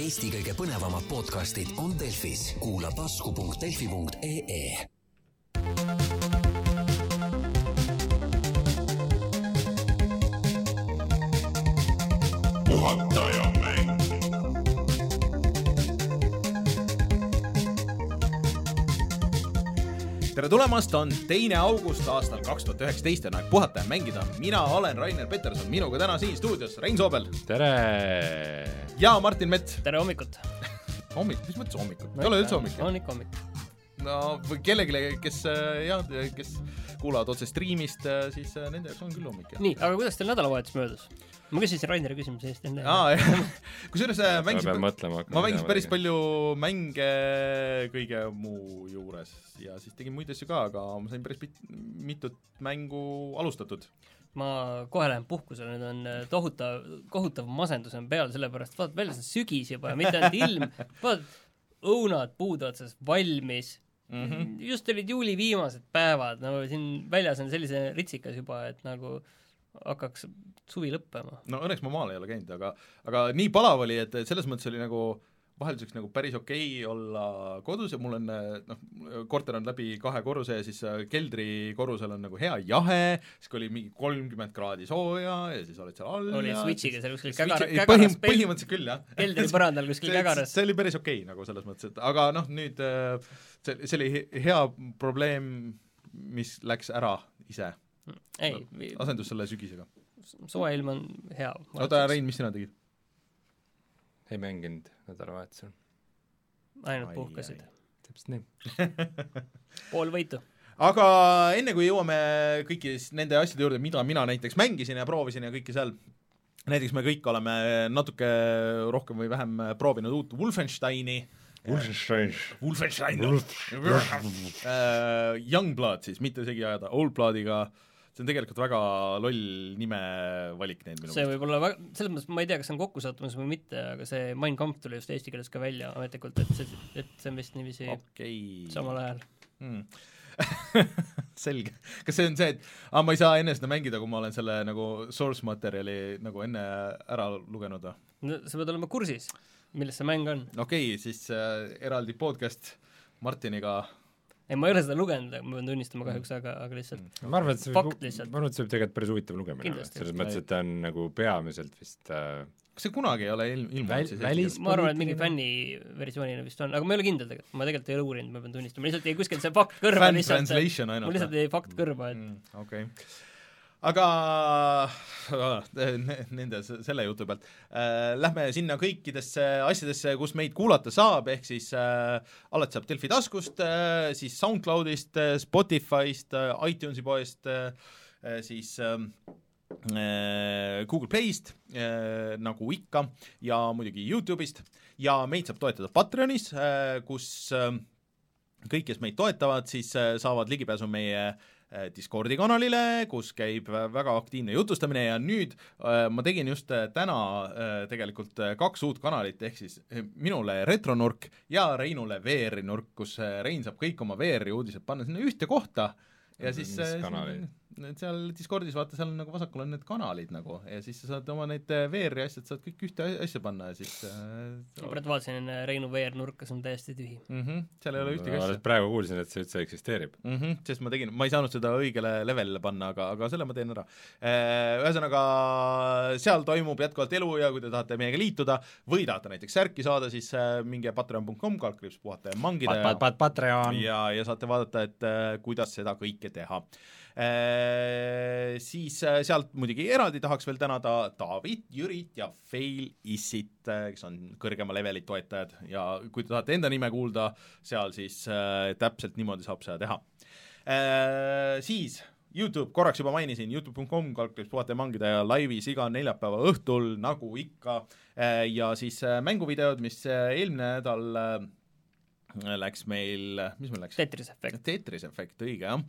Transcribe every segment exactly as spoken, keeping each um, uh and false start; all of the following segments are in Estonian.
Eesti kõige põnevamad podcastid on Delfis. Kuula tasku punkt delfi punkt ee. Puhataja mäng. Tere tulemast, on teine august aastal kaks tuhat üheksateist ja aeg puhata ja mängida. Mina olen Rainer Peterson, minuga täna siin stuudios Rein Soobel. Tere! Ja Martin Mett. Tere hommikut. Hommik, mis mõttes hommikut? Ei ole üldse hommik. On ikka hommik. No või kellelegi, kes, jah, kes kuulavad otse streamist, siis nende jaoks on küll hommik. Nii, aga kuidas teil nädalavahetus möödus? Ma küsisin Raineri küsimuse eest enne. Aa, kusjuures mängisin, ma, mõtlema, ma mängisin päris palju mänge kõige muu juures ja siis tegin muid asju ka, aga ma sain päris pit, mitut mängu alustatud. Ma kohe lähen puhkusele, nüüd on tohutav, kohutav masendus on peal, sellepärast vaat välja see sügis juba ja mitte ainult ilm, vaat õunad puud otsas valmis. Mm-hmm. Just olid juuli viimased päevad, nagu siin väljas on sellise ritsikas juba, et nagu hakkaks suvi lõppema. No õnneks ma maal ei ole käinud, aga, aga nii palav oli, et selles mõttes oli nagu vahelduseks nagu päris okei olla kodus ja mul on, noh, korter on läbi kahe korruse ja siis keldri korrusel on nagu hea jahe, siis oli mingi kolmkümmend kraadi sooja ja siis olid seal all. Oli ja switchiga seal kuskil kägar, kägaras. Põhim, põhimõtteliselt küll, jah. Keldri põrandal kuskil kägaras. See oli päris okei nagu selles mõttes, et aga noh, nüüd see, see oli hea probleem, mis läks ära ise. Ei, asendus selle sügisega. Soe ilm on hea. Oota, Rein, mis sina tegid? Ei mänginud nädalavahetusel. Ainult puhkasid. Täpselt nii. Pool võitu. Aga enne kui jõuame kõiki nende asjade juurde, mida mina näiteks mängisin ja proovisin ja kõike seal, näiteks me kõik oleme natuke rohkem või vähem proovinud uut Wolfensteini. Wolfenstein. Wolfenstein. uh, Youngblood siis, mitte segi ajada Oldbloodiga. See on tegelikult väga loll nime valik neid minu. See võib olla väga, selles mõttes ma ei tea, kas see on kokkusattumus või mitte, aga see Mein Kampf tuli just eesti keeles ka välja ametlikult, et see, et see on vist niiviisi okay. Samal ajal. Hmm. Selge. Kas see on see, et ah, ma ei saa enne seda mängida, kui ma olen selle nagu source materjali nagu enne ära lugenud? No, sa pead olema kursis, milles see mäng on. Okei, okay, siis äh, eraldi podcast Martiniga. Ei, ma ei ole seda lugenud, ma pean tunnistama kahjuks, aga, aga lihtsalt ma arvan, et see, fakt lihtsalt. Ma arvan, et see võib tegelikult päris huvitav lugemine. Selles mõttes, et ta on nagu peamiselt vist äh... kas see kunagi ei ole ilmunud? Väl, välis ma arvan, et mingi fänniversioonina vist on, aga ma ei ole kindel tegelikult, ma tegelikult ei ole uurinud, ma pean tunnistama, lihtsalt ei kuskilt see fakt kõrva Fan lihtsalt, ainult, mul lihtsalt ei fakt kõrva, et mm, okei okay. Aga nende selle jutu pealt äh, lähme sinna kõikidesse asjadesse, kus meid kuulata saab, ehk siis äh, alati saab Delfi taskust, äh, siis SoundCloudist, äh, Spotifyst, äh, iTunesi poest, äh, siis äh, Google Playst, äh, nagu ikka, ja muidugi YouTube'ist, ja meid saab toetada Patreonis, äh, kus äh, kõik, kes meid toetavad, siis äh, saavad ligipääsu meie Discordi kanalile, kus käib väga aktiivne jutustamine ja nüüd äh, ma tegin just täna äh, tegelikult kaks uut kanalit, ehk siis minule Retronurk ja Reinule V R-i nurk, kus Rein saab kõik oma V R-i uudised panna sinna ühte kohta ja siis äh, seal Discordis vaata, seal on nagu vasakul on need kanalid nagu ja siis sa saad oma neid V R-i asjad, saad kõik ühte asja panna ja siis äh, ma praegu vaatasin Reinu V R-nurka, see on täiesti tühi. Mm-hmm, seal ei ole ühtegi asja. Praegu kuulsin, et see üldse eksisteerib. Mm-hmm, sest ma tegin, ma ei saanud seda õigele levelile panna, aga, aga selle ma teen ära. Ühesõnaga, seal toimub jätkuvalt elu ja kui te tahate meiega liituda või tahate näiteks särki saada, siis minge patreon punkt com, kalkriips puhata ja mangida pat, pat, pat, Patreon. Ja, ja saate vaadata, et kuidas seda kõike teha. Äh, siis äh, sealt muidugi eraldi tahaks veel tänada David, Jürit ja Fail Issit, kes on kõrgema leveli toetajad ja kui te tahate enda nime kuulda, seal siis äh, täpselt niimoodi saab seda teha. Äh, siis YouTube, korraks juba mainisin, youtube punkt com, kalkriips puhata ja mangida ja laivis iga neljapäeva õhtul, nagu ikka, äh, ja siis äh, mänguvideod, mis äh, eelmine nädal äh, läks meil, mis meil läks? Tetris Effect. Tetris Effect, õige, jah.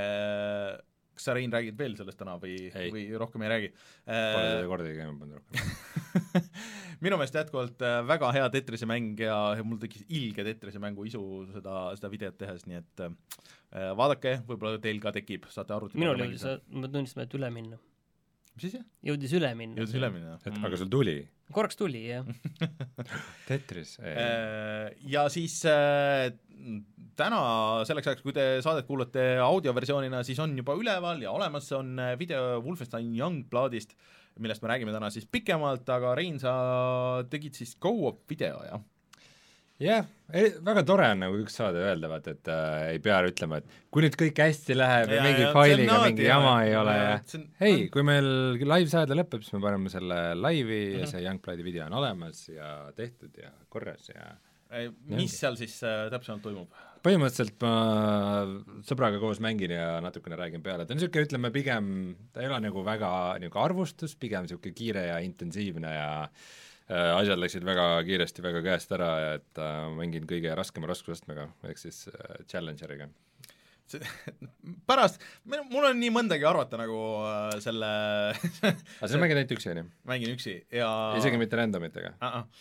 Kas sa, Rein, räägid veel sellest täna või, või rohkem ei räägi? Pole seda kordagi käima pannud rohkem. Minu meelest jätkuvalt väga hea Tetrise mäng ja mul tekkis ilge Tetrise mängu isu seda, seda videot tehes, nii et vaadake, võib-olla teil ka tekib, saate arvuti. Minul jõudis, ma tunnistame, et üle minna. Mis siis, jah? Jõudis üle minna. Jõudis üle minna. Et, aga sul tuli? Korraks tuli, jah. Tetris. Ja siis täna selleks ajaks, kui te saadet kuulate audioversioonina, siis on juba üleval ja olemas on video Wolfenstein Youngbloodist, millest me räägime täna siis pikemalt, aga Rein, sa tegid siis go-op video, jah? jah yeah,, väga tore on nagu üks saade öelda, vaat, et äh, ei pea ütlema, et kui nüüd kõik hästi läheb ja, ja mingi failiga mingi jama ei ole ja, ja hei, kui meil live-saade lõpeb, siis me paneme selle laivi mm -hmm. ja see Youngbloodi video on olemas ja tehtud ja korras ja mis seal siis äh, täpsemalt toimub? Põhimõtteliselt ma sõbraga koos mängin ja natukene räägin peale, ta on niisugune, ütleme pigem, ta ei ole nagu väga nagu arvustus, pigem niisugune kiire ja intensiivne ja äh, asjad läksid väga kiiresti, väga käest ära ja et äh, mängin kõige raskema raskusastmega, ehk siis äh, Challengeriga. Pärast, mul on nii mõndagi arvata nagu äh, selle aga sa mängid ainult üksi, on ju? Mängin üksi ja isegi mitte randomitega uh? -uh.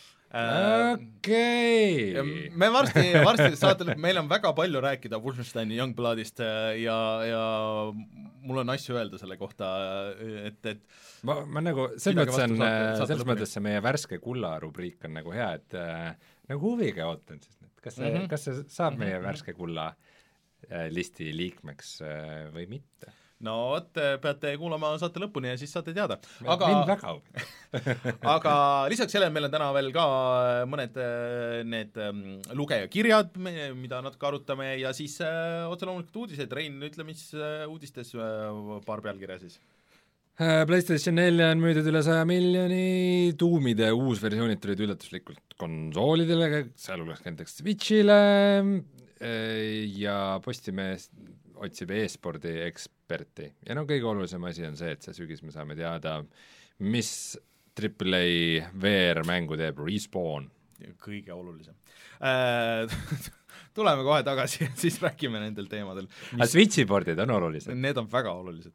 okei okay. Me varsti, varsti saate, meil on väga palju rääkida Wolfensteini Youngbloodist ja, ja mul on asju öelda selle kohta, et, et ma, ma nagu, selles mõttes on, selles mõttes see meie värske kulla rubriik on nagu hea, et äh, nagu huviga ootan siis, kas see mm, -hmm. kas see saab meie värske kulla äh, listi liikmeks äh, või mitte? No vot, peate kuulama saate lõpuni ja siis saate teada. Aga mind väga huvitab. Aga lisaks sellele meil on täna veel ka mõned need lugejakirjad, mida natuke arutame ja siis otse loomulikult uudised. Rein, ütle, mis uudistes paar pealkirja siis? PlayStation nelja on müüdud üle saja miljoni, Doomide uus versioonid tulid üllatuslikult konsoolidele, sealhulgas näiteks Switchile ja Postimees otsib e-spordi eksperti ja no kõige olulisem asi on see, et see sügis me saame teada, mis triple A V R-mängu teeb Respawn. Kõige olulisem. Äh, tuleme kohe tagasi ja siis räägime nendel teemadel. Aga Switchi-boardid on olulised? Need on väga olulised.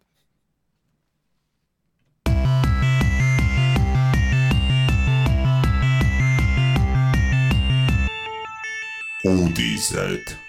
Uudised.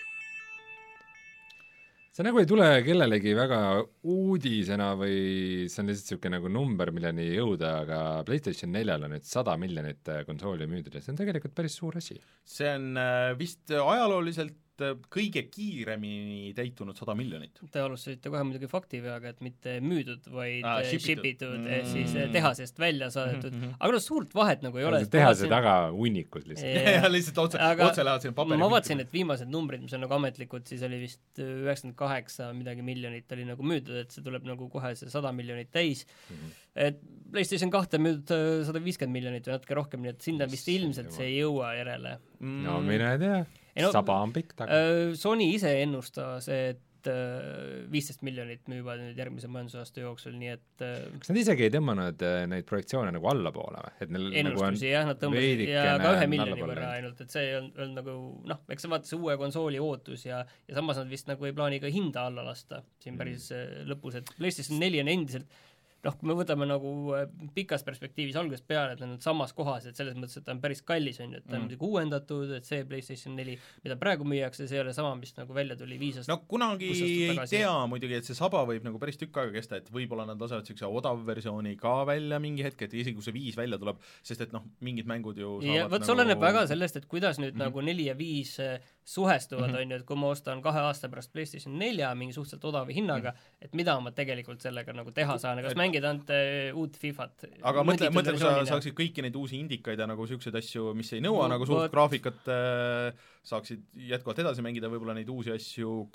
see nagu ei tule kellelegi väga uudisena või see on lihtsalt niisugune nagu number, milleni jõuda, aga PlayStation neljal on nüüd sada miljonit konsooli müüdud ja see on tegelikult päris suur asi. See on vist ajalooliselt kõige kiiremini täitunud sada miljonit. Te alustasite kohe muidugi faktiveaga, et mitte müüdud, vaid ah, shipitud, mm. ehk siis tehasest välja saadetud. Mm -hmm. Aga no suurt vahet nagu ei ole. Tehase taga hunnikud lihtsalt. Ja, ja lihtsalt otse, aga otse lähevad sinna paberi. Ma vaatasin, et viimased numbrid, mis on nagu ametlikud, siis oli vist üheksakümmend kaheksa midagi miljonit oli nagu müüdud, et see tuleb nagu kohe see sada miljonit täis. Mm -hmm. Et PlayStation kahte müüdud sada viiskümmend miljonit või natuke rohkem, nii et sinna vist ilmselt see ei jõua järele. Mm. No mine tea. No, saba on pikk taga. Sony ise ennustas, et viisteist miljonit müüvad nüüd järgmise majandusaasta jooksul, nii et kas nad isegi ei tõmmanud neid projektsioone nagu allapoole või? Et neil ennustusi nagu jah, nad tõmbasid ja ka ühe miljoni võrra ainult, et see on, on nagu noh, eks see vaata see uue konsooli ootus ja, ja samas nad vist nagu ei plaani ka hinda alla lasta siin päris mm. lõpus, et PlayStation neli on endiselt noh, kui me võtame nagu pikas perspektiivis algusest peale, et nad on samas kohas, et selles mõttes, et ta on päris kallis, on ju, et ta on mm. uuendatud, et see PlayStation neli, mida praegu müüakse, see ei ole sama, mis nagu välja tuli viis aastat. No kunagi ei tea muidugi, et see saba võib nagu päris tükk aega kesta, et võib-olla nad lasevad sellise odav versiooni ka välja mingi hetk, et isegi kui see viis välja tuleb, sest et noh, mingid mängud ju saavad ja võt, nagu... oleneb väga sellest, et kuidas nüüd mm -hmm. nagu neli ja viis suhestuvad, mm -hmm. on ju, et kui ma ostan kahe aasta pärast PlayStation nelja mingi suhteliselt odava hinnaga, mm -hmm. et mida ma tegelikult sellega nagu teha saan, kas mängida ainult uut FIFAt. Aga mõtle, mõtle, kui sa saaksid kõiki neid uusi indikaid ja nagu niisuguseid asju, mis ei nõua no, nagu suurt graafikat, saaksid jätkuvalt edasi mängida, võib-olla neid uusi asju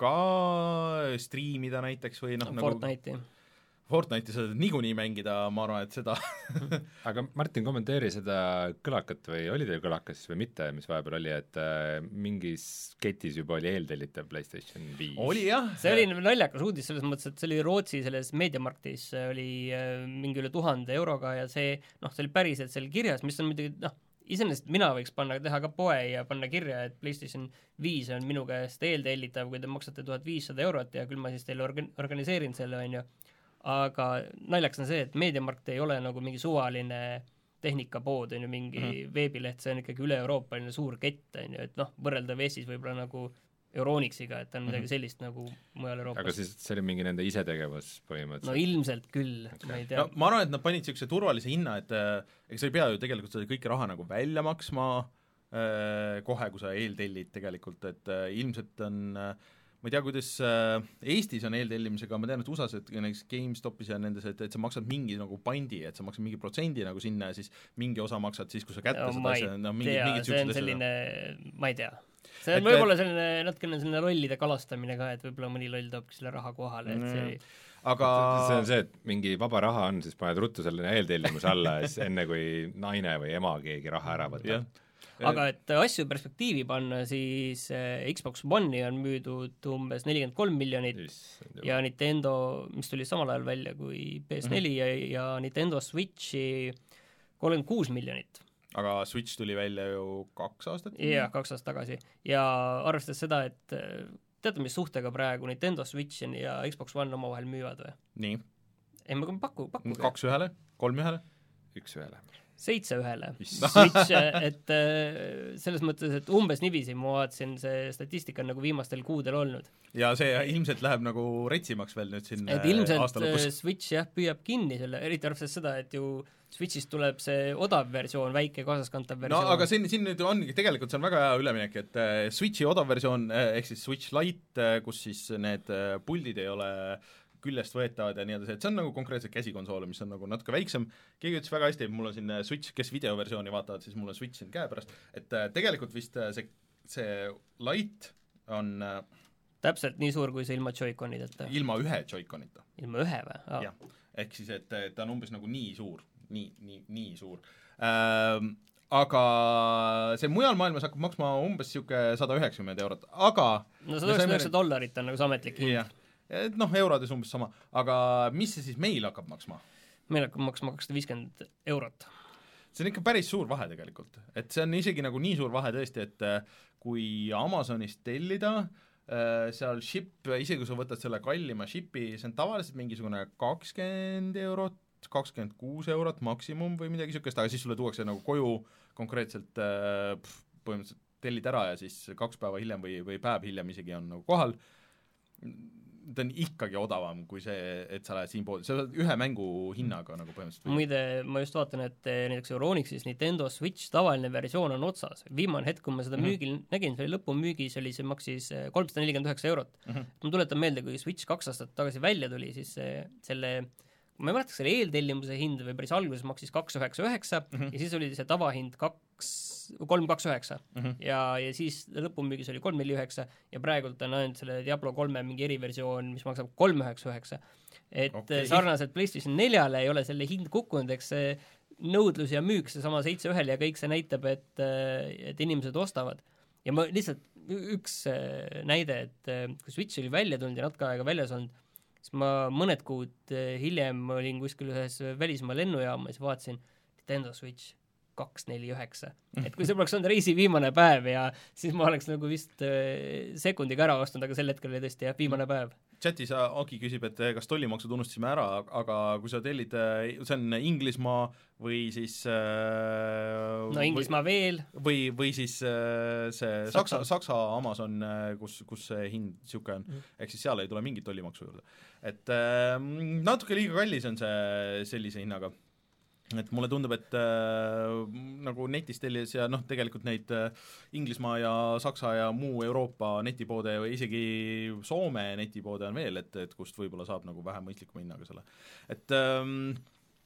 ka striimida näiteks või noh, no, nagu Fortnite'i. Fortnite'i saad niikuinii mängida, ma arvan, et seda aga Martin, kommenteeri seda kõlakat või oli teil kõlakas või mitte, mis vahepeal oli, et äh, mingis ketis juba oli eeltellitav PlayStation viis. Oli jah. See oli naljakas uudis selles mõttes, et see oli Rootsi selles Mediamarktis oli äh, mingi üle tuhande euroga ja see, noh, see oli päriselt seal kirjas, mis on muidugi, noh, iseenesest mina võiks panna, teha ka poe ja panna kirja, et PlayStation viis on minu käest eeltellitav, kui te maksate tuhat viissada eurot ja küll ma siis teile organ- organiseerin selle, on ju. Aga naljaks on see, et Mediamarkt ei ole nagu mingi suvaline tehnikapood, on ju, mingi mm -hmm. veebileht, see on ikkagi üle-euroopaline suur kett, on ju, et noh, võrreldav Eestis võib-olla nagu Euronixiga, et on midagi mm -hmm. sellist nagu mujal Euroopas. Aga siis see oli mingi nende isetegevus põhimõtteliselt? No ilmselt küll, ma ei tea. No, ma arvan, et nad panid niisuguse turvalise hinna, et ega sa ei pea ju tegelikult seda kõike raha nagu välja maksma, kohe, kui sa eeltellid tegelikult, et ilmselt on ma ei tea, kuidas Eestis on eeltellimisega, ma tean, et U S A-s, et näiteks GameStopis ja nendes, et, et sa maksad mingi nagu pandi, et sa maksad mingi protsendi nagu sinna ja siis mingi osa maksad siis, kui sa kätte no, saad asja, no mingid, tea, mingid see on selline, ma ei tea, see on et, võib-olla selline natukene selline lollide kalastamine ka, et võib-olla mõni loll toobki selle raha kohale, et see mm. aga see on see, et mingi vaba raha on, siis paned ruttu selle eeltellimuse alla ja siis enne kui naine või ema keegi raha ära võtab yeah. aga et asju perspektiivi panna, siis Xbox One'i on müüdud umbes nelikümmend kolm miljonit yes, ja Nintendo, mis tuli samal ajal välja kui P S neli mm-hmm. ja, ja Nintendo Switchi kolmkümmend kuus miljonit. Aga Switch tuli välja ju kaks aastat? Jah, kaks aastat tagasi. Ja arvestades seda, et teate, mis suhtega praegu Nintendo Switch ja Xbox One omavahel müüvad või? Nii. Ei, ma paku, paku. Kaks ühele? Kolm ühele? Üks ühele. Seitse ühele. Switch, et selles mõttes, et umbes niiviisi ma vaatasin, see statistika on nagu viimastel kuudel olnud. Ja see ilmselt läheb nagu retsimaks veel nüüd siin et ilmselt Switch jah, püüab kinni selle, eriti arvestades seda, et ju Switchist tuleb see odav versioon, väike kaasaskantav versioon. No aga siin, siin nüüd ongi, tegelikult see on väga hea üleminek, et Switchi odav versioon, ehk siis Switch Lite, kus siis need puldid ei ole küljest võetavad ja nii edasi, et see on nagu konkreetselt käsikonsoole, mis on nagu natuke väiksem. Keegi ütles väga hästi, mul on siin Switch, kes videoversiooni vaatavad, siis mul on Switch siin käe pärast, et tegelikult vist see, see Lite on täpselt nii suur, kui see ilma Joy-Conideta. Ilma ühe Joy-Conita. Ilma ühe või? Ah. jah, ehk siis, et ta on umbes nagu nii suur, nii, nii, nii suur ähm, aga see mujal maailmas hakkab maksma umbes siuke sada üheksakümmend eurot, aga no sada üheksakümmend üheksa dollarit on nagu see ametlik hind yeah. et noh, eurodes umbes sama, aga mis see siis meil hakkab maksma? Meil hakkab maksma kakssada viiskümmend eurot. See on ikka päris suur vahe tegelikult, et see on isegi nagu nii suur vahe tõesti, et kui Amazonist tellida, seal ship, isegi kui sa võtad selle kallima shipi, see on tavaliselt mingisugune kakskümmend eurot, kakskümmend kuus eurot maksimum või midagi niisugust, aga siis sulle tuuakse nagu koju konkreetselt pff, põhimõtteliselt tellid ära ja siis kaks päeva hiljem või, või päev hiljem isegi on nagu kohal. Ta on ikkagi odavam kui see, et sa lähed siin poodi, sa oled ühe mängu hinnaga nagu põhimõtteliselt. Muide, ma just vaatan, et näiteks Euronixis Nintendo Switch tavaline versioon on otsas. Viimane hetk, kui ma seda mm-hmm. müügil nägin, see oli lõpumüügis, oli see maksis kolmsada nelikümmend üheksa eurot. Mm-hmm. Ma tuletan meelde, kui Switch kaks aastat tagasi välja tuli, siis selle, ma ei mäleta, selle eeltellimuse hind või päris alguses maksis kaks üheksa üheksa mm-hmm. ja siis oli see tavahind kaks kolm kaks üheksa mm-hmm. ja, ja siis lõpumüügis oli kolm neli üheksa ja praegult on ainult selle Diablo kolme mingi eriversioon, mis maksab kolm üheksa üheksa. Et okay. sarnaselt PlayStation neljale ei ole selle hind kukkunud, eks see nõudlus ja müük seesama seitse ühel ja kõik see näitab, et, et inimesed ostavad. Ja ma lihtsalt üks näide, et kui Switch oli välja tulnud ja natuke aega väljas olnud, siis ma mõned kuud hiljem olin kuskil ühes välismaa lennujaama ja siis vaatasin Nintendo Switch kaks neli üheksa. Et kui see poleks olnud reisi viimane päev ja siis ma oleks nagu vist sekundiga ära ostnud, aga sel hetkel oli tõesti jah, viimane päev. Chatis Aki küsib, et kas tollimaksud unustasime ära, aga kui sa tellid, see on Inglismaa või siis no Inglismaa või, veel või, või siis see Saksa, Saksa Amazon, kus, kus see hind siuke on, mm. ehk siis seal ei tule mingit tollimaksu juurde. Et natuke liiga kallis on see sellise hinnaga. Et mulle tundub, et äh, nagu netis tellides ja noh, tegelikult neid äh, Inglismaa ja Saksa ja muu Euroopa netipoode või isegi Soome netipoode on veel, et, et kust võib-olla saab nagu vähe mõistlikuma hinnaga selle. Et ähm,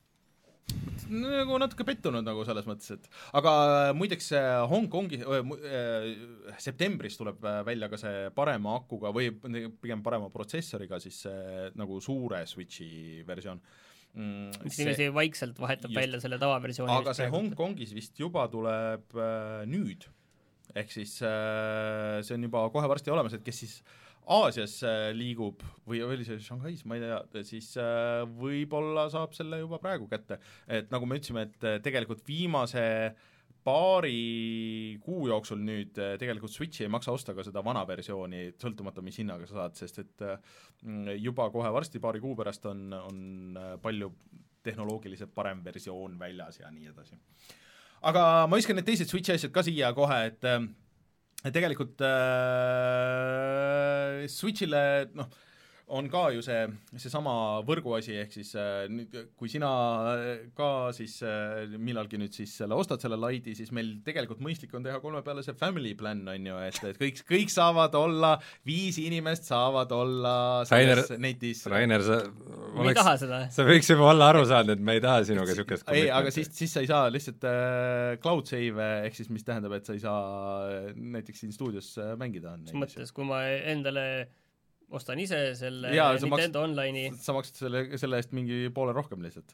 nagu natuke pettunud nagu selles mõttes, et aga muideks Hongkongi äh, septembris tuleb välja ka see parema akuga või pigem parema protsessoriga siis äh, nagu suure Switchi versioon. Mm, mis see vaikselt vahetab just välja selle tavaversiooni. Aga see Hongkongis vist juba tuleb äh, nüüd, ehk siis äh, see on juba kohe varsti olemas, et kes siis Aasias äh, liigub või oli see Shanghais, ma ei tea, siis äh, võib-olla saab selle juba praegu kätte. Et nagu me ütlesime, et tegelikult viimase paari kuu jooksul nüüd tegelikult Switchi ei maksa osta ka seda vana versiooni, sõltumata mis hinnaga sa saad, sest et juba kohe varsti paari kuu pärast on, on palju tehnoloogiliselt parem versioon väljas ja nii edasi. Aga ma viskan need teised Switchi asjad ka siia kohe, et, et tegelikult äh, Switchile, noh, on ka ju see, seesama võrguasi, ehk siis nüüd, kui sina ka siis millalgi nüüd siis selle ostad selle Lite'i, siis meil tegelikult mõistlik on teha kolme peale see family plan, on ju, et, et kõik, kõik saavad olla, viis inimest saavad olla Rainer, netis. Rainer, sa me ei taha seda. Sa võiks juba olla aru saanud, et me ei taha sinuga niisugust ei, aga siis, siis sa ei saa lihtsalt äh, cloud save, ehk siis mis tähendab, et sa ei saa näiteks siin stuudios mängida. Mis mõttes, kui ma endale ostan ise selle ja, Nintendo maksad, Online'i. Sa maksad selle, selle eest mingi poole rohkem lihtsalt.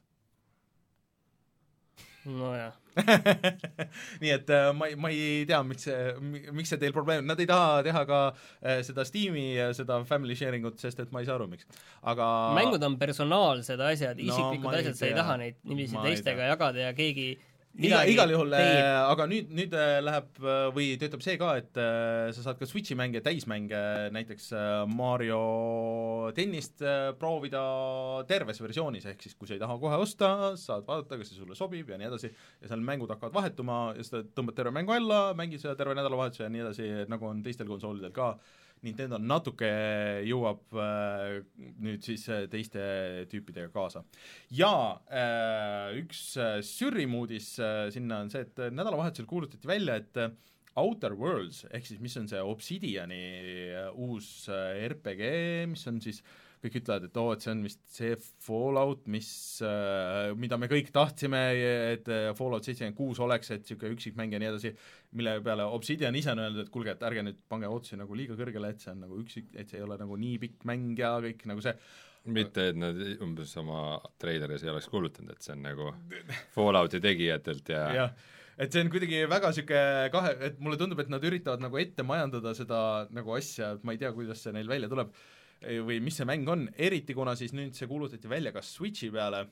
No jah. nii et äh, ma, ma ei tea, miks see, miks see teil probleem, nad ei taha teha ka äh, seda Steam'i ja seda family sharing ut, sest et ma ei saa aru, miks. Aga mängud on personaalsed asjad, no, isiklikud asjad, sa ei taha neid niiviisi teistega jagada ja keegi Iga, igal juhul, aga nüüd, nüüd läheb või töötab see ka, et sa saad ka Switchi mänge, täismänge, näiteks Mario tennist proovida terves versioonis, ehk siis kui sa ei taha kohe osta, saad vaadata, kas see sulle sobib ja nii edasi, ja seal mängud hakkavad vahetuma ja sa tõmbad terve mängu alla, mängid seda terve nädalavahetuse ja nii edasi, nagu on teistel konsoolidel ka. Nintendo natuke jõuab äh, nüüd siis teiste tüüpidega kaasa. Ja äh, üks äh, sürrimuudis äh, sinna on see, et nädalavahetusel kuulutati välja, et äh, Outer Worlds, ehk siis mis on see Obsidiani äh, uus äh, R P G, mis on siis kõik ütlevad, et oo, et see on vist see Fallout, mis, mida me kõik tahtsime, et Fallout seitsekümmend kuus oleks, et niisugune üksikmäng ja nii edasi, mille peale Obsidian ise on öeldud, et kuulge, et ärge nüüd pange otsi nagu liiga kõrgele, et see on nagu üksik, et see ei ole nagu nii pikk mäng ja kõik nagu see. Mitte, et nad umbes oma treileris ei oleks kuulutanud, et see on nagu Fallouti tegijatelt ja jah, et see on kuidagi väga niisugune kahe, et mulle tundub, et nad üritavad nagu ette majandada seda nagu asja, et ma ei tea, kuidas see neil välja tuleb või mis see mäng on, eriti kuna siis nüüd see kuulutati välja ka Switchi peale,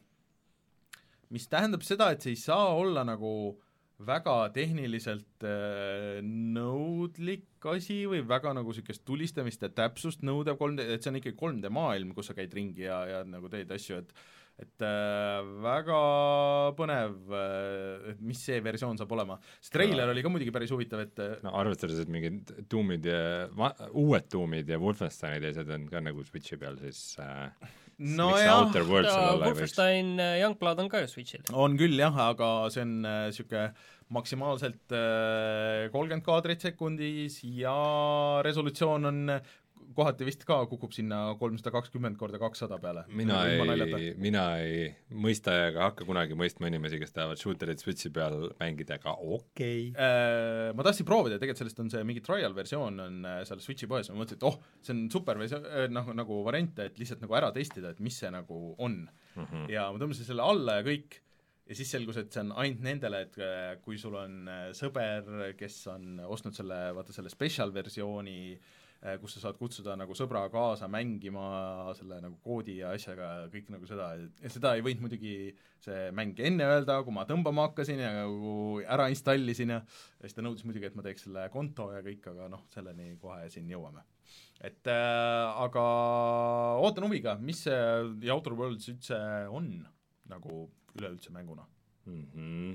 mis tähendab seda, et see ei saa olla nagu väga tehniliselt äh, nõudlik asi või väga nagu niisugust tulistamist ja täpsust nõudev kolm D, et see on ikkagi kolm D maailm, kus sa käid ringi ja, ja nagu teed asju, et et äh, väga põnev, äh, mis see versioon saab olema. See treiler no. oli ka muidugi päris huvitav, et no arvestades, et mingid Doomid ja ma, uued Doomid ja Wolfensteinid ja asjad on ka nagu Switchi peal, siis äh, no jah, Wolfenstein Youngblood on ka ju Switchil. On küll jah, aga see on niisugune äh, maksimaalselt äh, kolmkümmend kaadrit sekundis ja resolutsioon on kohati vist ka kukub sinna kolmsada kakskümmend korda kakssada peale. Mina ei, mina ei mõista ega hakka kunagi mõistma inimesi, kes tahavad shooterit Switchi peal mängida, aga okei okay. äh, Ma tahtsin proovida, tegelikult sellest on see mingi trial versioon on seal Switchi poes, ma mõtlesin, et oh, see on super versioon, nagu, nagu variant, et lihtsalt nagu ära testida, et mis see nagu on mm. -hmm. Ja ma tõmbasin selle alla ja kõik ja siis selgus, et see on ainult nendele, et kui sul on sõber, kes on ostnud selle, vaata selle special versiooni, kus sa saad kutsuda nagu sõbra kaasa mängima selle nagu koodi ja asjaga, kõik nagu seda, ja seda ei võinud muidugi see mäng enne öelda, kui ma tõmbama hakkasin ja nagu ära installisin ja, ja siis ta nõudis muidugi, et ma teeks selle konto ja kõik, aga noh, selleni kohe siin jõuame. Et äh, aga ootan huviga, mis see The Outer Worlds üldse on nagu üleüldse mänguna. Mm-hmm.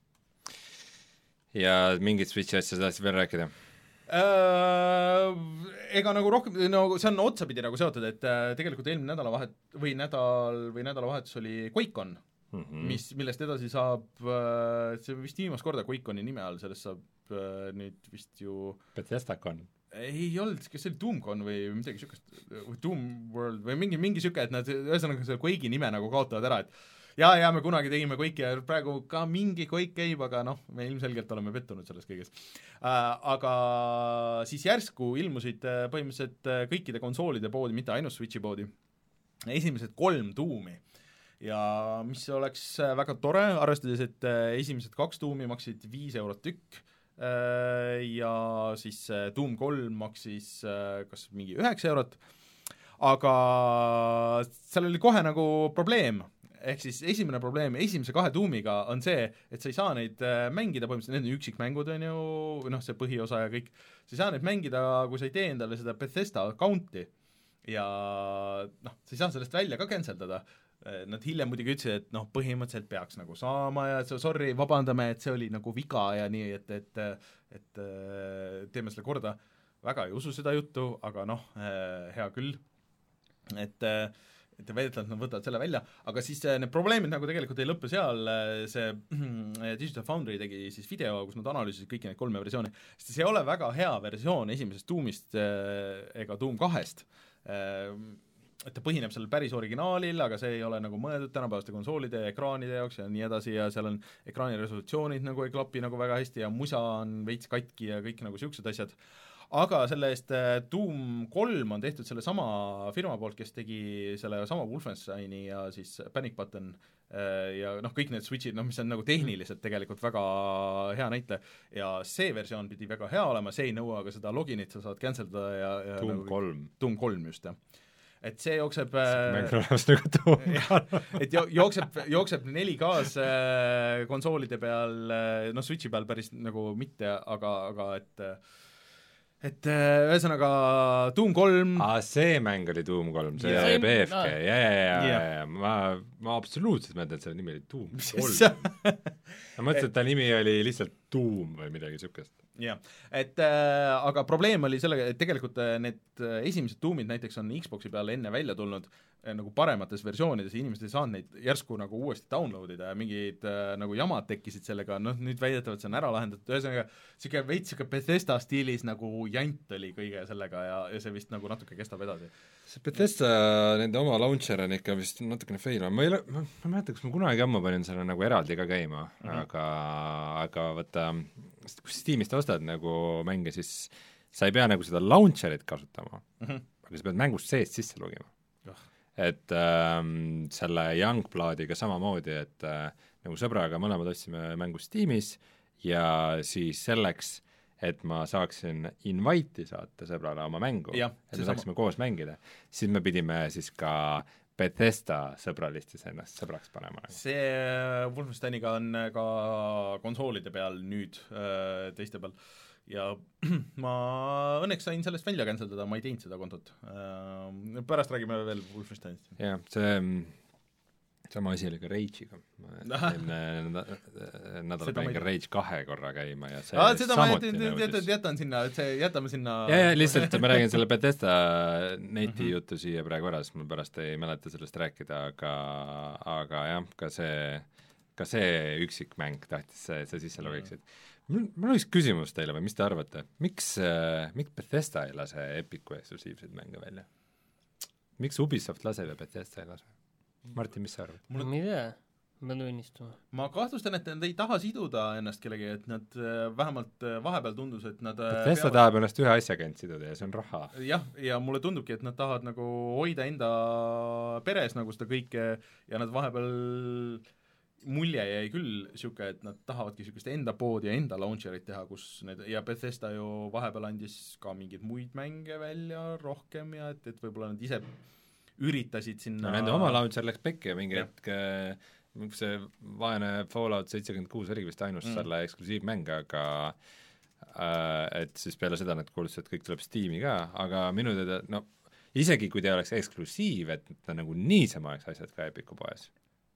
Ja mingid Switchi asja tahtsid veel rääkida? Äh, ega nagu rohkem, no see on otsapidi nagu seotud, et äh, tegelikult eelmine nädalavahet või nädal või nädalavahetus oli QuakeCon, mm-hmm. mis, millest edasi saab äh, see vist viimast korda QuakeConi nime all, sellest saab äh, nüüd vist ju Bethesda-con ei olnud, kas see oli DoomCon või midagi niisugust, Doom World või mingi, mingi niisugune, et nad ühesõnaga selle Quake'i nime nagu kaotavad ära, et ja, ja me kunagi tegime Quake'i ja praegu ka mingi Quake käib, aga noh, me ilmselgelt oleme pettunud selles kõiges. Äh, aga siis järsku ilmusid põhimõtteliselt kõikide konsoolide poodi, mitte ainult Switchi poodi, esimesed kolm Doomi. Ja mis oleks väga tore, arvestades, et esimesed kaks Doomi maksid viis eurot tükk äh, ja siis Doom kolm maksis äh, kas mingi üheksa eurot, aga seal oli kohe nagu probleem, ehk siis esimene probleem esimese kahe Doomiga on see, et sa ei saa neid mängida, põhimõtteliselt need on üksikmängud, on ju, noh, see põhiosa ja kõik, sa ei saa neid mängida, kui sa ei tee endale seda Bethesda account'i ja noh, sa ei saa sellest välja ka canceldada. Nad hiljem muidugi ütlesid, et noh, põhimõtteliselt peaks nagu saama ja sorry, vabandame, et see oli nagu viga ja nii, et, et, et teeme selle korda. Väga ei usu seda juttu, aga noh, hea küll. et et väidetavalt nad võtavad selle välja, aga siis need probleemid nagu tegelikult ei lõppe seal, see Digital Foundry tegi siis video, kus nad analüüsisid kõiki neid kolme versiooni, sest see ei ole väga hea versioon esimesest Doomist ega Doom kahest, et ta põhineb sellel päris originaalil, aga see ei ole nagu mõeldud tänapäevaste konsoolide ja ekraanide jaoks ja nii edasi ja seal on ekraani resolutsioonid nagu ei klapi nagu väga hästi ja musa on veits katki ja kõik nagu niisugused asjad. Aga selle eest Doom kolm on tehtud selle sama firma poolt, kes tegi selle sama Wolfensteini ja siis Panic Button ja noh, kõik need switchid, noh, mis on nagu tehniliselt tegelikult väga hea näite ja see versioon pidi väga hea olema, see ei nõua ka seda loginit, sa saad canceldada ja, ja Doom nagu, kolm. Doom kolm just, jah. Et see jookseb mäng olemas nagu Doom kolm. et jo- jookseb, jookseb neli K-s konsoolide peal, noh, Switchi peal päris nagu mitte, aga, aga et et ühesõnaga Doom kolm aa, see mäng oli Doom kolm, see Ja. oli B F G, No. ja, ja, ja, Jah. ja, ja, ma, ma absoluutselt mõtlen, et selle nimi oli Doom kolm. ma mõtlesin, et ta nimi oli lihtsalt Doom või midagi niisugust. jah, et äh, aga probleem oli sellega, et tegelikult äh, need äh, esimesed Doomid näiteks on Xboxi peal enne välja tulnud äh, nagu paremates versioonides ja inimesed ei saanud neid järsku nagu uuesti download ida ja mingid äh, nagu jamad tekkisid sellega, noh nüüd väidetavalt see on ära lahendatud, ühesõnaga niisugune veits niisugune Bethesda stiilis nagu jant oli kõige sellega ja, ja see vist nagu natuke kestab edasi. see Bethesda, nende oma launcher on ikka vist natukene fail, ma ei ole, ma, ma ei mäleta, kas ma kunagi ammu panin selle nagu eraldi ka käima mm, -hmm. aga, aga vaata, kui Steamist ostad nagu mänge, siis sa ei pea nagu seda launcherit kasutama mm, -hmm. aga sa pead mängust seest sisse lugima. et ähm, selle Youngbloodiga samamoodi, et äh, nagu sõbraga mõlemad ostsime mängu Steamis ja siis selleks, et ma saaksin invite'i saata sõbrale oma mängu, Ja, et me saaksime koos mängida, siis me pidime siis ka Bethesda sõbralistis ennast sõbraks panema. see Wolfensteiniga on ka konsoolide peal nüüd äh, teiste peal ja ma õnneks sain sellest välja canceldada, ma ei teinud seda kontot äh,. Pärast räägime veel Wolfensteinist. jah, see sama asi oli ka Rage'iga. enne nädal panin ka Rage kahe korra käima ja see ah, seda ma samuti jätan, nõudis. jätan sinna, et see, jätame sinna ja, ja lihtsalt ma räägin selle Bethesda neti Mhm. mm -hmm. juttu siia praegu ära, sest ma pärast ei mäleta sellest rääkida, aga aga jah, ka see ka see üksik mäng tahtis see, see sisse logiksid. mul, mul on üks küsimus teile või mis te arvate, miks, miks Bethesda ei lase Epicu eksklusiivseid mänge välja? Miks Ubisoft laseb ja Bethesda ei lase? Martin, mis sa arvad? ma ei tea, ma pean tunnistama. ma kahtlustan, et nad ei taha siduda ennast kellegi, et nad äh, vähemalt äh, vahepeal tundus, et nad äh, Bethesda tahab ennast ühe asjaga end siduda ja see on raha. jah, ja mulle tundubki, et nad tahavad nagu hoida enda peres nagu seda kõike ja nad vahepeal mulje jäi küll niisugune, et nad tahavadki niisugust enda poodi ja enda launcherit teha, kus need, ja Bethesda ju vahepeal andis ka mingeid muid mänge välja rohkem ja et, et võib-olla nad ise üritasid sinna no nende oma launcher läks pekki ja mingi Ja. hetk see vaene Fallout seitsekümmend kuus oligi vist ainus mm. selle eksklusiivmäng, aga äh, et siis peale seda nad kuulutasid, et kõik tuleb Steam'i ka, aga minu teada, no isegi kui ta oleks eksklusiiv, et ta nagu niisama oleks asjad ka Epicu poes.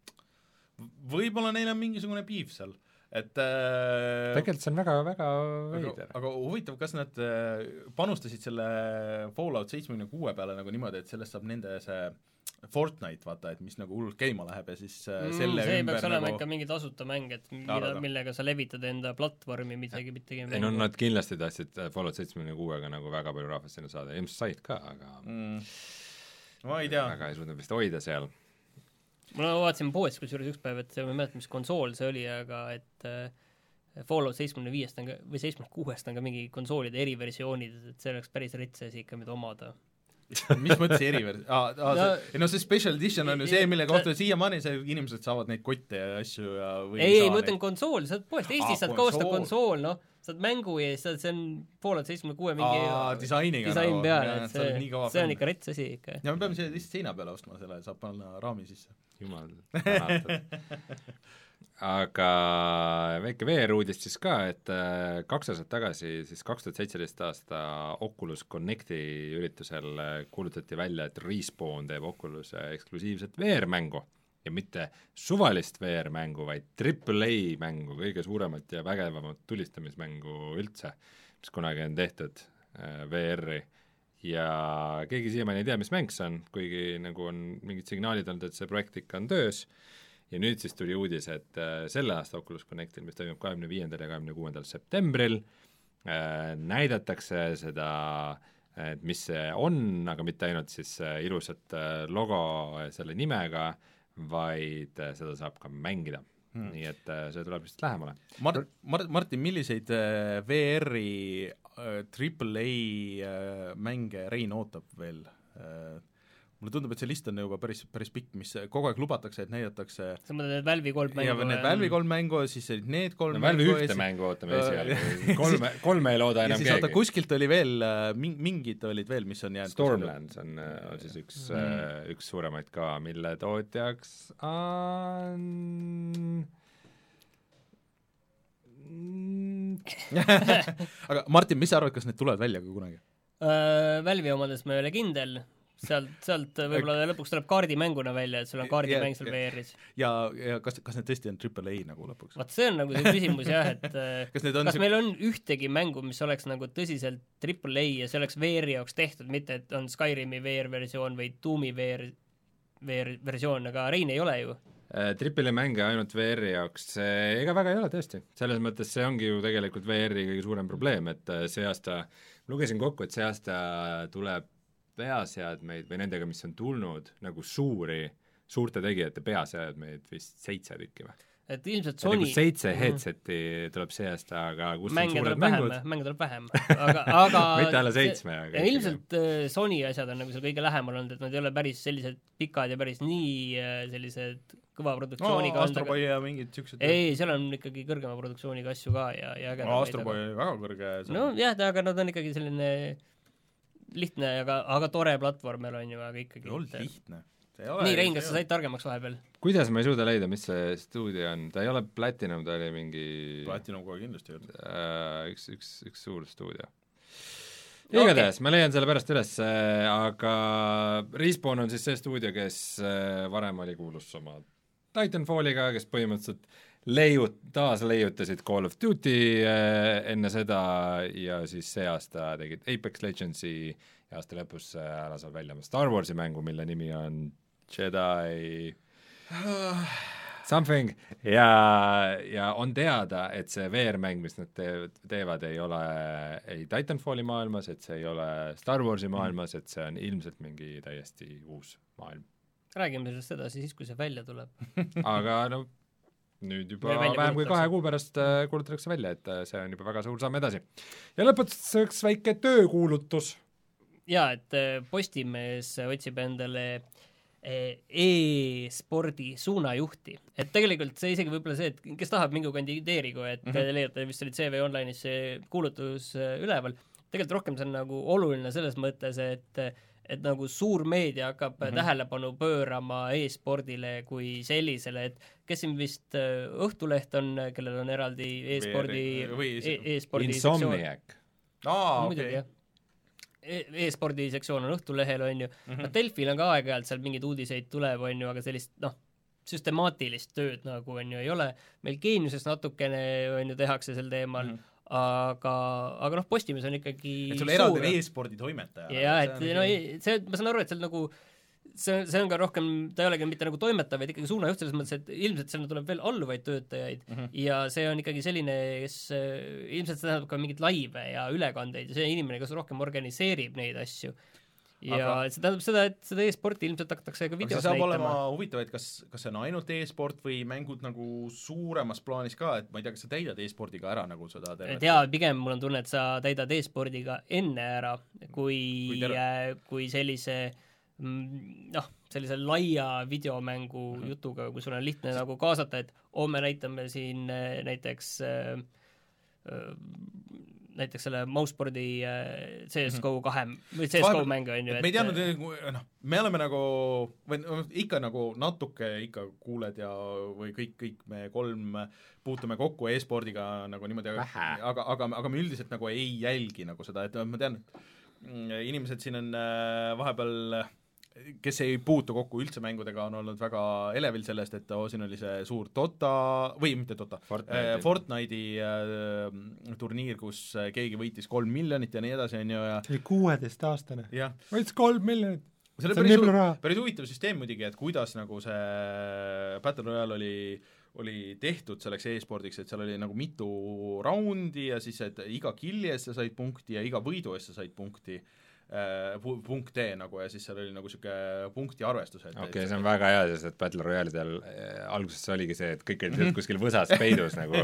võib-olla neil on mingisugune piif seal, et äh, tegelikult see on väga, väga aga, veider. aga huvitav, kas nad äh, panustasid selle Fallout seitsmekümne kuue peale nagu niimoodi, et sellest saab nende see Fortnite, vaata, et mis nagu hullult käima läheb ja siis äh, Mm, selle see ümber peaks olema nagu ikka mingi tasuta mäng, et mida, Arvada. millega sa levitad enda platvormi midagi, mitte ei no nad kindlasti tahtsid Fallout seitsmekümne kuuega nagu väga palju rahvast sinna saada, ilmselt said ka, aga mm, ma ei tea. väga ei suutnud vist hoida seal. ma vaatasin poest kusjuures üks päev, et ma ei mäleta, mis konsool see oli, aga et äh, Fallout seitsmekümne viiest on ka, või seitsmekümne kuuest on ka mingi konsoolide eriversioonid, et see oleks päris rets asi ikka, mida omada. mis mõttes erivers-, aa, aa, No- see, no see special edition on ju see, mille kohta siiamaani see inimesed saavad neid kotte ja asju ja või ei, ei, ma ütlen konsool, sa oled poest, Eestis Aa, saad ka osta konsool. konsool, noh, saad mängu ees, saad, see on Fallout seitsmekümne kuue mingi aa, disainiga disain nagu, peale, jah, et sa oled nii see, kõva see on fänn. ikka rets asi ikka. ja me peame selle lihtsalt seina peale ostma, selle saab panna raami sisse. jumal tänatud. aga väike V R-uudis siis ka, et äh, kaks aastat tagasi, siis kaks tuhat seitseteist aasta Oculus Connecti üritusel äh, kuulutati välja, et Respawn teeb Oculus'e eksklusiivset V R-mängu ja mitte suvalist V R-mängu, vaid triple A mängu, kõige suuremat ja vägevamat tulistamismängu üldse, mis kunagi on tehtud äh, V R-i ja keegi siiamaani ei tea, mis mäng see on, kuigi nagu on mingid signaalid olnud, et see projekt ikka on töös, ja nüüd siis tuli uudis, et äh, selle aasta Oculus Connectil, mis toimub kahekümne viiendal ja kahekümne kuuendal septembril, äh, näidatakse seda, et mis see on, aga mitte ainult siis äh, ilusat äh, logo selle nimega, vaid äh, seda saab ka mängida. Hmm. Nii et äh, see tuleb vist lähemale. Mar- Mar- Martin, milliseid äh, V R-i äh, triple A äh, mänge Rein ootab veel? Äh, mulle tundub, et see list on juba päris, päris pikk, mis kogu aeg lubatakse, et näidatakse sa mõtled need Valve'i kolm mängu? ja need Valve'i kolm mängu, siis need kolm no, mängu Valve'i ühte esi... mängu ootame esialgu, kolme, kolme ei looda enam keegi. Ja siis oota, kuskilt oli veel, mingid olid veel, mis on jäänud Stormlands on, on siis üks, mm. üks suuremaid ka, mille tootjaks on aga Martin, mis sa arvad, kas need tulevad välja ka kunagi? Uh, Valve'i omades ma ei ole kindel, sealt, sealt võib-olla lõpuks tuleb kaardimänguna välja, et sul on kaardimäng seal V R-is. Ja, ja kas, kas need tõesti on triple A nagu lõpuks? Vaat see on nagu see küsimus jah, et kas, on kas see... meil on ühtegi mängu, mis oleks nagu tõsiselt triple A ja see oleks V R-i jaoks tehtud, mitte et on Skyrimi V R-versioon või Doomi V R, V R-versioon, aga Rein ei ole ju. Triple A mänge ainult V R-i jaoks, ega väga ei ole tõesti. Selles mõttes see ongi ju tegelikult V R-i kõige suurem probleem, et see aasta, lugesin kokku, et see aasta tuleb peaseadmeid või nendega, mis on tulnud nagu suuri, suurte tegijate peaseadmeid vist seitse tükki või? Et ilmselt Sony... Nagu seitse headseti tuleb see aasta, aga kus mänge on suured mängud? Mänge tuleb vähem, aga, aga mitte alla seitsme, aga ilmselt Sony asjad on nagu seal kõige lähemal olnud, et nad ei ole päris sellised pikad ja päris nii sellised kõva produktsiooniga no, Astroboy ja mingid siuksed ei, seal on ikkagi kõrgema produktsiooniga asju ka ja, ja no, Astroboy on väga kõrge no jah, aga nad on ikkagi selline lihtne, aga, aga tore platvormel on ju, aga ikkagi ei olnud lihtne. Nii, Rein, kas sa said targemaks vahepeal? Kuidas ma ei suuda leida, mis see stuudio on? Ta ei ole Platinum, ta oli mingi Platinum kohe kindlasti ei olnud äh, üks, üks, üks suur stuudio. Igatahes okay., ma leian selle pärast üles, aga Respawn on siis see stuudio, kes varem oli kuulus oma Titanfalliga, kes põhimõtteliselt leiut-, taas leiutasid Call of Duty enne seda ja siis see aasta tegid Apex Legendsi ja aasta lõpus ära saab välja Star Warsi mängu, mille nimi on Jedi something ja, ja on teada, et see V R-mäng, mis nad te- teevad, ei ole ei Titanfalli maailmas, et see ei ole Star Warsi maailmas, et see on ilmselt mingi täiesti uus maailm. Räägime sellest edasi siis, kui see välja tuleb. aga no nüüd juba vähem kui kahe kuu pärast äh, kuulutatakse välja, et äh, see on juba väga suur samm edasi. Ja lõpetuseks väike töökuulutus. Jaa, et Postimees otsib endale e-spordi suunajuhti. Et tegelikult see isegi võib-olla see, et kes tahab mingi kandideerigu, et mm -hmm. leiate, vist oli C V Online'is see kuulutus üleval. Tegelikult rohkem see on nagu oluline selles mõttes, et et nagu suur meedia hakkab mm -hmm. tähelepanu pöörama e-spordile kui sellisele, et kes siin vist Õhtuleht on, kellel on eraldi e-spordi e-spordi Insomniac. Aa, okei. Okay. E-spordi sektsioon on Õhtulehel, on ju. Mm -hmm. Delfil on ka aeg-ajalt seal mingeid uudiseid tuleb, on ju, aga sellist, noh, süstemaatilist tööd nagu, on ju, ei ole. Meil Geeniuses natukene, on ju, tehakse sel teemal, mm -hmm. aga, aga noh, Postimees on ikkagi et sul eraldi e-spordi toimetaja. Jaa, et no see, ma saan aru, et seal nagu see, see on ka rohkem, ta ei olegi mitte nagu toimetav, vaid ikkagi suunajuht selles mõttes, et ilmselt seal tuleb veel alluvaid töötajaid mm -hmm. ja see on ikkagi selline, kes ilmselt see tähendab ka mingit laive ja ülekandeid ja see inimene, kes rohkem organiseerib neid asju. Ja aga see tähendab seda, et seda e-sporti ilmselt hakatakse ka videos näitama. See saab olema huvitav, et kas, kas see on ainult e-sport või mängud nagu suuremas plaanis ka, et ma ei tea, kas sa täidad e-spordiga ära nagu seda tervet? Jaa, pigem mul on tunne, et sa täidad e-spordiga enne ära, kui, kui, äh, kui sellise noh, sellise laia videomängu mm -hmm. jutuga, kui sul on lihtne nagu kaasata, et homme näitame siin näiteks äh, näiteks selle mousespordi äh, C S G O kahe või C S G O mängu on ju, et me ei teadnud, noh, me oleme nagu või ikka nagu natuke ikka kuuled ja või kõik, kõik me kolm puutume kokku e-spordiga nagu niimoodi, aga, aga, aga, aga me üldiselt nagu ei jälgi nagu seda, et ma tean, inimesed siin on vahepeal kes ei puutu kokku üldse mängudega, on olnud väga elevil sellest, et oh, siin oli see suur Dota, või mitte Dota, Fortnite'i, äh, Fortnite'i äh, turniir, kus keegi võitis kolm miljonit ja nii edasi, on ju, ja see oli kuueteistaastane. jah. võitis kolm miljonit. see oli päris, hu- päris huvitav süsteem muidugi, et kuidas nagu see Battle Royale oli oli tehtud selleks e-spordiks, et seal oli nagu mitu raundi ja siis, et iga killi eest sa said punkti ja iga võidu eest sa said punkti, äh, punkte nagu, ja siis seal oli nagu niisugune punkti arvestus. okei okay,, see on väga hea, sest et Battle Royale'idel äh, alguses oligi see, et kõik olid kuskil võsas peidus nagu.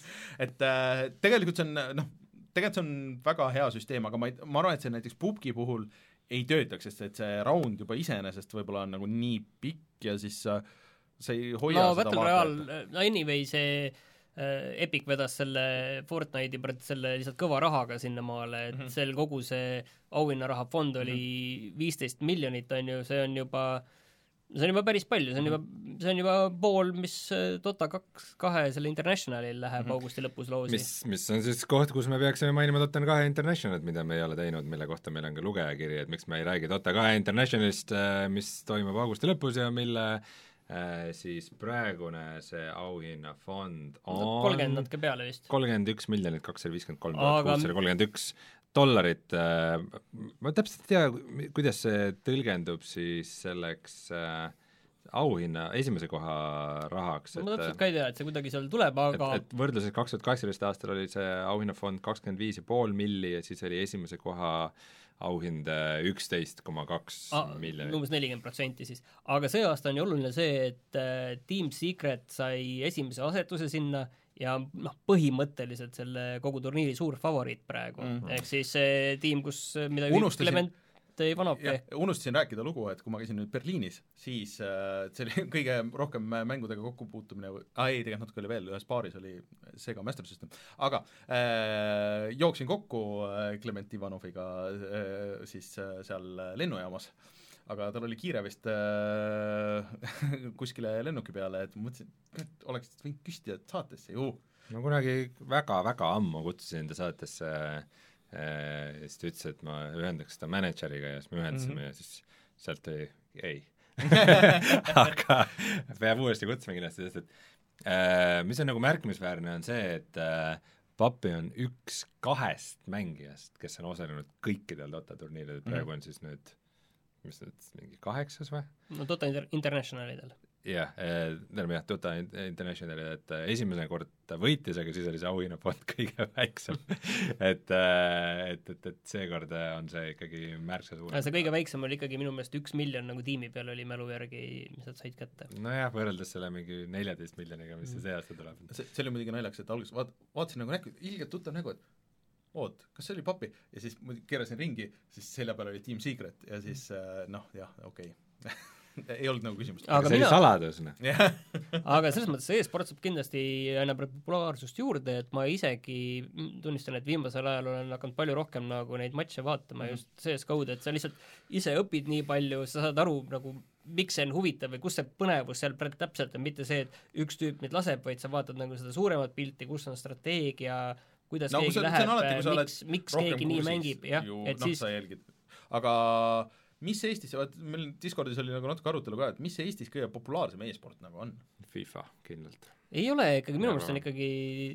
et äh, tegelikult see on, noh, tegelikult see on väga hea süsteem, aga ma, ei, ma arvan, et see näiteks P U B G puhul ei töötaks, sest et see raund juba iseenesest võib-olla on nagu nii pikk ja siis äh, see ei hoia no, seda Battle Royale, no anyway see äh, Epic vedas selle Fortnite'i pret selle lihtsalt kõva rahaga sinnamaale, et mm -hmm. seal kogu see auhinnaraha fond oli viisteist mm -hmm. miljonit, on ju, see on juba see on juba päris palju, see on juba, see on juba pool, mis Dota kaks kahe selle Internationalil läheb mm -hmm. augusti lõpus loosi. mis, mis on siis koht, kus me peaksime mainima Dota kahe Internationalit, mida me ei ole teinud, mille kohta meil on ka lugejakiri, et miks me ei räägi Dota kahe Internationalist, mis toimub augusti lõpus ja mille Äh, siis praegune see auhinnafond on kolmkümmend natuke peale vist. kolmkümmend üks miljonit kakssada viiskümmend kolm tuhat kuussada kolmkümmend üks dollarit. Äh, ma täpselt ei tea, kuidas see tõlgendub siis selleks äh, auhinna esimese koha rahaks. ma täpselt ka ei tea, et see kuidagi seal tuleb, aga et, et võrdluses kaks tuhat kaheksateist aastal oli see auhinnafond kakskümmend viis ja pool milli ja siis oli esimese koha auhind üksteist koma kaks miljonit. umbes nelikümmend protsenti siis. Aga see aasta on ju oluline see, et äh, Team Secret sai esimese asetuse sinna ja noh, põhimõtteliselt selle kogu turniiri suur favoriit praegu. Mm-hmm. Ehk siis see tiim, kus, mida unustasin, Clement Ivanovi. Unustasin rääkida lugu, et kui ma käisin nüüd Berliinis, siis äh, see oli kõige rohkem mängudega kokkupuutumine, ah ei, tegelikult natuke oli veel, ühes baaris oli Sega Master System, aga äh, jooksin kokku äh, Clement Ivanoviga äh, siis äh, seal lennujaamas, aga tal oli kiire vist äh, kuskile lennuki peale, et mõtlesin, et oleks võinud küsida saatesse ju. ma kunagi väga-väga ammu kutsusin ta saatesse äh, siis ta ütles, et ma ühendaks seda manager'iga ja siis me ühendasime mm -hmm. ja siis sealt oli ei aga peab uuesti kutsuma kindlasti, sest et äh, mis on nagu märkimisväärne, on see, et äh, Papi on üks kahest mängijast, kes on osalenud kõikidel Dota turniiridel, praegu on siis nüüd mis nüüd, mingi kaheksas või? no Dota inter- Internationalidel. jah, tähendab jah, Dota Internationali, et esimene kord ta võitis, aga siis oli see auhinnafond kõige väiksem et, et, et, et seekord on see ikkagi märksa suurem. see kõige väiksem oli ikkagi minu meelest üks miljon nagu tiimi peal oli mälu järgi, mis nad said kätte. nojah, võrreldes selle mingi neljateist miljoniga, mis see see aasta tuleb. see, see oli muidugi naljakas, et alguses vaat, vaatasin nagu näkku, ilgelt tuttav nägu, et oot, kas see oli Papi? Ja siis keerasin ringi, siis selja peal oli Team Secret ja siis noh, jah, okei okay. ei olnud nagu küsimust. aga see mina... oli saladus, noh. aga selles mõttes e-sport saab kindlasti aina populaarsust juurde, et ma isegi tunnistan, et viimasel ajal olen hakanud palju rohkem nagu neid matše vaatama mm -hmm. just C S G O-d, et sa lihtsalt ise õpid nii palju, sa saad aru nagu miks see on huvitav või kus see põnevus seal täpselt on, mitte see, et üks tüüp meid laseb, vaid sa vaatad nagu seda suuremat pilti, kus on strateegia, kuidas no, keegi läheb, miks, miks keegi nii mängib, jah, et no, siis sa jälgid. Aga mis Eestis, vaat meil Discordis oli nagu natuke arutelu ka, et mis Eestis kõige populaarsem e-sport nagu on? FIFA, kindlalt. ei ole ikkagi, minu meelest on ikkagi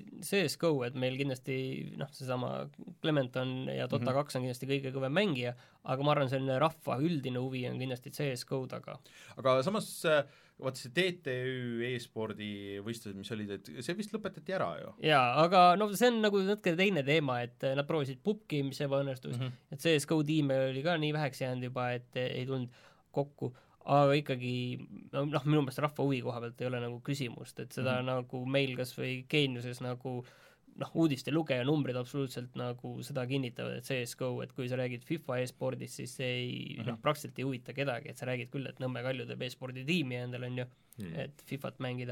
C S G O, et meil kindlasti noh, seesama Clement on ja Dota mm -hmm. kaks on kindlasti kõige kõvem mängija, aga ma arvan, selline rahva üldine huvi on kindlasti C S G O taga. aga samas vaata see D T Ü e-spordi võistlused, mis olid, et see vist lõpetati ära ju? jaa, aga no see on nagu natuke teine teema, et nad proovisid P U B G, mis ebaõnnestus mm, -hmm. et C S G O tiime oli ka nii väheks jäänud juba, et ei tulnud kokku, aga ikkagi noh, minu meelest rahva huvi koha pealt ei ole nagu küsimust, et seda mm -hmm. nagu meil kas või Geeniuses nagu noh, uudiste lugeja numbrid absoluutselt nagu seda kinnitavad, et C S G O, et kui sa räägid FIFA e-spordist, siis see ei mm -hmm. noh, praktiliselt ei huvita kedagi, et sa räägid küll, et Nõmme Kalju teeb e-spordi tiimi endal, on ju mm, -hmm. et FIFAt mängida,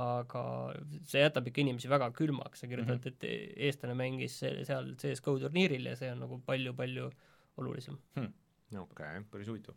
aga see jätab ikka inimesi väga külmaks, sa kirjutad mm, -hmm. et eestlane mängis seal C S G O turniiril ja see on nagu palju-palju olulisem hmm.. okei okay,, päris huvitav.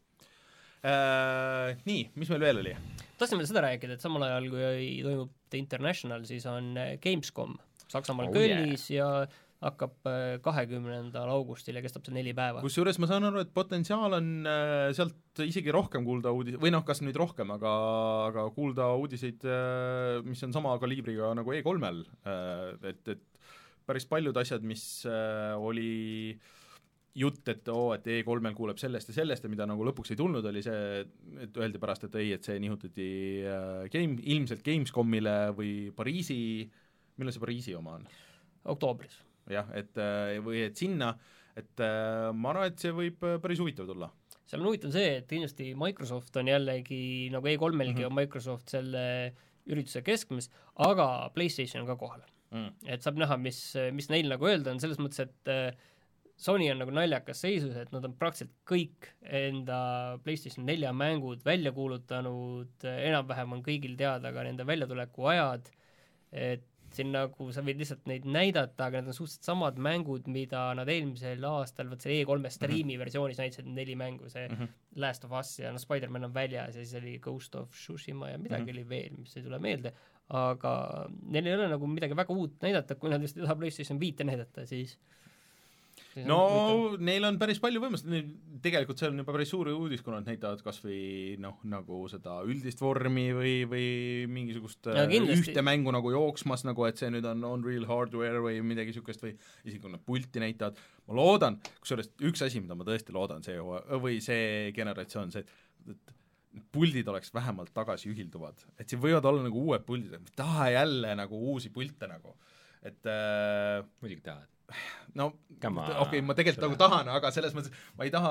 Äh, nii, mis meil veel oli? tahtsin veel seda rääkida, et samal ajal, kui toimub The International, siis on Gamescom Saksamaal oh, Kölnis yeah. ja hakkab kahekümnendal augustil ja kestab see neli päeva. Kusjuures ma saan aru, et potentsiaal on äh, sealt isegi rohkem kuulda uudis-, või noh, kas nüüd rohkem, aga, aga kuulda uudiseid äh,, mis on sama kaliibriga nagu E kolmel äh,, et, et päris paljud asjad, mis äh, oli jutt, et oo, et E kolmel kuuleb sellest ja sellest ja mida nagu lõpuks ei tulnud, oli see, et öeldi pärast, et ei, et see nihutati äh, game, ilmselt Gamescomile või Pariisi, millal see Pariisi oma on? Oktoobris. Jah, et või et sinna, et äh, ma arvan, et see võib päris huvitav tulla. Seal on huvitav see, et kindlasti Microsoft on jällegi, nagu E kolmelgi mm-hmm. on Microsoft selle ürituse keskmes, aga PlayStation on ka kohal. Mm. Et saab näha, mis, mis neil nagu öelda on, selles mõttes, et äh, Sony on nagu naljakas seisus, et nad on praktiliselt kõik enda PlayStation nelja mängud välja kuulutanud, enam-vähem on kõigil teada ka nende väljatuleku ajad, et siin nagu sa võid lihtsalt neid näidata, aga need on suhteliselt samad mängud, mida nad eelmisel aastal, võt see E kolme streami mm-hmm. versioonis näitasid neli mängu, see mm-hmm. Last of Us ja no Spider-Man on väljas ja siis oli Ghost of Tsushima ja midagi mm-hmm. oli veel, mis ei tule meelde, aga neil ei ole nagu midagi väga uut näidata, kui nad just ei taha PlayStation viite näidata, siis no neil on päris palju võimalust, tegelikult see on juba päris suur uudis, kui nad näitavad kas või noh, nagu seda üldist vormi või, või mingisugust no, ühte mängu nagu jooksmas, nagu et see nüüd on Unreal Hardware või midagi niisugust või isegi kui nad pulti näitavad, ma loodan, kusjuures üks asi, mida ma tõesti loodan, see või see generatsioon, see, et puldid oleks vähemalt tagasi ühilduvad, et siin võivad olla nagu uued puldid, et taha jälle nagu uusi pulte nagu, et äh, muidugi tahad no okei okay,, ma tegelikult nagu tahan, aga selles mõttes ma ei taha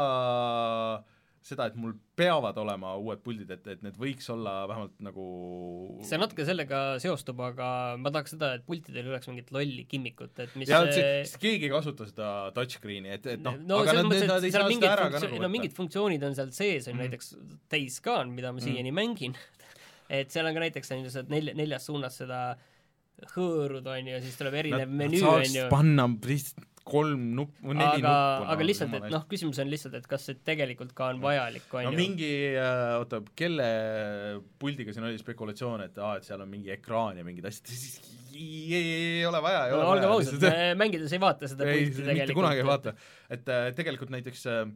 seda, et mul peavad olema uued puldid, et, et need võiks olla vähemalt nagu see natuke sellega seostub, aga ma tahaks seda, et pultidel ei oleks mingit lolli kimmikut, et mis ja see, keegi ei kasuta seda touchscreeni, et, et noh no, aga nad, mõttes, nad ei saa seda ära ka nagu no mingid funktsioonid on seal sees, on mm. näiteks Days Gone, mida ma mm. siiani mängin, et seal on ka näiteks on just nelja, neljas suunas seda hõõrud on ju, siis tuleb erinev nad, menüü on ju. panna lihtsalt kolm nupp, neli aga, nuppu. aga lihtsalt, et noh, küsimus on lihtsalt, et kas see tegelikult ka on vajalik, on no ju. mingi, äh, oota, kelle puldiga siin oli spekulatsioon, et aa, et seal on mingi ekraan ja mingid asjad, siis ei, ei, ei ole vaja, ei no, ole vaja. Ausad, mängides ei vaata seda ei, pulti tegelikult. mitte kunagi ei vaata. Et äh, tegelikult näiteks äh,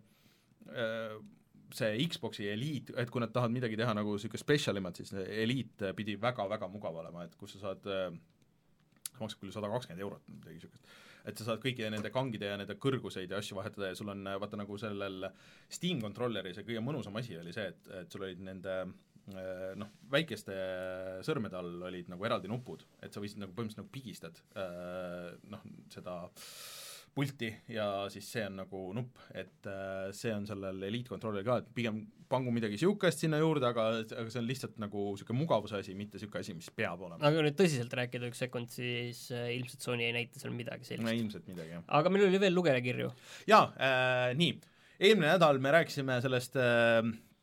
see Xboxi Elite, et kui nad tahavad midagi teha nagu niisugune specialimat, siis Elite pidi väga-väga mugav olema, et kus sa saad äh, maksab küll sada kakskümmend eurot, midagi niisugust, et sa saad kõikide nende kangide ja nende kõrguseid ja asju vahetada ja sul on vaata nagu sellel Steam Controlleri see kõige mõnusam asi oli see, et, et sul olid nende noh, väikeste sõrmede all olid nagu eraldi nupud, et sa võisid nagu põhimõtteliselt nagu pigistad noh, seda pulti ja siis see on nagu nupp, et see on sellel Elite Controlleril ka, et pigem pangu midagi niisugust sinna juurde, aga, aga see on lihtsalt nagu niisugune mugavuse asi, mitte niisugune asi, mis peab olema. aga nüüd tõsiselt rääkida üks sekund, siis äh, ilmselt Sony ei näita seal midagi sellist. no ilmselt midagi, jah. aga meil oli veel lugejakirju. jaa äh,, nii, eelmine nädal me rääkisime sellest äh,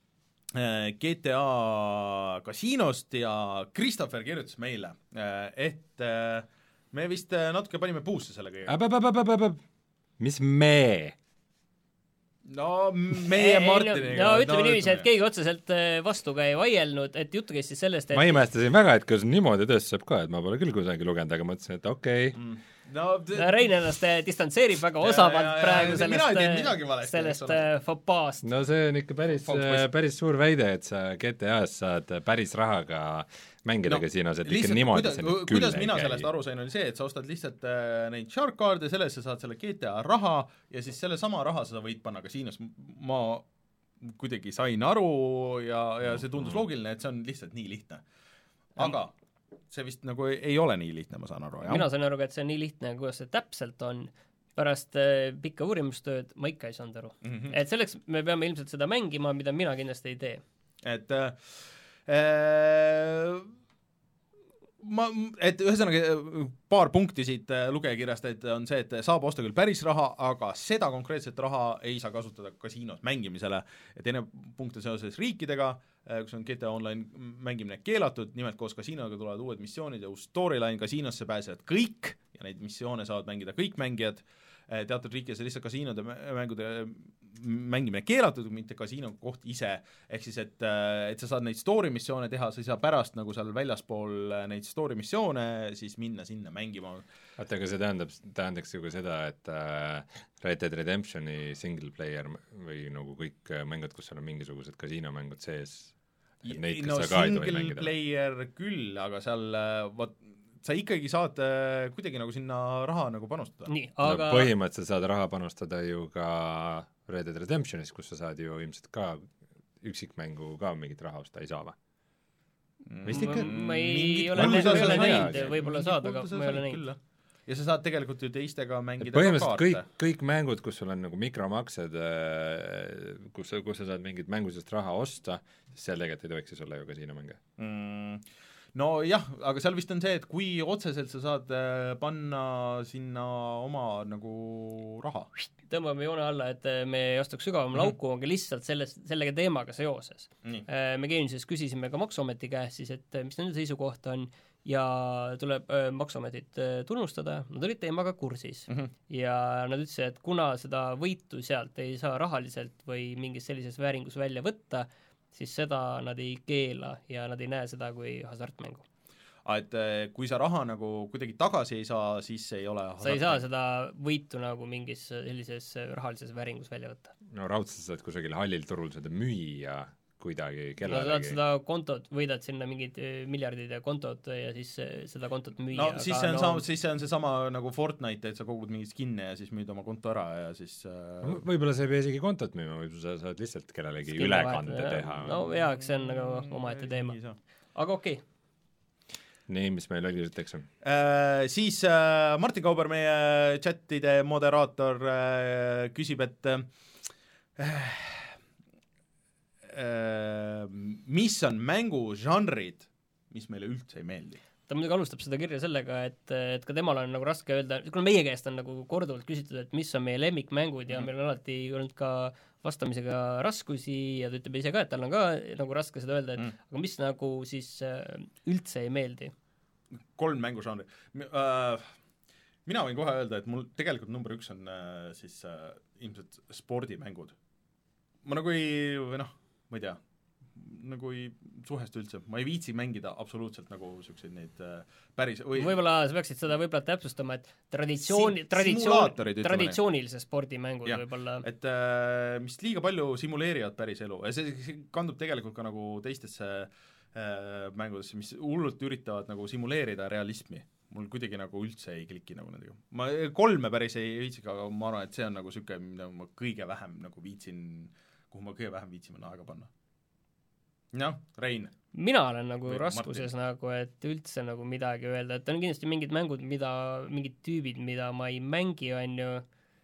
G T A kasiinost ja Christopher kirjutas meile, et me vist natuke panime puusse selle kõige. Mis me? No meie Martiniga. No, no ütleme niiviisi, et keegi otseselt vastu ka ei vaielnud, et juttu käis siis sellest, et ma imestasin väga, et kas niimoodi tõesti saab ka, et ma pole küll kusagil lugenud, aga mõtlesin, et okei okay. mm. No, t- no Rein ennast distantseerib väga osavalt ja, ja, praegu ja, sellest, valesti, sellest fopaast. No see on ikka päris, päris suur väide, et sa G T A-s saad päris rahaga mängida no, kasiinos, et ikka niimoodi kuida, see nüüd küll kuidas mina sellest aru sain, oli see, et sa ostad lihtsalt äh, neid shark card'e, selles sa saad selle G T A raha ja siis selle sama raha sa võid panna kasiinos. Ma kuidagi sain aru ja, ja see tundus loogiline, et see on lihtsalt nii lihtne. Aga see vist nagu ei ole nii lihtne, ma saan aru, jah? Mina sain aru, et see on nii lihtne, kuidas see täpselt on. Pärast äh, pikka uurimustööd ma ikka ei saanud aru. Mm-hmm. Et selleks me peame ilmselt seda mängima, mida mina kindlasti ei tee. Et äh, äh, ma, et ühesõnaga paar punkti siit lugejakirjast, et on see, et saab osta küll päris raha, aga seda konkreetset raha ei saa kasutada kasiinos mängimisele. Ja teine punkt on seoses riikidega, kus on G T A Online mängimine keelatud, nimelt koos kasiinoga tulevad uued missioonid ja uus storyline, kasiinosse pääsevad kõik ja neid missioone saavad mängida kõik mängijad teatud riikides on lihtsalt kasiinode mängude mängimine keelatud, mitte kasiino koht ise, ehk siis et, et sa saad neid story missioone teha, sa ei saa pärast nagu seal väljaspool neid story missioone siis minna sinna mängima. Vaata, aga see tähendab, tähendaks ju ka seda, et äh, Red Dead Redemptioni single player või nagu kõik mängud, kus seal on mingisugused kasiinomängud sees, et neid, no sa ka ei tohi single mängida. player küll, aga seal vaat, sa ikkagi saad äh, kuidagi nagu sinna raha nagu panustada. nii, aga no, põhimõtteliselt saad raha panustada ju ka Red Dead Redemptionis, kus sa saad ju ilmselt ka üksikmängu ka mingit raha osta, ei saa või? Vist ikka? ma ei Mingit ole, kuldu ei sa ole seal näinud, saad. võib-olla Mingit saad, aga kuldu sa ma ei ole saad näinud. küll. Ja sa saad tegelikult ju teistega mängida ka põhimõtteliselt kaarte. kõik, kõik mängud, kus sul on nagu mikromaksed, kus, kus sa saad mingit mängusest raha osta, siis seal tegelikult ei tohiks siis olla ju kasiinomänge. Mm, no jah, aga seal vist on see, et kui otseselt sa saad panna sinna oma nagu raha. Tõmbame joone alla, et me ei astuks sügavam mm-hmm. lauku, aga lihtsalt selles, sellega teemaga seoses. Nii. Me Geeniuses küsisime ka Maksuameti käest siis, et mis nende seisukoht on ja tuleb äh, Maksuametit äh, tunnustada, nad olid teemaga kursis mm-hmm. ja nad ütlesid, et kuna seda võitu sealt ei saa rahaliselt või mingis sellises vääringus välja võtta, siis seda nad ei keela ja nad ei näe seda kui hasartmängu. Et kui sa raha nagu kuidagi tagasi ei saa, siis ei ole sa ei saa seda võitu nagu mingis sellises rahalises vääringus välja võtta. No raudselt saad kusagil hallil turul seda müüa kuidagi kellelegi. No saad seda kontot, võidad sinna mingid miljardid ja kontot ja siis seda kontot müüa. No siis see on, no, sama, siis see on see sama nagu Fortnite, et sa kogud mingid skinne ja siis müüd oma konto ära ja siis äh... võib-olla sa ei pea isegi kontot müüma, võib-olla sa saad lihtsalt kellelegi Skinne ülekande vahet, teha. No jaa, eks see on nagu omaette teema. Aga okei okay. Nii, mis meil oli ütleks on? Äh, siis äh, Martin Kauber, meie chatide moderaator äh, küsib, et äh, äh, mis on mängužanrid, mis meile üldse ei meeldi? Ta muidugi alustab seda kirja sellega, et, et ka temal on nagu raske öelda, kuna meie käest on nagu korduvalt küsitud, et mis on meie lemmikmängud ja mm. meil on alati olnud ka vastamisega raskusi ja ta ütleb ise ka, et tal on ka nagu raske seda öelda, et mm. aga mis nagu siis üldse ei meeldi? Kolm mängužanri. Mina võin kohe öelda, et mul tegelikult number üks on siis ilmselt spordimängud. Ma nagu ei, või noh, ma ei tea, nagu ei suhestu üldse, ma ei viitsi mängida absoluutselt nagu selliseid neid päris või võib-olla sa peaksid seda võib-olla täpsustama, et traditsiooni, si- traditsioon, traditsioonilise spordimängud ja, võib-olla et äh, mis liiga palju simuleerivad päris elu ja see, see kandub tegelikult ka nagu teistesse äh, mängudesse, mis hullult üritavad nagu simuleerida realismi. Mul kuidagi nagu üldse ei kliki nagu nendega. Ma kolme päris ei viitsika, aga ma arvan, et see on nagu süke, mida ma kõige vähem nagu viitsin, kuhu ma kõige vähem viitsin on aega panna. Jah, Rein. Mina olen nagu Või raskuses Martin. Nagu, et üldse nagu midagi öelda, et on kindlasti mingid mängud, mida, mingid tüübid, mida ma ei mängi, on ju,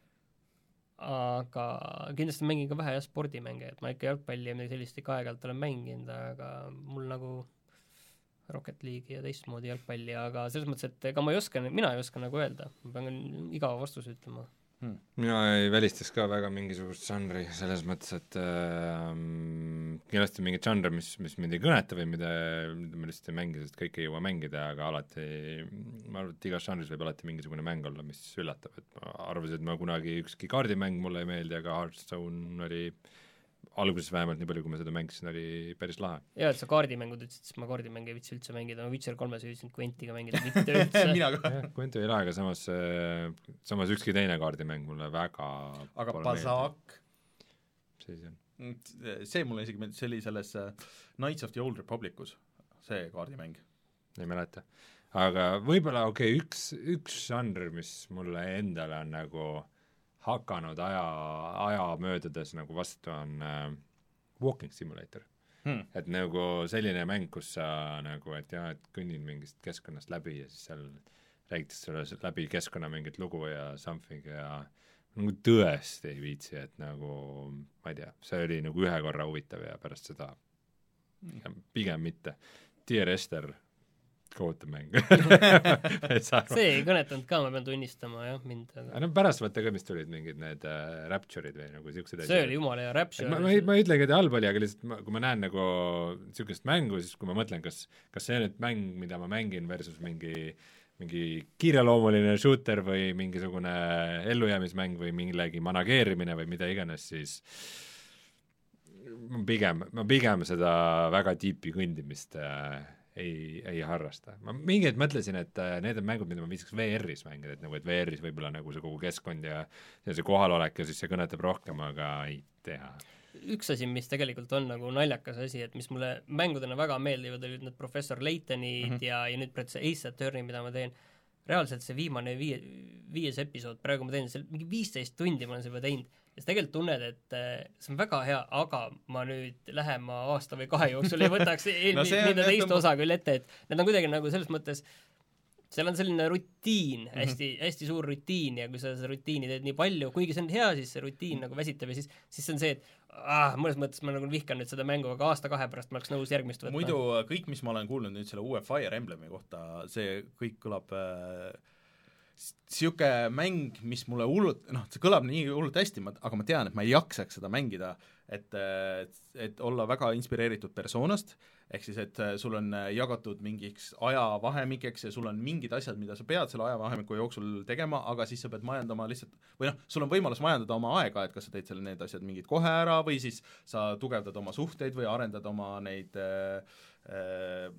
aga kindlasti mängin ka vähe jah spordimänge, et ma ikka jalgpalli ja midagi sellist ikka aeg-ajalt olen mänginud, aga mul nagu Rocket League ja teistmoodi jalgpalli, aga selles mõttes, et ega ma ei oska, mina ei oska nagu öelda, ma pean igava vastuse ütlema. Hmm. Mina ei välistas ka väga mingisugust žanri selles mõttes, et äh, kindlasti mingit žanri, mis, mis mind ei kõneta või mida, mida ma lihtsalt ei mängi, sest kõik ei jõua mängida, aga alati, ma arvan, et igas žanris võib alati mingisugune mäng olla, mis üllatab, et ma arvasin, et ma kunagi ükski kaardimäng mulle ei meeldi, aga Hearthstone oli alguses vähemalt nii palju, kui ma seda mängisin, oli päris lahe. Jaa, et sa kaardimängud ütlesid, siis ma kaardimänge ei viitsi üldse mängida, ma Witcher kolmes ei viitsinud Quentiga mängida, mitte üldse. Mina ka. jah, Quenti ei lahe, aga samas, samas ükski teine kaardimäng mulle väga aga Bazaak see, see mulle isegi meeldis, see oli selles Knights of the Old Republicus, see kaardimäng. Ei mäleta. Aga võib-olla, okei, okay, üks, üks žanr, mis mulle endale on nagu hakanud aja, aja möödudes nagu vastu on äh, Walking Simulator hmm.. et nagu selline mäng, kus sa nagu, et jah, et kõnnid mingist keskkonnast läbi ja siis seal räägitakse sulle läbi keskkonna mingit lugu ja something ja nagu tõesti ei viitsi, et nagu ma ei tea, see oli nagu ühe korra huvitav ja pärast seda pigem, pigem mitte. Dear Esther kohutav mäng see ei kõnetanud ka, ma pean tunnistama, jah, mind aga no pärast vaata ka, mis tulid mingid need äh, Rapture'id või nagu siuksed see oli jumala ja Rapture ma, ma, ma ei ütlegi, et halb oli, aga lihtsalt ma, kui ma näen nagu siukest mängu, siis kui ma mõtlen, kas, kas see on nüüd mäng, mida ma mängin versus mingi mingi kiireloomuline shooter või mingisugune ellujäämismäng või millegi manageerimine või mida iganes, siis ma pigem, ma pigem seda väga tiipi kõndimist äh, ei, ei harrasta. Ma mingi hetk mõtlesin, et äh, need on mängud, mida ma viisaks V R-is mängida, et nagu, et V R-is võib-olla nagu see kogu keskkond ja see kohalolek ja siis see kõnetab rohkem, aga ei tea. Üks asi, mis tegelikult on nagu naljakas asi, et mis mulle mängudena väga meeldivad, olid need Professor Laytonid mm -hmm. ja, ja nüüd praegu see Ace Attorney, mida ma teen, reaalselt see viimane viie, viies episood, praegu ma teen seal mingi viisteist tundi ma olen seda teinud ja sa tegelikult tunned, et see on väga hea, aga ma nüüd lähema aasta või kahe jooksul ei võtaks eelmine no teist osa küll ette, et need on kuidagi nagu selles mõttes seal on selline rutiin, hästi, mm -hmm. hästi suur rutiin ja kui sa seda rutiini teed nii palju, kuigi see on hea, siis see rutiin nagu väsitab ja siis, siis see on see, et ah, mõnes mõttes ma nagu vihkan nüüd seda mängu, aga aasta-kahe pärast ma oleks nõus järgmist võtta. Muidu kõik, mis ma olen kuulnud nüüd selle uue Fire Emblemi kohta, see kõik kõlab äh, siuke mäng, mis mulle hullult, noh, see kõlab nii hullult hästi, aga ma tean, et ma ei jaksaks seda mängida, et, et, et olla väga inspireeritud persoonast, ehk siis, et sul on jagatud mingiks ajavahemikeks ja sul on mingid asjad, mida sa pead selle ajavahemiku jooksul tegema, aga siis sa pead majandama lihtsalt, või noh, sul on võimalus majandada oma aega, et kas sa teed selle need asjad mingid kohe ära või siis sa tugevdad oma suhteid või arendad oma neid äh, äh,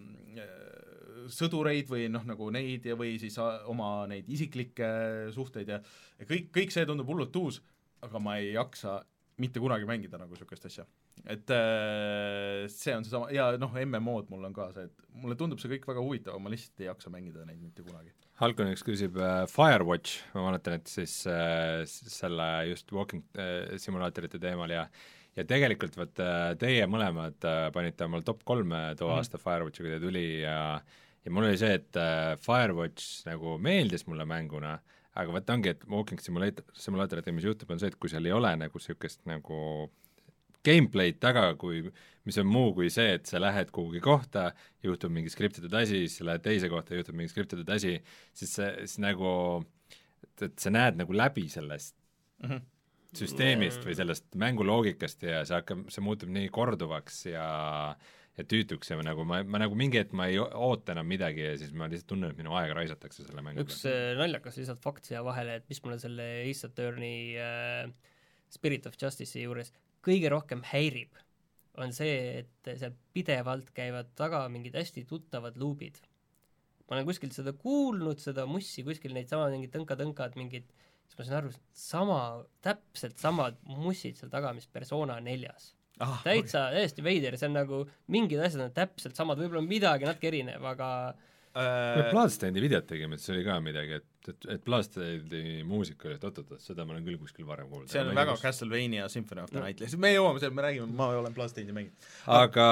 sõdureid või noh, nagu neid ja või siis oma neid isiklikke suhteid ja, ja kõik, kõik see tundub hullult uus, aga ma ei jaksa mitte kunagi mängida nagu niisugust asja. Et äh, see on seesama, ja noh, M M O-d mul on ka see, et mulle tundub see kõik väga huvitav, aga ma lihtsalt ei jaksa mängida neid mitte kunagi. Halkoniks küsib äh, Firewatch, ma mäletan, et siis äh, selle just walking äh, simulaatorite teemal ja ja tegelikult võt äh, teie mõlemad äh, panite omal top kolme too mm. aasta Firewatchi, kui ta tuli ja ja mul oli see, et äh, Firewatch nagu meeldis mulle mänguna, aga võt ongi, et walking simulaator, simulaatorite, mis juhtub, on see, et kui seal ei ole nagu niisugust nagu gameplay'd taga, kui, mis on muu kui see, et sa lähed kuhugi kohta, juhtub mingi skriptitud asi, siis sa lähed teise kohta, juhtub mingi skriptitud asi, siis see, siis nagu, et sa näed nagu läbi sellest mm -hmm. süsteemist või sellest mänguloogikast ja see hakkab, see muutub nii korduvaks ja ja tüütuks ja nagu ma, ma nagu mingi hetk ma ei oota enam midagi ja siis ma lihtsalt tunnen, et minu aega raisatakse selle mänguga. Üks äh, naljakas lihtsalt fakt siia vahele, et mis mulle selle Ace Attorney äh, Spirit of Justice'i juures kõige rohkem häirib, on see, et seal pidevalt käivad taga mingid hästi tuttavad luubid. Ma olen kuskilt seda kuulnud, seda mussi, kuskil neid sama mingid tõnka-tõnkad, mingid, siis ma saan aru, sama, täpselt samad mussid seal taga, mis Persona neljas. Ah, täitsa täiesti veider, see on nagu, mingid asjad on täpselt samad, võib-olla midagi natuke erinev, aga me Bloodstainedi videot tegime, et see oli ka midagi, et, et, et Bloodstainedi muusika oli, et oot-oot, seda ma olen küll kuskil varem kuulnud. see on väga kus... Castlevania Symphony of the no. Night, lihtsalt me jõuame seal, me räägime, ma olen Bloodstainedi mängid. aga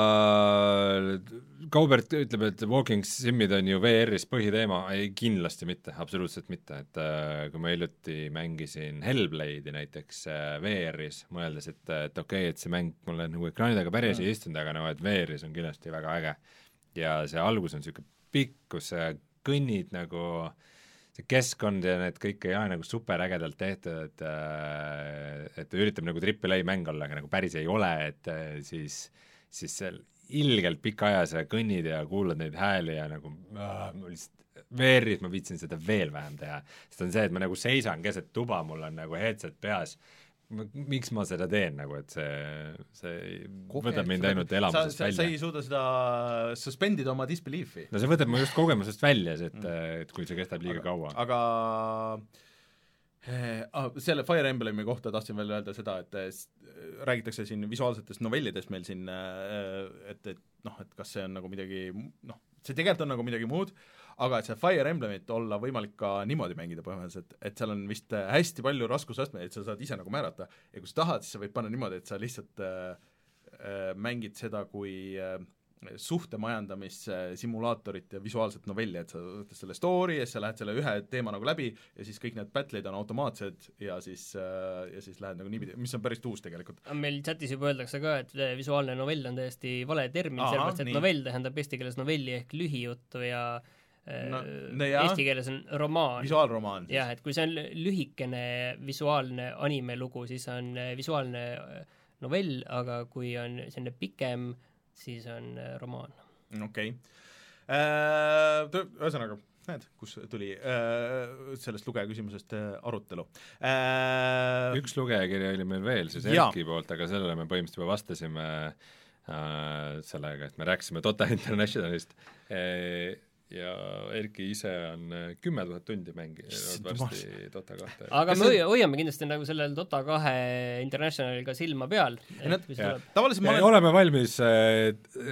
Kaubert ütleb, et Walking Simid on ju V R-is põhiteema, ei kindlasti mitte, absoluutselt mitte, et äh, kui ma hiljuti mängisin Hellblade'i näiteks äh, V R-is, mõeldes, et, et okei okay,, et see mäng mulle nagu ekraani taga päris ei istunud, aga no et V R-is on kindlasti väga äge. Ja see algus on niisugune pikk, kus sa kõnnid nagu, see keskkond ja need kõik ei ole nagu superägedalt tehtud, et et ta üritab nagu triple A mäng olla, aga nagu päris ei ole, et siis, siis seal ilgelt pika aja sa kõnnid ja kuulad neid hääli ja nagu äh, ma lihtsalt V R-is ma viitsin seda veel vähem teha, sest on see, et ma nagu seisan keset tuba, mul on nagu headset peas, miks ma seda teen, nagu et see, see Koge, võtab mind ainult elamusest sa, välja. sa ei suuda seda suspendida oma disbeliefi. No see võtab mu just kogemusest välja, et, et kui see kestab liiga aga, kaua. Aga äh, selle Fire Emblemi kohta tahtsin veel öelda seda, et äh, räägitakse siin visuaalsetest novellidest meil siin äh,, et, et noh, et kas see on nagu midagi, noh, see tegelikult on nagu midagi muud, aga et see Fire Emblemit olla võimalik ka niimoodi mängida põhimõtteliselt, et seal on vist hästi palju raskusastmeid, et sa saad ise nagu määrata ja kui sa tahad, siis sa võid panna niimoodi, et sa lihtsalt äh, äh, mängid seda kui äh, suhtemajandamissimulaatorit ja visuaalset novelli, et sa võtad selle story ja sa lähed selle ühe teema nagu läbi ja siis kõik need battle'id on automaatsed ja siis, ja siis lähed nagu niipidi, mis on päris uus tegelikult. Meil chatis juba öeldakse ka, et visuaalne novell on täiesti vale termin, sellepärast et nii. Novell tähendab eesti keeles novelli ehk lühijuttu ja no, no eesti keeles on romaan. Visuaalromaan. jah, et kui see on lühikene visuaalne animelugu, siis on visuaalne novell, aga kui on selline pikem, siis on romaan. okei okay. äh,. Ühesõnaga, näed, kus tuli äh, sellest lugeja küsimusest äh, arutelu äh,. üks lugejakiri oli meil veel siis Erki poolt, aga sellele me põhimõtteliselt juba vastasime äh, sellega, et me rääkisime Dota Internationalist äh, ja Erki ise on kümme tuhat tundi mänginud varsti Dota kahte. aga me see... hoiame kindlasti nagu sellel Dota kahe Internationalil ka silma peal. Tavaliselt olen... oleme valmis äh,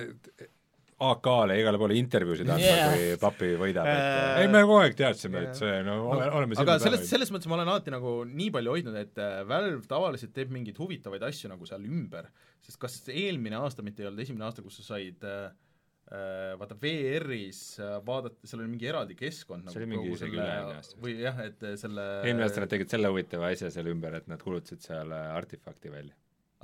A K-le igale poole intervjuusid andma yeah., kui papi võidab, et äh, ei, me kogu aeg teadsime, et see, no, no oleme aga selles, selles mõttes ma olen alati nagu nii palju hoidnud, et Valve tavaliselt teeb mingeid huvitavaid asju nagu seal ümber, sest kas eelmine aasta mitte ei olnud esimene aasta, kus sa said äh, vaata V R-is vaadata, seal oli mingi eraldi keskkond nagu see oli mingi isegi üle aasta. Või jah, et selle eelmine aasta nad tegid selle huvitava asja seal ümber, et nad kulutasid seal artifakti välja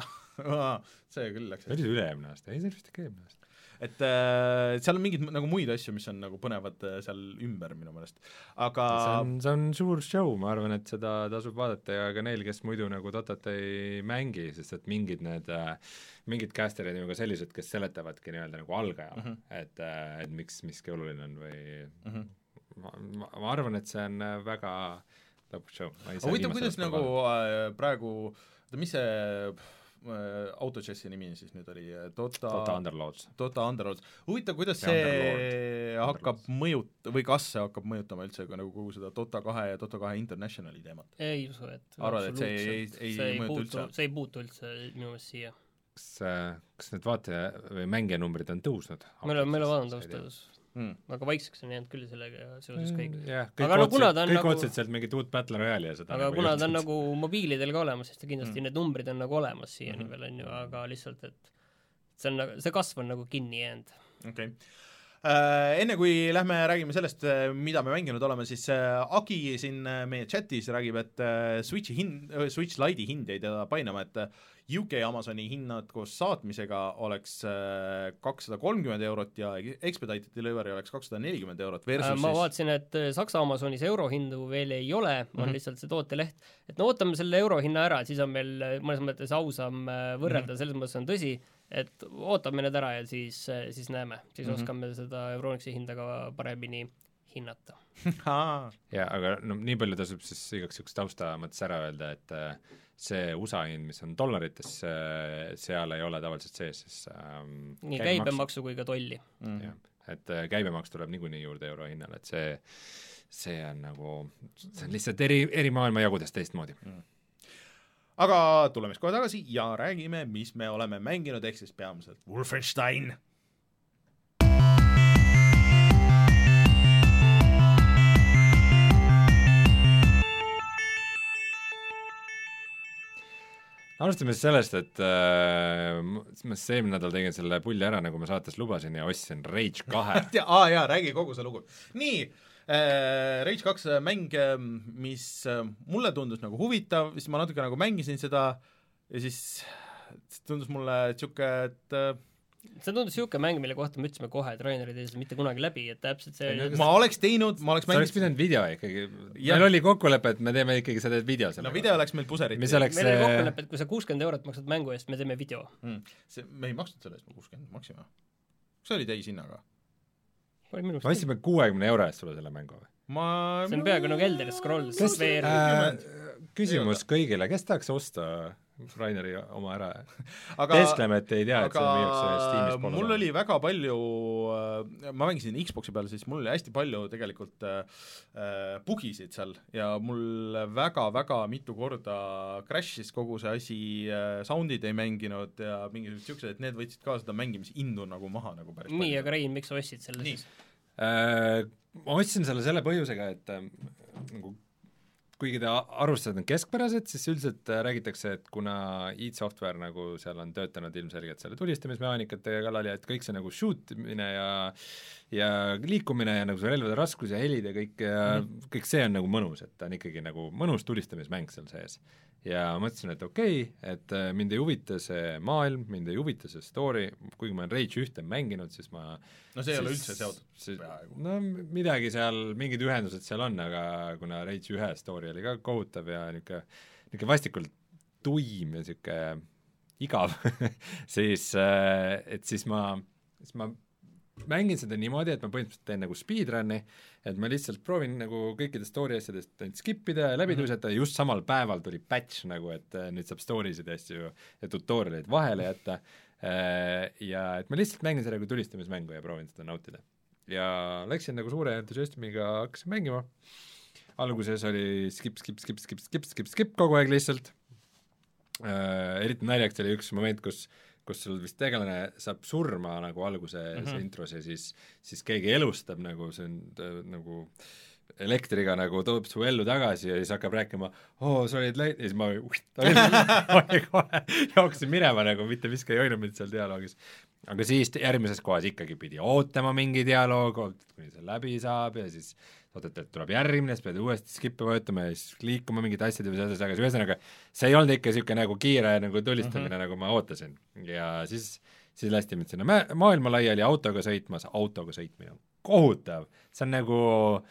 see küll läks see oli üle-eelmine aasta, ei see oli vist ikka eelmine aasta et äh, seal on mingid nagu muid asju, mis on nagu põnevad äh, seal ümber minu meelest, aga see on, see on suur show, ma arvan, et seda tasub vaadata ja ka neil, kes muidu nagu Dotat ei mängi, sest et mingid need äh, mingid casterid on ju ka sellised, kes seletavadki nii-öelda nagu algajale uh, -huh. et, äh, et miks miski oluline on või uh -huh. ma, ma, ma arvan, et see on väga lõpuks show. huvitav, kuidas nagu äh, praegu, mis see Autochessi nimi siis nüüd oli Dota Dota Underlords. Dota Underlords. Huvitav, kuidas see Underlord. hakkab mõjut- või kas see hakkab mõjutama üldse nagu kogu seda Dota kahe ja Dota kahe Internationali teemat? Ei usu, et arvad, et see ei, ei, ei, see ei mõjuta puutu, üldse? see ei puutu üldse minu meelest siia. Kas, kas need vaataja või mängijanumbrid on tõusnud? Me oleme, me oleme vaadanud austas. Hmm. aga vaikseks on jäänud küll sellega seoses kõik. Yeah, kõik aga otsid, no, kõik nagu, otsid sealt mingit uut Battle Royale'i ja seda aga nagu kuna ta on nagu mobiilidel ka olemas, sest kindlasti hmm. need numbrid on nagu olemas siiani hmm. veel, on ju, aga lihtsalt, et see on, see kasv on nagu kinni jäänud. Okei okay. Uh, enne kui lähme räägime sellest, mida me mänginud oleme, siis uh, Agi siin meie chatis räägib, et uh, Switchi hind, uh, Switch Lite'i hind jäi teda painama, et uh, U K Amazoni hinnad koos saatmisega oleks uh, kakssada kolmkümmend eurot ja Expedited Delivery oleks kakssada nelikümmend eurot versus uh, ma vaatasin, et Saksa Amazonis eurohindu veel ei ole, on mm -hmm. lihtsalt see tooteleht, et no ootame selle eurohinna ära, siis on meil mõnes mõttes ausam võrrelda mm, -hmm. selles mõttes on tõsi, et ootame need ära ja siis, siis näeme, siis mm -hmm. oskame seda Euronixi hinda ka paremini hinnata. ja aga no nii palju tasub siis igaks juhuks tausta mõttes ära öelda, et see U S A hind, mis on dollarites, seal ei ole tavaliselt sees siis ähm, nii käibemaksu kui ka tolli mm. jah, et käibemaks tuleb niikuinii juurde eurohinnale, et see see on nagu, see on lihtsalt eri, eri maailma jagudest teistmoodi mm. aga tuleme siis kohe tagasi ja räägime, mis me oleme mänginud, ehk siis peamiselt Wolfenstein. alustame siis sellest, et äh, ma siis eelmine nädal tegin selle pulli ära, nagu ma saates lubasin ja ostsin Rage kahe. aa jaa, räägi kogu see lugu. nii, äh, Rage kaks mäng, mis äh, mulle tundus nagu huvitav, siis ma natuke nagu mängisin seda ja siis tundus mulle niisugune, et äh, see tundus niisugune mäng, mille kohta me ütlesime kohe, et Rainer ei tee seda mitte kunagi läbi, et täpselt see oli... ma oleks teinud, ma oleks mängis... sa oleks pidanud video ikkagi, meil oli kokkulepe, et me teeme ikkagi seda video selle no video oleks meil puserit. Oleks... meil oli kokkulepe, et kui sa kuuskümmend eurot maksad mängu eest, me teeme video mm. see, me ei maksnud selle eest, me kuuskümmend maksime. see oli täishinnaga? me ostsime kuuekümne euro eest sulle selle mängu või? ma... see on peaaegu nagu Elder Scrolls kes... äh, küsimus kõigile, kes tahaks osta Raineri oma ära aga, testleme, et ei tea, et see müüakse Steamis pole. Mul oli väga palju, ma mängisin Xboxi peal, siis mul oli hästi palju tegelikult äh, bugisid seal ja mul väga-väga mitu korda crash'is kogu see asi, äh, soundid ei mänginud ja mingisugused siuksed, et need võtsid ka seda mängimishindu nagu maha nagu päris nii, palju. Aga Rein, miks sa ostsid selle siis? Äh, ma ostsin selle selle põhjusega, et äh, nagu kuigi ta arvustused on keskpärased, siis üldiselt räägitakse, et kuna id Software nagu seal on töötanud ilmselgelt selle tulistamismehaanikatega kallal ja et kõik see nagu shootmine ja ja liikumine ja nagu see relvade raskus ja helid ja kõik ja mm. kõik see on nagu mõnus, et ta on ikkagi nagu mõnus tulistamismäng seal sees. Ja mõtlesin, et okei okay,, et mind ei huvita see maailm, mind ei huvita see story, kuigi ma olen Rage ühte mänginud, siis ma no see ei ole üldse seotud peaaegu. No midagi seal, mingid ühendused seal on, aga kuna Rage ühe story oli ka kohutav ja niisugune niisugune vastikult tuim ja niisugune igav siis et siis ma, siis ma mängin seda niimoodi, et ma põhimõtteliselt teen nagu speedrun'i, et ma lihtsalt proovin nagu kõikide story asjadest ainult skip ida ja läbi tuuseta, just samal päeval tuli patch nagu, et nüüd saab story'sid ja asju ja tutorial'id vahele jätta ja et ma lihtsalt mängin seda kui tulistamismängu ja proovin seda nautida. Ja läksin nagu suure entusiasmiga, hakkasin mängima, alguses oli skip, skip, skip, skip, skip, skip, skip kogu aeg lihtsalt, eriti naljaks oli üks moment, kus kus sul vist tegelane saab surma nagu alguse mm -hmm. intros ja siis, siis keegi elustab nagu, see on nagu elektriga nagu toob su ellu tagasi ja siis hakkab rääkima, oo, sa olid läinud, ja siis ma olin kohe, jooksin minema nagu, mitte miski ei hoidnud mind seal dialoogis. Aga siis järgmises kohas ikkagi pidi ootama mingi dialoog, kuni see läbi saab ja siis ootad, et tuleb järgmine, siis pead uuesti skip'i vajutama ja siis liikuma mingid asjad ja selles, aga ühesõnaga see ei olnud ikka niisugune nagu kiire nagu tulistamine mm, -hmm. nagu ma ootasin. Ja siis, siis lasti mind sinna ma maailma laiali autoga sõitmas, autoga sõitmine on kohutav, see on nagu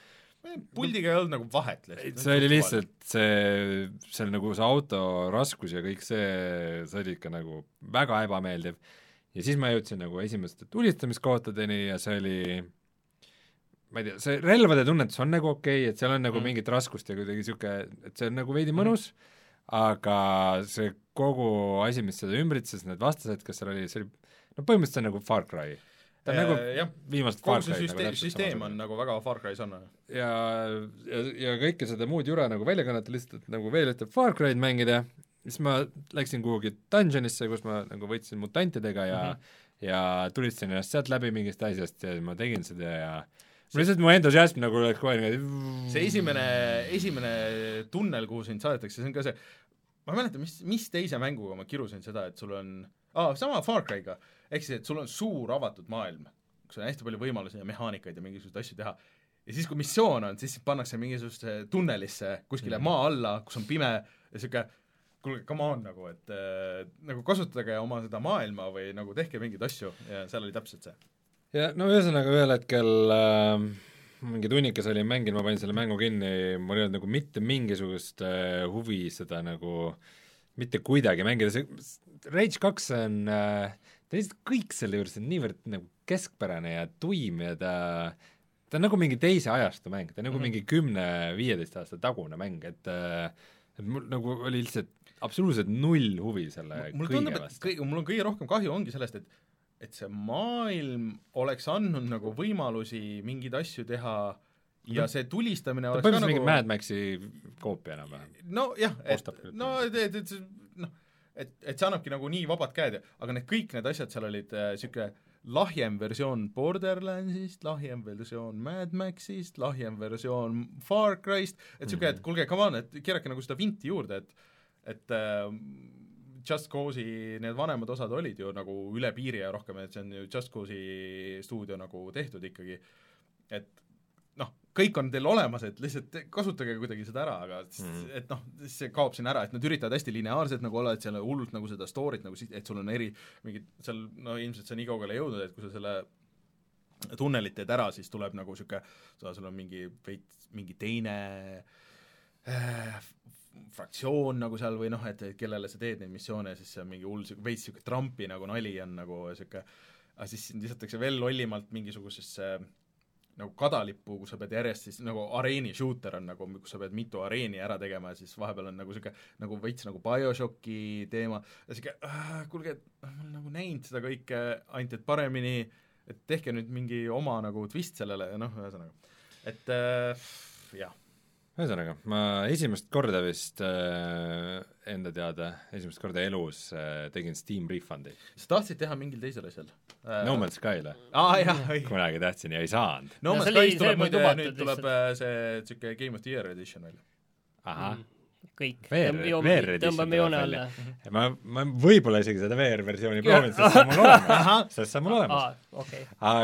puldiga ei olnud nagu vahet lihtsalt. See oli lihtsalt see, see on nagu see auto raskus ja kõik see, see oli ikka nagu väga ebameeldiv. Ja siis ma jõudsin nagu esimeste tulistamiskohtadeni ja see oli ma ei tea, see relvade tunnetus on nagu okei okay,, et seal on nagu mm. mingit raskust ja kuidagi niisugune, et see on nagu veidi mõnus mm., aga see kogu asi, mis seda ümbritses, need vastased, kes seal oli, see oli, no põhimõtteliselt see on nagu Far Cry. Ta on nagu jah, viimast Far Cry süsteem, nagu süsteem on nagu väga Far Cry sarnane. Ja, ja, ja kõike seda muud jura nagu välja kannata lihtsalt nagu veel ütleb Far Cry'd mängida, siis ma läksin kuhugi dungeonisse, kus ma nagu võtsin mutantidega ja mm -hmm. ja tulistasin ennast sealt läbi mingist asjast ja ma tegin seda ja mul lihtsalt mu entusiasm nagu oleks kohe niimoodi see esimene, esimene tunnel, kuhu sind saadetakse, see on ka see, ma ei mäleta, mis, mis teise mänguga ma kirusin seda, et sul on aa, sama Far Cry'ga, ehk siis, et sul on suur avatud maailm, kus on hästi palju võimalusi ja mehaanikaid ja mingisuguseid asju teha, ja siis, kui missioon on, siis pannakse mingisuguse tunnelisse kuskile mm. maa alla, kus on pime ja siuke, kuulge, come on nagu, et äh, nagu kasutage oma seda maailma või nagu tehke mingeid asju ja seal oli täpselt see. Ja no ühesõnaga ühel hetkel äh, mingi tunnikas oli mänginud, ma panin selle mängu kinni, mul ei olnud nagu mitte mingisugust äh, huvi seda nagu mitte kuidagi mängida, see Rage kaks on äh, ta lihtsalt kõik selle juures on niivõrd nagu keskpärane ja tuim ja ta ta on nagu mingi teise ajastu mäng, ta on nagu mm -hmm. mingi kümne-viieteist aasta tagune mäng, et äh, et mul nagu oli lihtsalt absoluutselt null huvi selle mul kõige tundub, vastu. Mul on kõige rohkem kahju ongi sellest, et et see maailm oleks andnud nagu võimalusi mingeid asju teha ja no, see tulistamine oleks ka nagu Mad Maxi koopia enam-vähem. No jah, et no, et, et, et, no, et, et see annabki nagu nii vabad käed, aga need kõik need asjad seal olid niisugune äh, lahjem versioon Borderlandsist, lahjem versioon Mad Maxist, lahjem versioon Far Cry'st, et niisugune, et kuulge, come on, et keerake nagu seda vinti juurde, et et äh, Just Cause'i need vanemad osad olid ju nagu üle piiri ja rohkem, et see on ju Just Cause'i stuudio nagu tehtud ikkagi, et noh, kõik on teil olemas, et lihtsalt kasutage kuidagi seda ära, aga mm. et noh, see kaob siin ära, et nad üritavad hästi lineaarselt nagu olla, et seal on hullult nagu seda story't nagu, et sul on eri mingid, seal no ilmselt see on nii kaugele jõudnud, et kui sa selle tunnelit teed ära, siis tuleb nagu niisugune, sul on mingi veits, mingi teine äh, fraktsioon nagu seal või noh, et kellele sa teed neid missioone ja siis see on mingi hull veits niisugune Trumpi nagu nali on nagu niisugune, aga siis lisatakse veel lollimalt mingisugusesse nagu kadalippu, kus sa pead järjest siis nagu areeni shooter on nagu, kus sa pead mitu areeni ära tegema ja siis vahepeal on nagu niisugune nagu veits nagu BioShocki teema ja niisugune äh,, kuulge, ma olen nagu näinud seda kõike, ainult et paremini, et tehke nüüd mingi oma nagu twist sellele ja noh, ühesõnaga, et äh, jah. Ühesõnaga, ma esimest korda vist äh, enda teada, esimest korda elus äh, tegin Steam refundi. Sa tahtsid teha mingil teisel asjal? No Man's Sky'le. Aa, jah, õi. Kunagi tahtsin ja ei saanud. No Man's Sky'st tuleb muide, nüüd tuleb see niisugune Game of the Year edition välja. Ahah. Kõik. Tõmbame joone alla. Ma, ma võib-olla isegi seda V R-versiooni proovin, sest see on mul olemas. Sest see on mul olemas. Okay.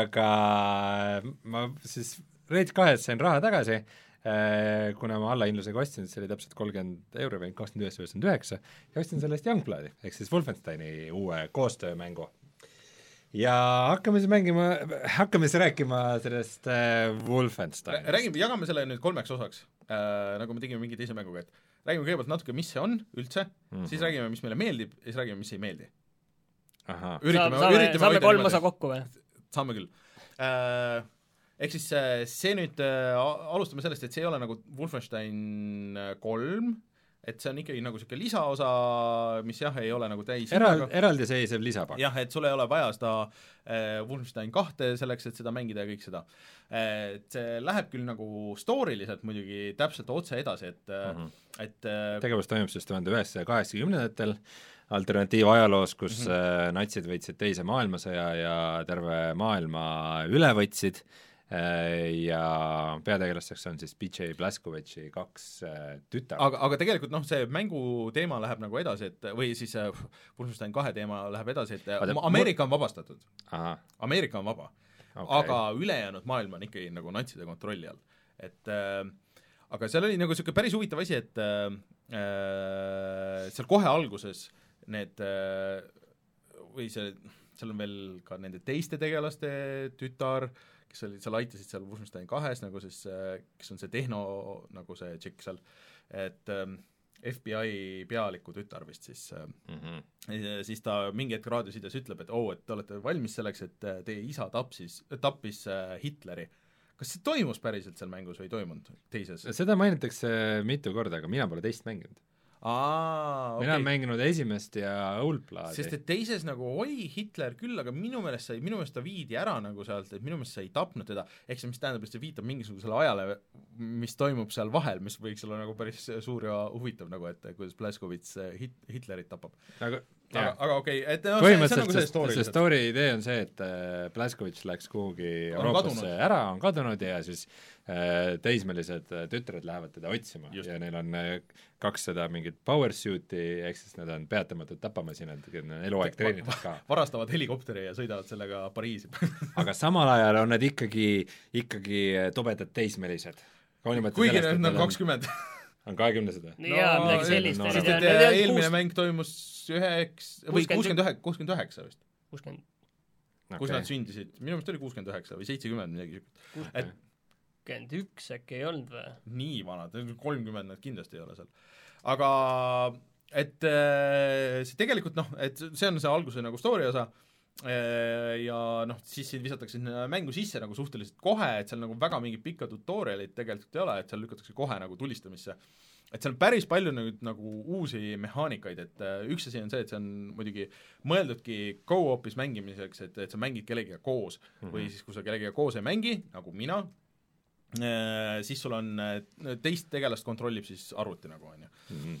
Aga ma siis Rage kahes sain raha tagasi, kuna ma allahindlusega ostsin, see oli täpselt kolmkümmend euro või kakskümmend üheksa üheksakümmend üheksa ja ostsin sellest Youngbloodi, ehk siis Wolfensteini uue koostöömängu. Ja hakkame siis mängima, hakkame siis rääkima sellest äh, Wolfensteinist. Räägime, jagame selle nüüd kolmeks osaks, äh, nagu me tegime mingi teise mänguga, et räägime kõigepealt natuke, mis see on üldse, mm-hmm. siis räägime, mis meile meeldib ja siis räägime, mis ei meeldi. Aha. Üritame, saame, üritame saame kolm osa kokku või? Saame küll. äh, ehk siis see nüüd äh, alustame sellest, et see ei ole nagu Wolfenstein kolm, et see on ikkagi nagu niisugune lisaosa, mis jah, ei ole nagu täis Eral, eraldiseisev lisapakk. jah, et sul ei ole vaja seda äh, Wolfenstein kahte selleks, et seda mängida ja kõik seda. Et see läheb küll nagu storyliselt muidugi täpselt otse edasi, et mm, -hmm. et äh, tegevus toimub siis tuhande üheksasaja kaheksakümnendatel alternatiivajaloos, kus mm -hmm. natsid võitsid teise maailmasõja ja terve maailma üle võtsid ja peategelasteks on siis B J Blazkowichi kaks tütar. aga, aga tegelikult noh, see mängu teema läheb nagu edasi, et või siis äh, Wolfenstein kahe teema läheb edasi, et Vaata, Ameerika on vabastatud. Ameerika on vaba okay., aga ülejäänud maailm on ikkagi nagu natside kontrolli all. Et äh, aga seal oli nagu niisugune päris huvitav asi, et äh, seal kohe alguses need äh, või see, seal on veel ka nende teiste tegelaste tütar, kes olid, seal aitasid seal Wolfenstein kahes, nagu siis, kes on see tehno, nagu see tšikk seal, et ähm, F B I pealiku tütar vist siis mm, -hmm. siis ta mingi hetk raadiosides ütleb, et oo, oh, et te olete valmis selleks, et teie isa tapsis, tappis äh, Hitleri. Kas see toimus päriselt seal mängus või ei toimunud teises? Seda mainitakse mitu korda, aga mina pole teist mänginud. Aa, mina okay. olen mänginud esimest ja Oldbloodi. Sest et teises nagu oli Hitler küll, aga minu meelest sai, minu meelest ta viidi ära nagu sealt, et minu meelest sa ei tapnud teda, ehk see, mis tähendab, et see viitab mingisugusele ajale, mis toimub seal vahel, mis võiks olla nagu päris suur ja huvitav nagu, et kuidas Blazkowicz Hit, Hitlerit tapab. aga aga, aga okei okay,, et no, põhimõtteliselt see, see, see, see story idee on see, et äh, Blazkowicz läks kuhugi Euroopasse ära, on kadunud ja siis äh, teismelised äh, tütred lähevad teda otsima. Just. Ja neil on äh, kakssada mingit power suit'i, ehk siis nad on peatamatud tapamasinad, eluaeg treenitud ka. Varastavad helikopteri ja sõidavad sellega Pariisi. aga samal ajal on nad ikkagi, ikkagi tobedad teismelised. kuigi nad on kakskümmend on kahekümne seda? jaa, midagi sellist. No, sest et eelmine mäng toimus üheks, või kuuskümmend üheksa, kuuskümmend üheksa vist. kuuskümmend okay. Kus nad sündisid, minu meelest oli kuuskümmend üheksa või seitsekümmend midagi. kuuskümmend üks äkki ei olnud või? Nii vanad, kolmkümmend nad kindlasti ei ole seal. Aga et see tegelikult noh, et see on see alguse nagu story osa ja noh, siis siin visatakse mängu sisse nagu suhteliselt kohe, et seal nagu väga mingid pikka tutorialid tegelikult ei ole, et seal lükatakse kohe nagu tulistamisse. Et seal on päris palju nüüd nagu uusi mehaanikaid, et üks asi on see, et see on muidugi mõeldudki go-opis mängimiseks, et, et sa mängid kellegiga koos mm -hmm. või siis kui sa kellegiga koos ei mängi, nagu mina, siis sul on, teist tegelast kontrollib siis arvuti nagu, on ju mm. -hmm.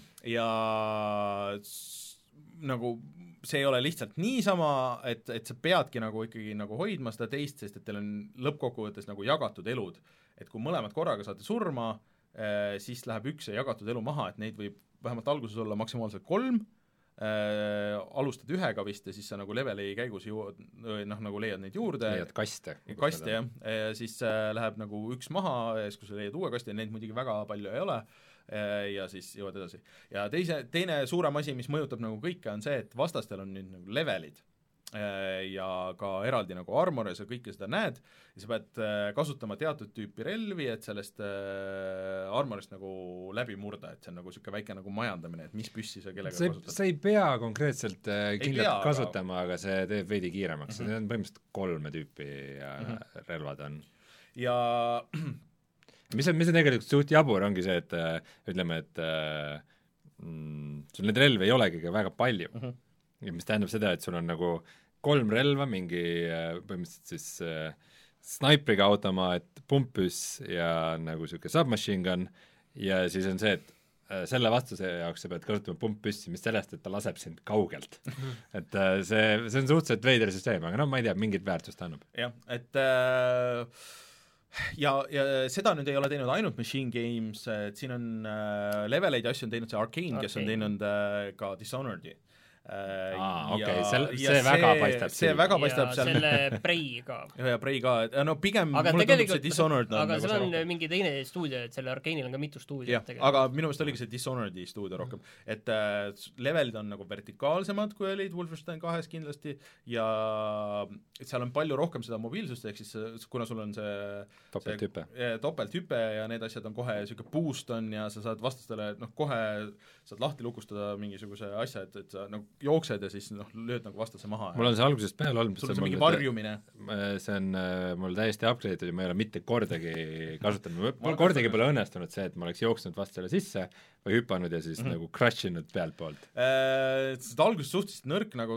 ja nagu see ei ole lihtsalt niisama, et, et sa peadki nagu ikkagi nagu hoidma seda teist, sest et teil on lõppkokkuvõttes nagu jagatud elud. Et kui mõlemad korraga saate surma, eh, siis läheb üks ja jagatud elu maha, et neid võib vähemalt alguses olla maksimaalselt kolm, eh, alustad ühega vist ja siis sa nagu leveli käigus jõuad, noh, nagu leiad neid juurde. Leiad kaste. Kaste, jah. Siis eh, läheb nagu üks maha ja siis, kui sa leiad uue kaste, neid muidugi väga palju ei ole, ja siis jõuad edasi. Ja teise, teine suurem asi, mis mõjutab nagu kõike, on see, et vastastel on nüüd nagu levelid ja ka eraldi nagu armor ja sa kõike seda näed ja sa pead kasutama teatud tüüpi relvi, et sellest armorist nagu läbi murda, et see on nagu niisugune väike nagu majandamine, et mis püssi sa kellega see, kasutad. sa ei pea konkreetselt kindlalt kasutama, aga see teeb veidi kiiremaks mm, -hmm. see on põhimõtteliselt kolme tüüpi ja mm -hmm. relvad on. Ja mis on, mis on tegelikult suht jabur, ongi see, et ütleme, et mm, sul neid relvi ei olegi väga palju mm. -hmm. ja mis tähendab seda, et sul on nagu kolm relva, mingi põhimõtteliselt siis äh, snaipriga automaat, pumppüss ja nagu niisugune submachine gun ja siis on see, et äh, selle vastuse jaoks sa pead kasutama pumppüssi, mis sellest, et ta laseb sind kaugelt mm. -hmm. et äh, see, see on suhteliselt veider süsteem, aga noh, ma ei tea, mingit väärtust annab. jah, et äh... ja, ja seda nüüd ei ole teinud ainult Machine Games, et siin on äh, leveleid ja asju on teinud see Arcane, Arcane., kes on teinud äh, ka Dishonored'i. Äh, aa, okei okay., see, see väga paistab see silm. väga paistab ja seal. selle Prey ka. ja Prey ka, no pigem aga mulle tundub see Dishonored on aga nagu seal on rohkem. Mingi teine stuudio, et selle Arcane'il on ka mitu stuudiot tegelikult. Aga minu meelest oligi see Dishonored'i stuudio rohkem, et äh, levelid on nagu vertikaalsemad, kui olid Wolfenstein kahes kindlasti ja seal on palju rohkem seda mobiilsust, ehk siis kuna sul on see topelthüpe topelthüpe ja need asjad on kohe niisugune boost on ja sa saad vastastele, noh, kohe saad lahti lukustada mingisuguse asja, et, et sa nagu jooksed ja siis noh, lööd nagu vastase maha. mul on see algusest peale olnud. sul on see mingi varjumine. See on mul täiesti upgrade'itud ja ma ei ole mitte kordagi kasutanud, mul kordagi pole õnnestunud see, et ma oleks jooksnud vastasele sisse või hüpanud ja siis mm -hmm. nagu crush inud pealt poolt. Seda alguses suhteliselt nõrk nagu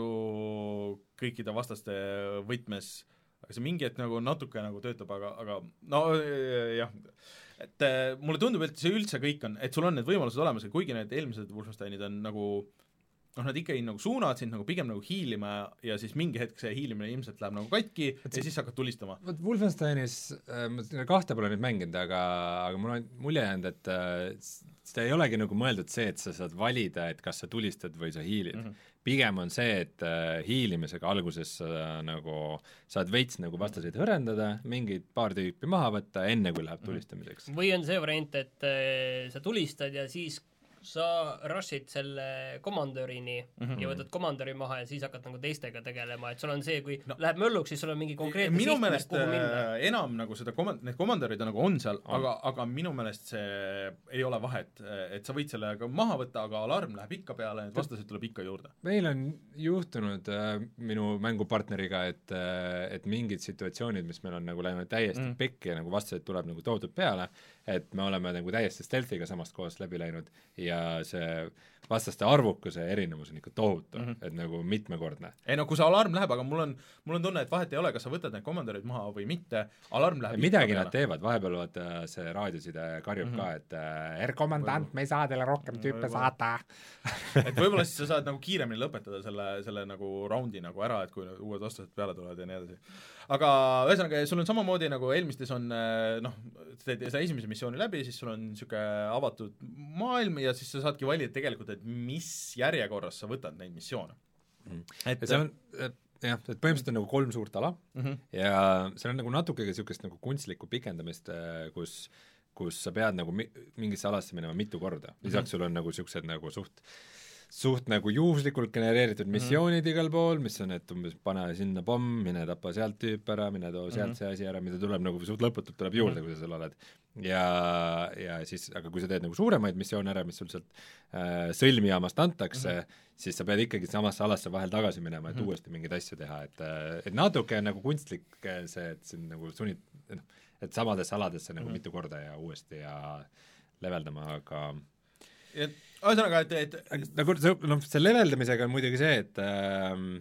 kõikide vastaste võtmes, aga see mingi hetk nagu natuke nagu töötab, aga, aga no jah, et mulle tundub, et see üldse kõik on, et sul on need võimalused olemas ja kuigi need eelmised Wolfensteinid on nagu noh, nad ikkagi nagu suunavad sind nagu pigem nagu hiilima ja siis mingi hetk see hiilimine ilmselt läheb nagu katki et ja siis hakkad tulistama. Vot Wolfensteinis äh, ma kahte pole nüüd mänginud, aga, aga mul on mulje jäänud, et äh, seda ei olegi nagu mõeldud see, et sa saad valida, et kas sa tulistad või sa hiilid mm. -hmm. pigem on see, et äh, hiilimisega alguses sa äh, nagu saad veits nagu vastaseid hõrendada, mingid paar tüüpi maha võtta, enne kui läheb tulistamiseks. või on see variant, et äh, sa tulistad ja siis sa rushid selle komandörini mm -hmm. ja võtad komandöri maha ja siis hakkad nagu teistega tegelema, et sul on see, kui no, läheb mölluks, siis sul on mingi konkreetne minu siht, meelest kuhu minna. Enam nagu seda komand-, need komandörid on nagu on seal, aga, aga minu meelest see ei ole vahet, et sa võid selle ka maha võtta, aga alarm läheb ikka peale, et vastased tuleb ikka juurde. meil on juhtunud äh, minu mängupartneriga, et äh, et mingid situatsioonid, mis meil on nagu läinud täiesti mm. pekki ja nagu vastased tuleb nagu toodud peale, et me oleme nagu täiesti stealthiga samast kohast läbi läinud ja see vastaste arvukuse erinevus on ikka tohutu mm, -hmm. et nagu mitmekordne. ei no kui see alarm läheb, aga mul on, mul on tunne, et vahet ei ole, kas sa võtad need komandörid maha või mitte, alarm läheb midagi nad teevad, vahepeal vaata see raadioside karjub mm -hmm. ka, et äh, R-komandant, me ei saa teile rohkem tüüpe saata et võib-olla siis sa saad nagu kiiremini lõpetada selle, selle nagu raundi nagu ära, et kui uued vastased peale tulevad ja nii edasi. aga ühesõnaga, sul on samamoodi nagu eelmistes on noh, sa teed seda esimese missiooni läbi, siis sul on niisugune avatud maailm ja siis sa saadki valida tegelikult, et mis järjekorras sa võtad neid missioone mm.. et see on jah, et põhimõtteliselt on nagu kolm suurt ala mm -hmm. ja seal on nagu natuke niisugust nagu kunstlikku pikendamist, kus kus sa pead nagu mi-, mingisse alasse minema mitu korda, lisaks mm -hmm. sul on nagu niisugused nagu suht suht nagu juhuslikult genereeritud missioonid mm -hmm. igal pool, mis on, et umbes pane sinna pomm, mine tapa sealt tüüp ära, mine too sealt mm -hmm. see asi ära, mida tuleb nagu suht lõputult tuleb juurde mm, -hmm. kui sa seal oled. ja, ja siis, aga kui sa teed nagu suuremaid missioone ära, mis sul sealt äh, sõlmijaamast antakse mm, -hmm. siis sa pead ikkagi samasse alasse vahel tagasi minema, et mm -hmm. uuesti mingeid asju teha, et et natuke nagu kunstlik see, et sind nagu sunnid, noh, et samadesse aladesse nagu mm -hmm. mitu korda ja uuesti ja leveldama, aga et ühesõnaga, et, et nagu see, noh, see leveldamisega on muidugi see, et äh,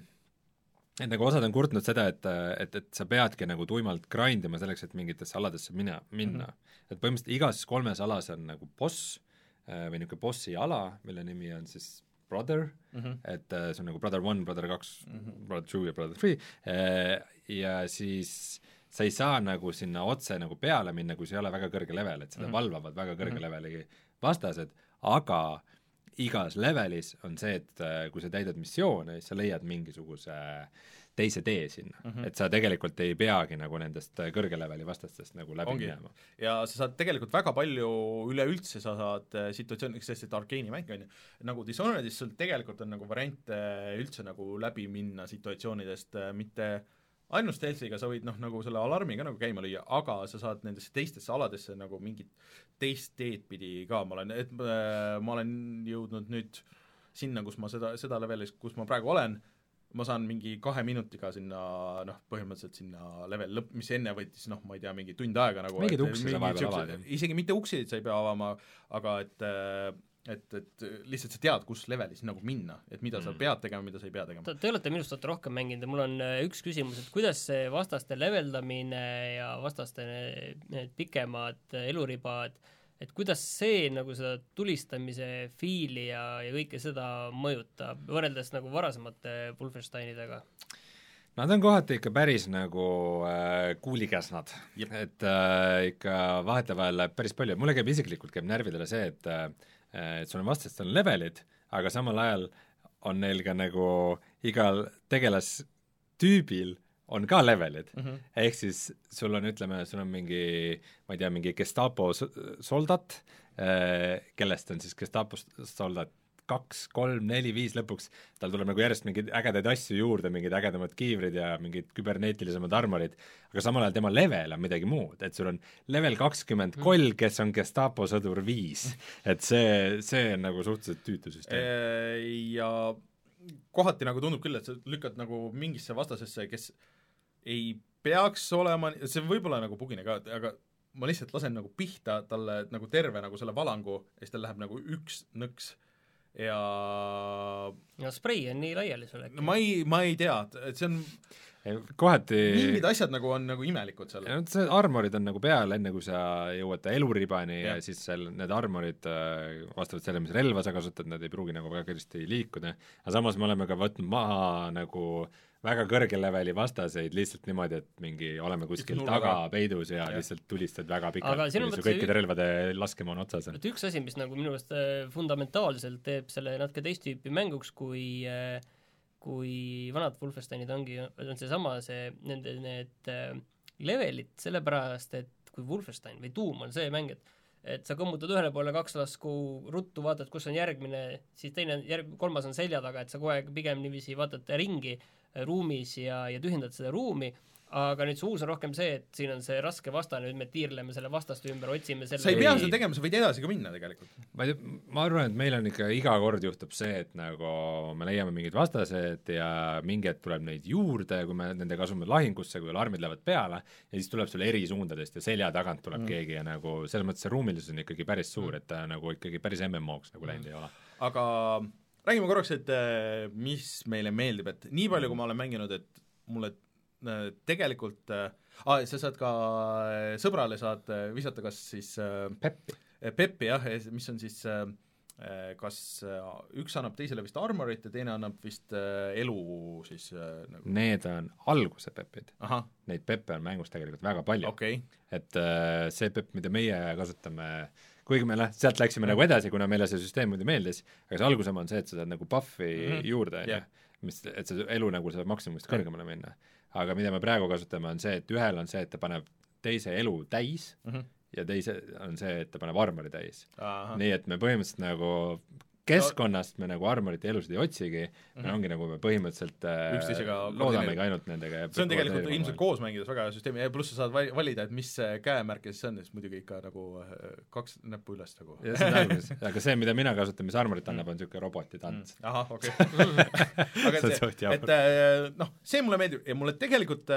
et nagu osad on kurtnud seda, et, et, et sa peadki nagu tuimalt grind ima selleks, et mingitesse aladesse mina, minna mm. -hmm. et põhimõtteliselt igas kolmes alas on nagu boss äh, või niisugune bossi ala, mille nimi on siis Brother mm, -hmm. et äh, see on nagu Brother one, Brother kaks mm, -hmm. Brother two ja Brother three äh, ja siis sa ei saa nagu sinna otse nagu peale minna, kui see ei ole väga kõrge level, et seda mm -hmm. valvavad väga kõrge mm -hmm. leveli vastased, aga igas levelis on see, et kui sa täidad missioone, siis sa leiad mingisuguse teise tee sinna mm, -hmm. et sa tegelikult ei peagi nagu nendest kõrge leveli vastastest nagu läbi Ongi. minema. ja sa saad tegelikult väga palju, üleüldse sa saad situatsiooni, sest et Arkeeni mäng on ju, nagu Dishonoredis sul tegelikult on nagu variante üldse nagu läbi minna situatsioonidest, mitte ainult stealthiga, sa võid noh, nagu selle alarmiga nagu käima lüüa, aga sa saad nendesse teistesse aladesse nagu mingit teist teed pidi ka, ma olen, et äh, ma olen jõudnud nüüd sinna, kus ma seda, seda levelis, kus ma praegu olen, ma saan mingi kahe minutiga sinna noh, põhimõtteliselt sinna level lõpp, mis enne võttis noh, ma ei tea, mingi tund aega nagu mingid uksi sa vahepeal avad, isegi mitte uksi sa ei pea avama, aga et äh, et, et lihtsalt sa tead, kus levelis nagu minna, et mida mm. sa pead tegema, mida sa ei pea tegema. Te olete minust olete rohkem mänginud ja mul on üks küsimus, et kuidas see vastaste leveldamine ja vastaste need pikemad eluribad, et kuidas see nagu seda tulistamise fiili ja, ja kõike seda mõjutab, võrreldes nagu varasemate Wolfensteinidega? Nad on kohati ikka päris nagu äh, kuulikäsnad, et äh, ikka vahetevahel läheb päris palju, mulle käib isiklikult, käib närvidele see, et äh, et sul on vastased on levelid, aga samal ajal on neil ka nagu igal tegelastüübil on ka levelid mm, -hmm. ehk siis sul on, ütleme, sul on mingi, ma ei tea, mingi Gestapo soldat, kellest on siis Gestapo soldat kaks, kolm, neli, viis lõpuks, tal tuleb nagu järjest mingeid ägedaid asju juurde, mingid ägedamad kiivrid ja mingid küberneetilisemad armorid, aga samal ajal tema level on midagi muud, et sul on level kakskümmend kolm, kes on Gestapo sõdur viis, et see, see on nagu suhteliselt tüütu süsteem. Ja kohati nagu tundub küll, et sa lükkad nagu mingisse vastasesse, kes ei peaks olema, see võib olla nagu bugine ka, aga ma lihtsalt lasen nagu pihta talle nagu terve nagu selle valangu ja siis tal läheb nagu üks nõks ja no sprei on nii laiali sul äkki. no ma ei, ma ei tea, et see on kohati mingid asjad nagu on nagu imelikud seal. Ja see armorid on nagu peal, enne kui sa jõuad eluribani ja, ja siis seal need armorid vastavalt selle, mis relva sa kasutad, nad ei pruugi nagu väga kiiresti liikuda, aga samas me oleme ka võtnud maha nagu väga kõrge leveli vastaseid lihtsalt niimoodi, et mingi oleme kuskil taga peidus ja, ja lihtsalt tulistad väga pikalt, kuni su kõikide ü... relvade laskemoon otsas on. Üks asi, mis nagu minu arust fundamentaalselt teeb selle natuke teist tüüpi mänguks, kui kui vanad Wolfensteinid ongi, on see sama, see, nende need levelid, sellepärast, et kui Wolfenstein või Doom on see mäng, et et sa kõmmutad ühele poole kaks lasku, ruttu vaatad, kus on järgmine, siis teine, järg, kolmas on selja taga, et sa kogu aeg pigem niiviisi vaatad ringi ruumis ja, ja tühjendad seda ruumi, aga nüüd see uus on rohkem see, et siin on see raske vastane, nüüd me tiirleme selle vastaste ümber, otsime selle sa ei pea seda tegema, sa võid edasi ka minna tegelikult. Ma, ei, ma arvan, et meil on ikka iga kord juhtub see, et nagu me leiame mingid vastased ja mingi hetk tuleb neid juurde, kui me nendega asume lahingusse, kui alarmid lähevad peale ja siis tuleb sul eri suundadest ja selja tagant tuleb mm. keegi ja nagu selles mõttes see ruumilisus on ikkagi päris suur, et ta nagu ikkagi päris M M O-ks nagu läinud ei ole. Aga räägime korraks, et mis meile meeldib, et nii palju, kui ma olen mänginud, et mulle tegelikult äh, ah, sa saad ka sõbrale saad visata kas siis äh, Peppi, Peppi jah, mis on siis äh, kas äh, üks annab teisele vist armorit ja teine annab vist äh, elu siis äh, nagu... Need on alguse Peppid. Aha. Neid Peppe on mängus tegelikult väga palju okay. Et äh, see Pepp, mida meie kasutame, kuigi me lä- sealt läksime mm. nagu edasi, kuna meile see süsteem muidu meeldis, aga see algusema on see, et sa saad nagu buffi mm-hmm. juurde yeah. mis, et see elu nagu saab maksimumist kõrgemale minna. Aga mida me praegu kasutame, on see, et ühel on see, et ta paneb teise elu täis mm-hmm. ja teise on see, et ta paneb armori täis. Aha. Nii et me põhimõtteliselt nagu keskkonnast me nagu armorit ja elusid ei otsigi mm, -hmm. ongi nagu me põhimõtteliselt Üksteisega loodamegi ainult nendega. See on tegelikult ilmselt koos mängides väga hea süsteemi ja pluss sa saad valida, et mis käemärk see on, siis muidugi ikka nagu kaks näppu üles nagu. Ja see on alguses, aga see, mida mina kasutan, mis armorit annab, on niisugune robotitants. Mm. Ahah, okei okay. aga see, et noh, see mulle meeldib ja mulle tegelikult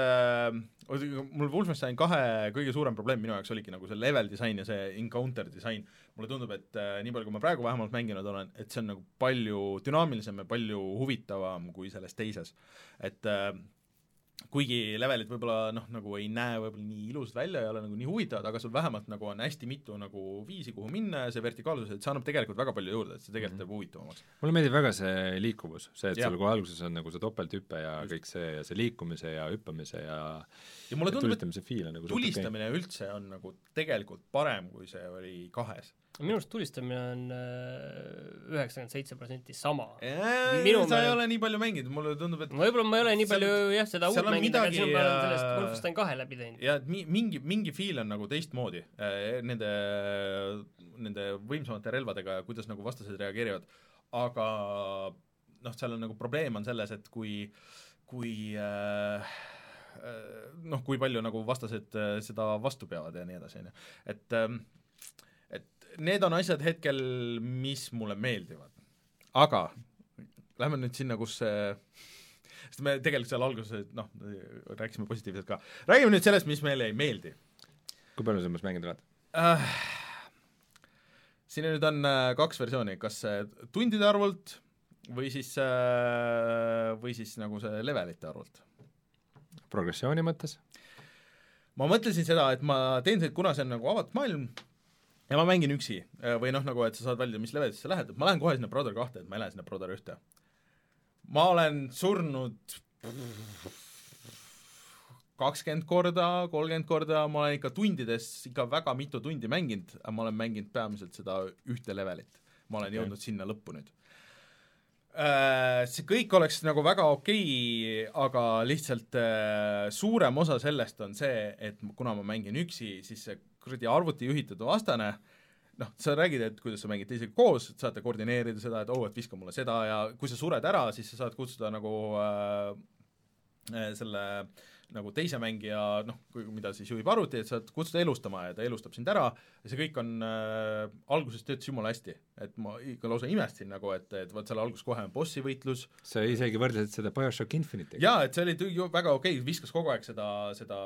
mul Wolfenstein kahe kõige suurem probleem minu jaoks oligi nagu see level disain ja see encounter disain. Mulle tundub, et äh, nii palju, kui ma praegu vähemalt mänginud olen, et see on nagu palju dünaamilisem ja palju huvitavam kui selles teises. Et äh, kuigi levelid võib-olla noh, nagu ei näe võib-olla nii ilusad välja ja ei ole nagu nii huvitavad, aga sul vähemalt nagu on hästi mitu nagu viisi, kuhu minna ja see vertikaalsus, et see annab tegelikult väga palju juurde, et see tegelikult teeb mm-hmm. huvitavamaks. Mulle meeldib väga see liikuvus, see, et ja. sul kui alguses on nagu see topelthüpe ja Just. kõik see ja see liikumise ja hüppamise ja ja mulle tundub, et nagu tulistamine okay. üldse on nagu tegelikult parem, kui see oli kahes. Minu arust tulistamine on üheksakümmend seitse protsenti sama. Minu sa me... ei ole nii palju mänginud, mulle tundub, et võib-olla ma ei ole nii palju seal, jah, seda uut mänginud, aga sinu peale on sellest Wolfenstein kahe läbi teinud. Ja mingi, mingi feel on nagu teistmoodi nende, nende võimsamate relvadega ja kuidas nagu vastased reageerivad, aga noh, seal on nagu probleem on selles, et kui kui äh, noh, kui palju nagu vastased seda vastu peavad ja nii edasi, et et need on asjad hetkel, mis mulle meeldivad. Aga lähme nüüd sinna, kus see, sest me tegelikult seal alguses, noh, rääkisime positiivselt ka. Räägime nüüd sellest, mis meile ei meeldi. Kui palju sa mõnes mängid oled? Äh, siin nüüd on kaks versiooni, kas tundide arvult või siis, või siis nagu see levelite arvult. Progressiooni mõttes? Ma mõtlesin seda, et ma teen see, kuna see on nagu avatud maailm ja ma mängin üksi või noh, nagu et sa saad valida, mis levelisse lähed, et ma lähen kohe sinna Brother kahte, et ma ei lähe sinna Brother ühte. Ma olen surnud kakskümmend korda, kolmkümmend korda, ma olen ikka tundides ikka väga mitu tundi mänginud, ma olen mänginud peamiselt seda ühte levelit. Ma olen okay. jõudnud sinna lõppu nüüd. See kõik oleks nagu väga okei, aga lihtsalt suurem osa sellest on see, et kuna ma mängin üksi, siis see kuradi arvuti juhitud vastane, noh, sa räägid, et kuidas sa mängid teisega koos, et saate koordineerida seda, et oo, et viska mulle seda ja kui sa sured ära, siis sa saad kutsuda nagu äh, selle nagu teise mängija, noh, mida siis juhib arvuti, et sa kutsud elustama ja ta elustab sind ära ja see kõik on äh, alguses töötas jumala hästi, et ma ikka lausa imestasin nagu, et, et vot selle alguses kohe on bossi võitlus. sa isegi võrdlesid seda BioShock Infinite'iga. jaa, et see oli ju väga okei okay,, viskas kogu aeg seda, seda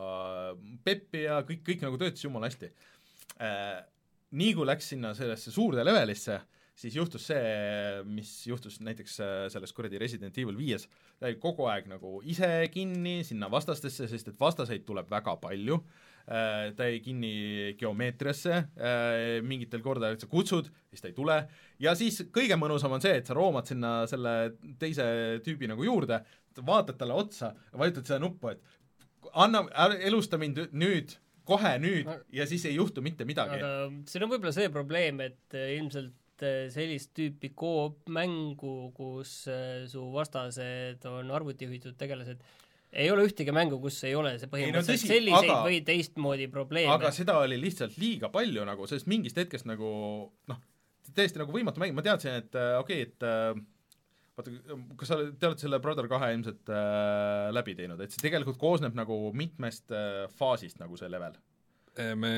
peppi ja kõik, kõik nagu töötas jumala hästi äh,. Nii kui läks sinna sellesse suurde levelisse, siis juhtus see, mis juhtus näiteks selles kuradi Resident Evil viies, ta jäi kogu aeg nagu ise kinni sinna vastastesse, sest et vastaseid tuleb väga palju, ta jäi kinni geomeetriasse, mingitel kordadel sa kutsud, siis ta ei tule, ja siis kõige mõnusam on see, et sa roomad sinna selle teise tüübi nagu juurde, vaatad talle otsa, vajutad seda nuppu, et anna, elusta mind nüüd, kohe nüüd ja siis ei juhtu mitte midagi. Aga siin on võib-olla see probleem, et ilmselt sellist tüüpi koop-mängu, kus su vastased on arvutijuhitud tegelased, ei ole ühtegi mängu, kus ei ole see põhimõtteliselt ei, no, tõsi, selliseid aga, või teistmoodi probleeme. Aga seda oli lihtsalt liiga palju nagu, sest mingist hetkest nagu noh, täiesti nagu võimatu mäng, ma teadsin, et okei okay,, et vaata, kas sa, te olete selle Brother kahe ilmselt äh, läbi teinud, et see tegelikult koosneb nagu mitmest äh, faasist nagu see level? Me,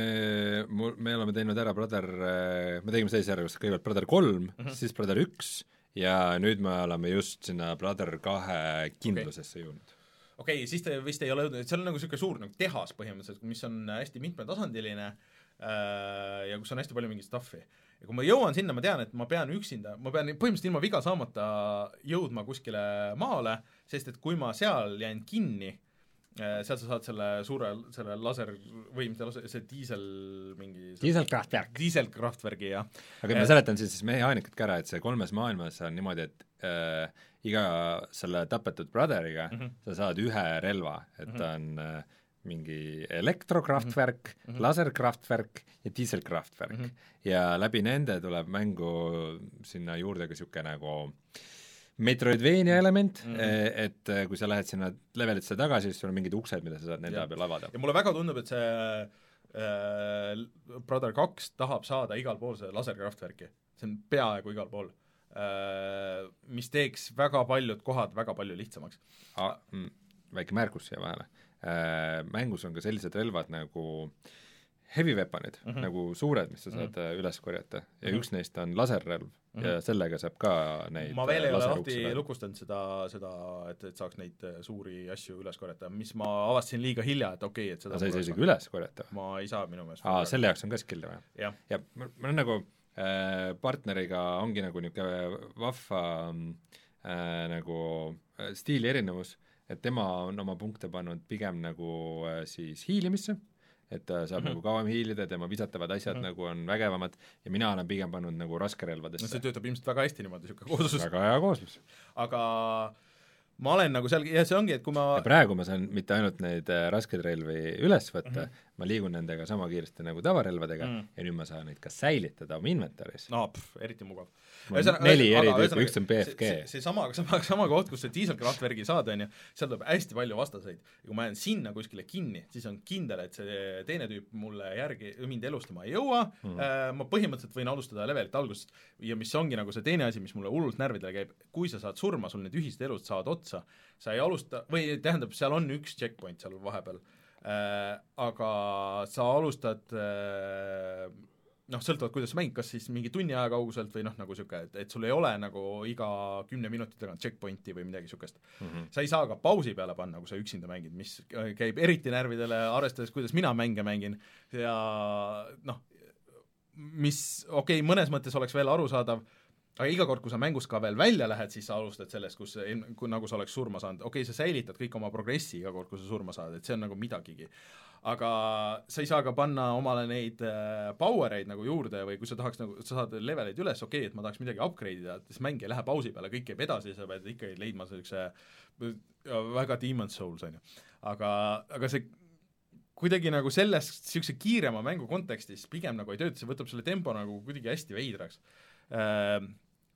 me oleme teinud ära Brother, me tegime sellise järjest kõigepealt Brother kolm uh, -huh. siis Brother üks ja nüüd me oleme just sinna Brother kahe kindlusesse okay. jõudnud. Okei okay,, siis te vist ei ole jõudnud, et seal on nagu niisugune suur nagu tehas põhimõtteliselt, mis on hästi mitmetasandiline äh, ja kus on hästi palju mingit stuffi. Ja kui ma jõuan sinna, ma tean, et ma pean üksinda, ma pean põhimõtteliselt ilma viga saamata jõudma kuskile maale, sest et kui ma seal jään kinni, seal sa saad selle suure, selle laser või mitte laser, see diisel mingi diiselkraftwerk. diiselkraftwerki, jah. aga ma seletan siis mehaanikat ka ära, et see kolmes maailmas on niimoodi, et äh, iga selle tapetud brotheriga mm -hmm. sa saad ühe relva, et mm -hmm. ta on äh, mingi elektrokraftwerk mm, -hmm. laserkraftwerk ja diiselkraftwerk mm. -hmm. ja läbi nende tuleb mängu sinna juurde ka niisugune nagu Metroidvania element mm, -hmm. et kui sa lähed sinna levelitesse tagasi, siis sul on mingid uksed, mida sa saad nende abil avada. Ja mulle väga tundub, et see äh, Brother kaks tahab saada igal pool see laserkraftwerki. See on peaaegu igal pool. Äh, mis teeks väga paljud kohad väga palju lihtsamaks. Ah, mm, väike märgus siia vahele. Äh, mängus on ka sellised relvad nagu heavy weaponid mm, -hmm. nagu suured, mis sa saad mm -hmm. üles korjata ja mm -hmm. üks neist on laserrelv mm -hmm. ja sellega saab ka neid ma veel ei ole lahti lukustanud seda, seda et, et saaks neid suuri asju üles korjata, mis ma avastasin liiga hilja, et okei okay,, et seda sa ei saa isegi üles korjata? ma ei saa minu meelest. aa, selle jaoks on ka skill'e vaja? ja, ja ma, ma olen nagu äh, partneriga ongi nagu niisugune vahva äh, nagu äh, stiili erinevus, et tema on oma punkte pannud pigem nagu äh, siis hiilimisse, et ta saab mm -hmm. nagu kauem hiilida, tema visatavad asjad mm -hmm. nagu on vägevamad ja mina olen pigem pannud nagu raskerelvadesse. no see töötab ilmselt väga hästi niimoodi, niisugune kooslus. väga hea kooslus. aga ma olen nagu seal, ja see ongi, et kui ma ja praegu ma saan mitte ainult neid äh, raskeid relvi üles võtta mm, -hmm. ma liigun nendega sama kiiresti nagu tavarelvadega mm -hmm. ja nüüd ma saan neid ka säilitada oma inventaris. no pff, eriti mugav. neli eri tüüpi, üks on B F G. see, see sama, sama, sama koht, kus see diiselkraftwergi saad, on ju, seal tuleb hästi palju vastaseid ja kui ma jään sinna kuskile kinni, siis on kindel, et see teine tüüp mulle järgi, mind elustama ei jõua mm, -hmm. ma põhimõtteliselt võin alustada levelit algusest ja mis ongi nagu see teine asi, mis mulle hullult närvidele käib, kui sa saad surma, sul need ühised elud saavad otsa, sa ei alusta, või tähendab, seal on üks checkpoint seal vahepeal äh,, aga sa alustad äh, noh, sõltuvalt, kuidas sa mängid, kas siis mingi tunni aja kauguselt või noh, nagu niisugune, et, et sul ei ole nagu iga kümne minuti tagant checkpointi või midagi niisugust mm. -hmm. sa ei saa ka pausi peale panna, kui sa üksinda mängid, mis käib eriti närvidele, arvestades, kuidas mina mänge mängin ja noh, mis okei okay,, mõnes mõttes oleks veel arusaadav, aga iga kord, kui sa mängust ka veel välja lähed, siis sa alustad sellest, kus kui, nagu sa oleks surma saanud, okei okay,, sa säilitad kõik oma progressi iga kord, kui sa surma saad, et see on nagu midagigi. Aga sa ei saa ka panna omale neid äh, powereid nagu juurde või kui sa tahaks nagu, sa saad leveleid üles, okei okay,, et ma tahaks midagi upgrade ida, siis mäng ei lähe pausi peale, kõik käib edasi, sa pead ikkagi leidma sellise väga Demon's Souls, on ju. aga, aga see kuidagi nagu selles niisuguse kiirema mängu kontekstis pigem nagu ei tööta, see võtab selle tempo nagu kuidagi hästi veidraks äh,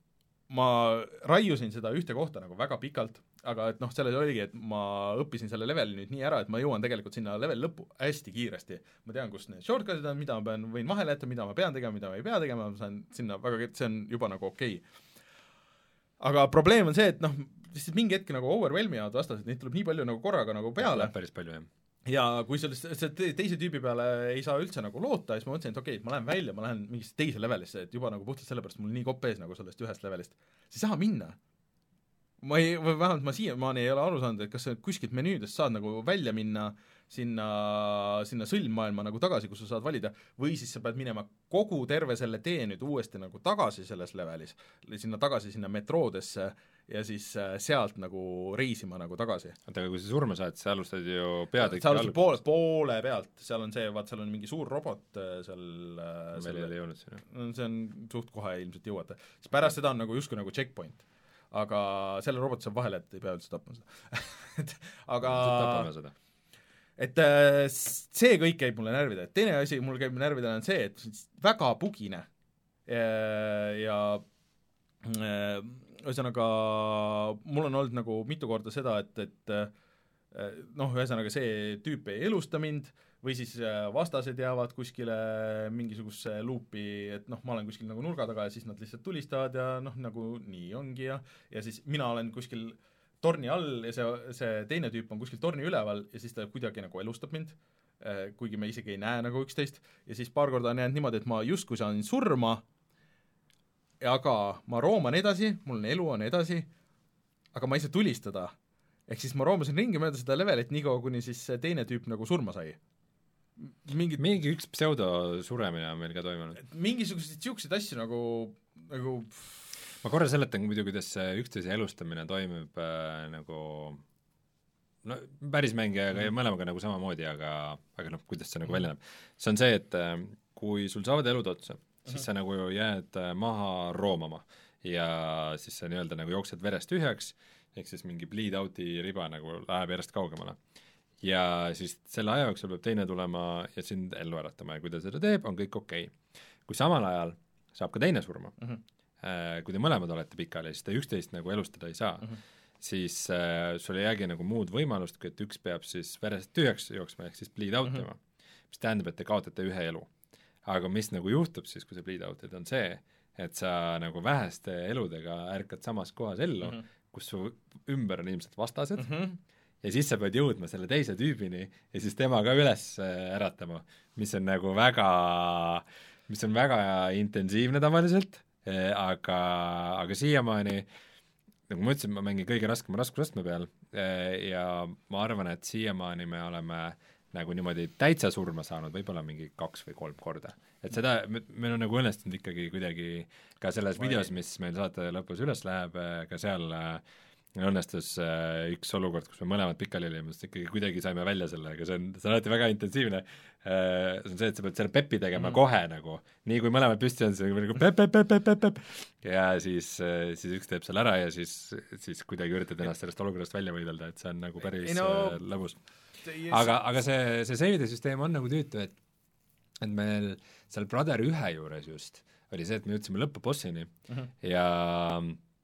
ma raiusin seda ühte kohta nagu väga pikalt, aga et noh, selles oligi, et ma õppisin selle leveli nüüd nii ära, et ma jõuan tegelikult sinna level lõppu hästi kiiresti. Ma tean, kus need shortcutid on, mida ma pean, võin vahele jätta, mida ma pean tegema, mida ma ei pea tegema, ma saan sinna väga, see on juba nagu okei okay. Aga probleem on see, et noh, lihtsalt mingi hetk nagu overwhelmivad vastased, neid tuleb nii palju nagu korraga nagu peale. Päris palju, jah. Ja kui sellest, see teise tüübi peale ei saa üldse nagu loota, siis ma mõtlesin, et okei okay,, et ma lähen välja, ma lähen mingisse teise levelisse, et juba nagu puhtalt sellepärast mul nii kopp ees nagu sellest ühest levelist. See ei saa minna. Ma ei, või vähemalt ma siiamaani ei ole aru saanud, et kas sa kuskilt menüüdest saad nagu välja minna sinna, sinna sõlmmaailma nagu tagasi, kus sa saad valida, või siis sa pead minema kogu terve selle tee nüüd uuesti nagu tagasi selles levelis, sinna tagasi sinna metroodesse ja siis sealt nagu reisima nagu tagasi. Oota, aga kui sa surma saad, sa alustad ju peatükki sa alustad poole, poole pealt, seal on see, vaat seal on mingi suur robot seal meil ei jõudnud sinna. See on suht kohe ilmselt jõuata. Siis pärast seda on nagu justkui nagu checkpoint. Aga selle robot saab vahele, et ei pea üldse tapma seda. aga tapame seda. Et see kõik käib mulle närvida. Teine asi mul käib närvidele on see, et väga bugine ja ühesõnaga mul on olnud nagu mitu korda seda, et, et noh, ühesõnaga see tüüp ei elusta mind või siis vastased jäävad kuskile mingisuguse luupi, et noh, ma olen kuskil nagu nurga taga ja siis nad lihtsalt tulistavad ja noh, nagu nii ongi ja ja siis mina olen kuskil torni all ja see, see teine tüüp on kuskil torni üleval ja siis ta kuidagi nagu elustab mind, kuigi me isegi ei näe nagu üksteist ja siis paar korda on jäänud niimoodi, et ma justkui saan surma, aga ma rooman edasi, mul on elu on edasi, aga ma ei saa tulistada. Ehk siis ma roomasin ringi mööda seda levelit nii kaua, kuni siis see teine tüüp nagu surma sai. Mingid, mingi üks pseudo suremine on meil ka toimunud. Mingisuguseid siukseid asju nagu, nagu ma korra seletan muidu, kuidas üksteise elustamine toimub äh, nagu no päris mängijaga ja mõlemaga nagu samamoodi, aga, aga noh, kuidas see nagu välja näeb. See on see, et äh, kui sul saavad elud otsa, siis sa nagu jääd maha roomama ja siis sa nii-öelda nagu jooksed verest tühjaks, ehk siis mingi bleed out'i riba nagu läheb järjest kaugemale. Ja siis selle aja jooksul peab teine tulema ja sind ellu äratama ja kui ta seda teeb, on kõik okei. Kui samal ajal saab ka teine surma, uh -huh. äh, kui te mõlemad olete pikali, siis te üksteist nagu elustada ei saa, uh -huh. siis äh, sul ei jäägi nagu muud võimalust, kui et üks peab siis verest tühjaks jooksma, ehk siis bleed out tema, uh -huh. mis tähendab, et te kaotate ühe elu. Aga mis nagu juhtub siis, kui sa bleed out'id, on see, et sa nagu väheste eludega ärkad samas kohas ellu, uh -huh. kus su ümber on ilmselt vastased, uh -huh. ja siis sa pead jõudma selle teise tüübini ja siis tema ka üles äratama, mis on nagu väga, mis on väga intensiivne tavaliselt, aga, aga siiamaani, nagu ma ütlesin, ma mängin kõige raskema raskusastme peal ja ma arvan, et siiamaani me oleme nagu niimoodi täitsa surma saanud, võib-olla mingi kaks või kolm korda. Et seda, meil on nagu õnnestunud ikkagi kuidagi ka selles Vai. videos, mis meil saate lõpus üles läheb, ka seal õnnestus üks olukord, kus me mõlemad pikali olime, sest ikkagi kuidagi saime välja selle, aga see on, see on alati väga intensiivne. See on see, et sa pead selle peppi tegema mm. kohe nagu, nii kui mõlemad püsti on, see nagu pep, pep, pep, pep, pep, pep. Ja siis, siis üks teeb selle ära ja siis, siis kuidagi üritad ennast sellest olukorrast välja võidelda, et see on nagu päris no, lõbus. Aga, aga see, see save-de süsteem on nagu tüütu, et et meil seal Brother ühe juures just oli see, et me jõudsime lõpubossini uh -huh. ja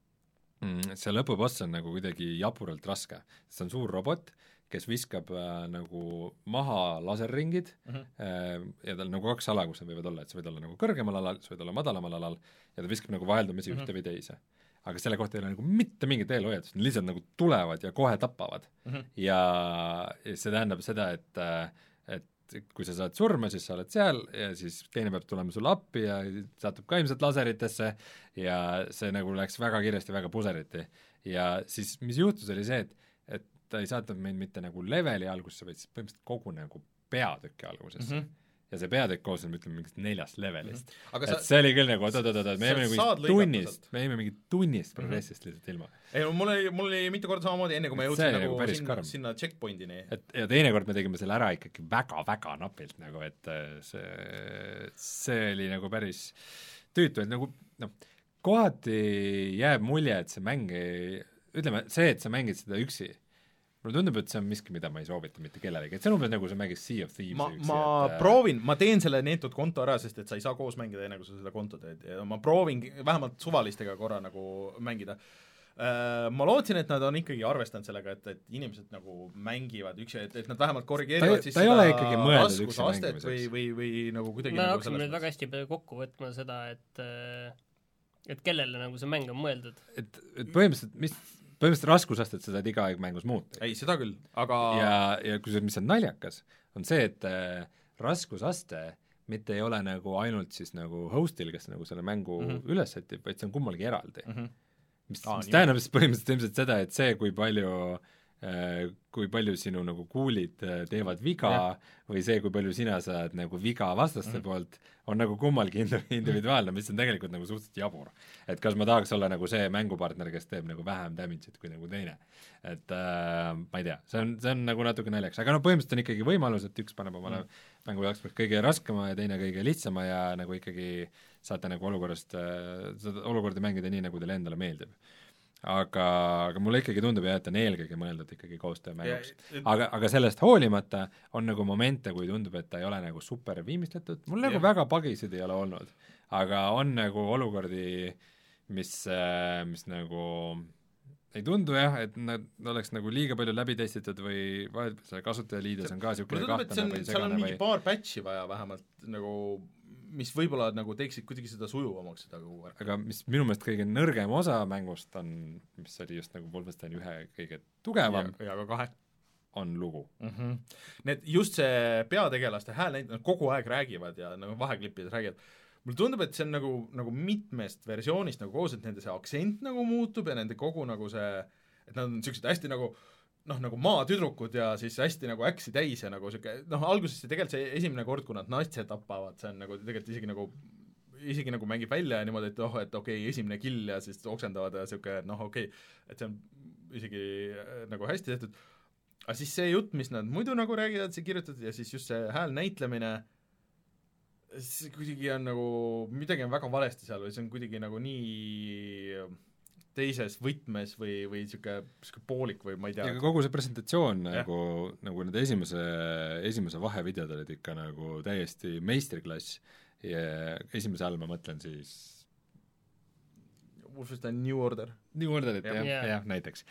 mm, see lõpuboss on nagu kuidagi jaburalt raske. See on suur robot, kes viskab äh, nagu maha laserringid uh -huh. äh, ja tal nagu kaks ala, kus nad võivad olla, et sa võid olla nagu kõrgemal alal, sa võid olla madalamal alal ja ta viskab nagu vaheldumisi uh -huh. ühte või teise. Aga selle kohta ei ole nagu mitte mingit eelhoiatust, nad lihtsalt nagu tulevad ja kohe tapavad uh -huh. ja, ja see tähendab seda, et et kui sa saad surma, siis sa oled seal ja siis teine peab tulema sulle appi ja satub ka ilmselt laseritesse ja see nagu läks väga kiiresti, väga puseriti. Ja siis, mis juhtus, oli see, et, et ta ei saatnud meid mitte nagu leveli algusesse, vaid siis põhimõtteliselt kogu nagu peatüki algusesse. Mm -hmm. Ja see peatükk koos on, ütleme, mingist neljast levelist mm. -hmm. et sa, see oli küll nagu, oot, oot, oot, me jäime nagu tunnist, me jäime mingi tunnist progressist mm -hmm. lihtsalt ilma. ei, mul oli, mul oli mitu korda samamoodi, enne kui ma jõudsin nagu, nagu sinna, sinna checkpointini. Et ja teinekord me tegime selle ära ikkagi väga-väga napilt nagu, et see, see oli nagu päris tüütu, et nagu noh, kohati jääb mulje, et see mäng ei, ütleme, see, et sa mängid seda üksi, mulle tundub, et see on miski, mida ma ei soovita mitte kellelegi, et see on umbes nagu sa mängid Sea of Thieves ma, ma et, proovin, ma teen selle neetud konto ära, sest et sa ei saa koos mängida enne, kui sa seda konto teed ja ma proovin vähemalt suvalistega korra nagu mängida. Ma lootsin, et nad on ikkagi arvestanud sellega, et, et inimesed nagu mängivad üksi, et, et nad vähemalt korrigeerivad ta, siis ta seda raskusastet või, või, või nagu kuidagi me nagu hakkasime nüüd väga hästi kokku võtma seda, et et kellele nagu see mäng on mõeldud. et, et põhimõtteliselt, mis põhimõtteliselt raskusastet sa saad iga aeg mängus muuta. ei, seda küll, aga ja, ja kusjuures, mis on naljakas, on see, et äh, raskusaste mitte ei ole nagu ainult siis nagu host'il, kes nagu selle mängu mm -hmm. üles sätib, vaid see on kummalgi eraldi mm. -hmm. mis, ah, mis tähendab siis põhimõtteliselt ilmselt seda, et see, kui palju äh, kui palju sinu nagu kuulid äh, teevad viga ja. Või see, kui palju sina saad nagu viga vastaste mm -hmm. poolt, on nagu kummalgi individuaalne, mis on tegelikult nagu suhteliselt jabur. Et kas ma tahaks olla nagu see mängupartner, kes teeb nagu vähem damage'it kui nagu teine. Et äh, ma ei tea, see on, see on nagu natuke naljaks, aga no põhimõtteliselt on ikkagi võimalus, et üks paneb omale mm -hmm. mängu jaoks kõige raskema ja teine kõige lihtsama ja nagu ikkagi saate nagu olukorrast, seda olukorda mängida nii, nagu teile endale meeldib. Aga, aga mulle ikkagi tundub jah, et on eelkõige mõeldud ikkagi koostöömänguks. aga, aga sellest hoolimata on nagu momente, kui tundub, et ta ei ole nagu super viimistletud, mul nagu väga pagisid ei ole olnud, aga on nagu olukordi, mis, mis nagu ei tundu jah, et nad oleks nagu liiga palju läbi testitud või selle kasutajaliides on ka niisugune kahtlane või segane või seal on mingi paar patchi vaja vähemalt nagu mis võib-olla nagu teeksid kuidagi seda sujuvamaks seda kogu aeg. aga mis minu meelest kõige nõrgem osa mängust on, mis oli just nagu Wolfenstein ühe kõige tugevam ja, ja ka kahe on lugu mm. -hmm. Need just see peategelaste hääl, nad kogu aeg räägivad ja nagu vaheklippides räägivad. Mulle tundub, et see on nagu, nagu mitmest versioonist nagu koos, et nende see aktsent nagu muutub ja nende kogu nagu see, et nad on niisugused hästi nagu noh, nagu maatüdrukud ja siis hästi nagu äksi täis ja nagu siuke, noh, alguses see tegelikult see esimene kord, kui nad naiste tapavad, see on nagu tegelikult isegi nagu isegi nagu mängib välja ja niimoodi, et oh, et okei okay,, esimene kill ja siis oksendavad ja siuke, noh, okei okay,, et see on isegi nagu hästi tehtud. Aga siis see jutt, mis nad muidu nagu räägivad, see kirjutatud ja siis just see hääl näitlemine, see kuidagi on nagu, midagi on väga valesti seal või see on kuidagi nagu nii teises võtmes või, või niisugune, niisugune poolik või ma ei tea. ja kogu see presentatsioon ja. nagu, nagu need esimese, esimese vahevideod olid ikka nagu täiesti meistriklass ja esimese all ma mõtlen siis Wolfenstein New Order. New Orderit, jah, jah, yeah. jah, näiteks.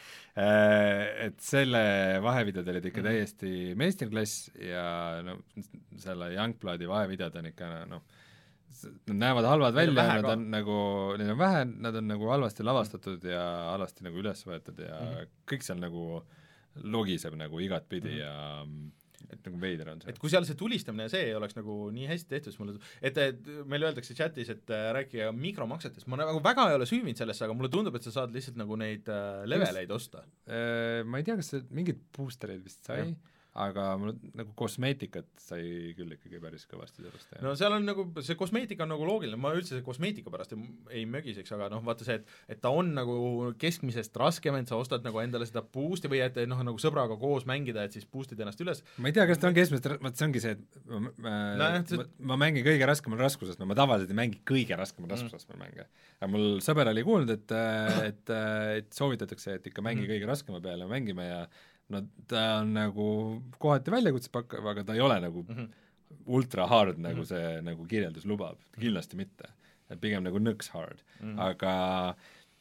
Et selle vahevideod olid ikka täiesti meistriklass ja no selle Youngbloodi vahevideod on ikka noh, nad näevad halvad välja, nad on nagu, neil on vähe, nad on nagu halvasti lavastatud ja halvasti nagu üles võetud ja mm -hmm. kõik seal nagu logiseb nagu igat pidi mm -hmm. ja et nagu veider on see. Et kui seal see tulistamine ja see ei oleks nagu nii hästi tehtud, siis mulle et, et meil öeldakse chatis, et rääkige mikromaksetest, ma nagu väga ei ole süüvinud sellesse, aga mulle tundub, et sa saad lihtsalt nagu neid äh, leveleid osta. Ma ei tea, kas see mingid boostereid vist sai ja. Aga mul nagu kosmeetikat sai küll ikkagi päris kõvasti sellest teha. No seal on nagu, see kosmeetika on nagu loogiline, ma üldse see kosmeetika pärast ei, ei mögiseks, aga noh, vaata see, et et ta on nagu keskmisest raskem, et sa ostad nagu endale seda boost'i või et noh, nagu sõbraga koos mängida, et siis boost'id ennast üles. Ma ei tea, kas ta on keskmisest, vaat see ongi see, et ma, ma, no, see... ma, ma mängin kõige raskemal raskuses, no ma tavaliselt ei mängi kõige raskemal raskuses mm. mänge. Aga mul sõber oli kuulnud, et, et, et soovitatakse, et ikka mängi mm. kõige raskema peale mängime ja no ta on nagu kohati väljakutse pakkav, aga ta ei ole nagu mm -hmm. ultra hard, nagu mm -hmm. see nagu kirjeldus lubab, kindlasti mitte. Et pigem nagu nõks hard mm. -hmm. aga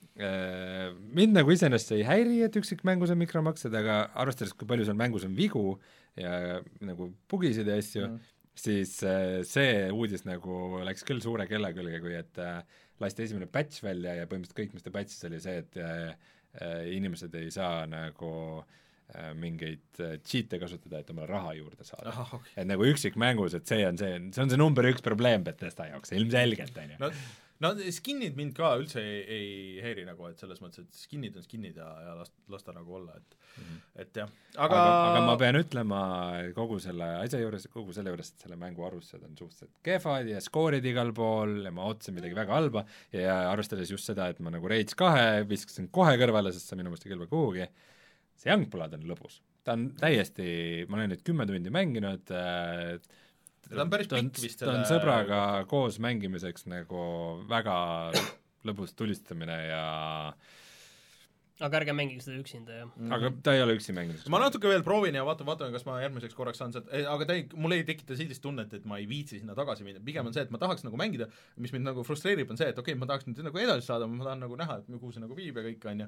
äh, mind nagu iseenesest ei häiri, et üksikmängus on mikromaksed, aga arvestades, kui palju seal mängus on vigu ja nagu bugisid ja asju mm, -hmm. siis äh, see uudis nagu läks küll suure kella külge, kui et äh, lasti esimene patch välja ja põhimõtteliselt kõik, mis ta patch'is, oli see, et äh, äh, inimesed ei saa nagu mingeid cheat'e kasutada, et omale raha juurde saada oh,. Okay. Et nagu üksikmängus, et see on see, see on see number üks probleem Bethesda jaoks, ilmselgelt, on ju. No, no skin'id mind ka üldse ei, ei häiri nagu, et selles mõttes, et skin'id on skin'id ja, ja las, las ta nagu olla, et mm -hmm. et jah, aga aga, aga ma pean ütlema kogu selle asja juures, kogu selle juures, et selle mängu arvustused on suhteliselt kehvad ja skoorid igal pool ja ma ootasin midagi väga halba ja arvestades just seda, et ma nagu Rage kahe viskasin kohe kõrvale, sest see minu meelest ei kõlba kuhugi. See Youngblood on lõbus, ta on täiesti, ma olen nüüd kümme tundi mänginud äh,, ta on päris pikk vist selle ta on sõbraga koos mängimiseks nagu väga lõbus tulistamine ja aga ärge mängige seda üksinda, jah. aga ta ei ole üksi mängimiseks. ma natuke veel proovin ja vaatan, vaatan, kas ma järgmiseks korraks saan sealt, aga ta ei, mul ei tekita sellist tunnet, et ma ei viitsi sinna tagasi minna, pigem on see, et ma tahaks nagu mängida, mis mind nagu frustreerib, on see, et okei okay,, ma tahaks nüüd nagu edasi saada, ma tahan nagu näha, et kuhu see nagu viib ja kõik, on ju,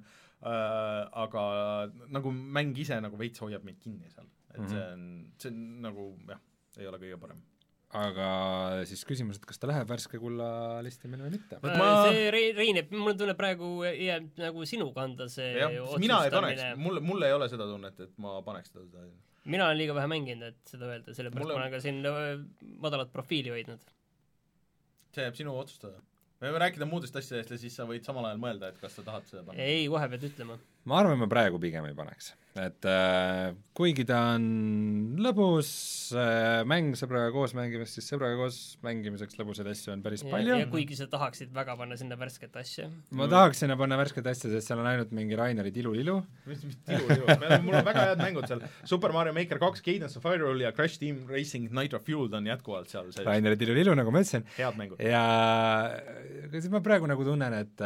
aga nagu mäng ise nagu veits hoiab meid kinni seal, et mm -hmm. see on, see on nagu jah, ei ole kõige parem. aga siis küsimus, et kas ta läheb värske kulla listimine või mitte? Ma... see Rein, et mulle tuleb praegu jääb nagu sinu kanda see ja, mina ei paneks, mul, mul ei ole seda tunnet, et ma paneks seda. Mina olen liiga vähe mänginud, et seda öelda, sellepärast mulle... ma olen ka siin madalat profiili hoidnud. See jääb sinu otsustada. Me võime rääkida muudest asjadest ja siis sa võid samal ajal mõelda, et kas sa tahad seda panna. Ei, kohe pead ütlema. Ma arvan, ma praegu pigem ei paneks. Et äh, kuigi ta on lõbus äh, mäng sõbraga koos mängimist, siis sõbraga koos mängimiseks lõbusaid asju on päris ja, palju. Ja kuigi sa tahaksid väga panna sinna värsket asja. Ma tahaks sinna panna värsket asja, sest seal on ainult mingi Raineri tilu-lilu. Mis, mis tilu-lilu? Mul on väga head mängud seal. Super Mario Maker kaks, Cadence of Hyrule ja Crash Team Racing Nitro Fueled on jätkuvalt seal. Raineri tilu-lilu, nagu ma ütlesin. Head mängud. Ja siis ma praegu nagu tunnen, et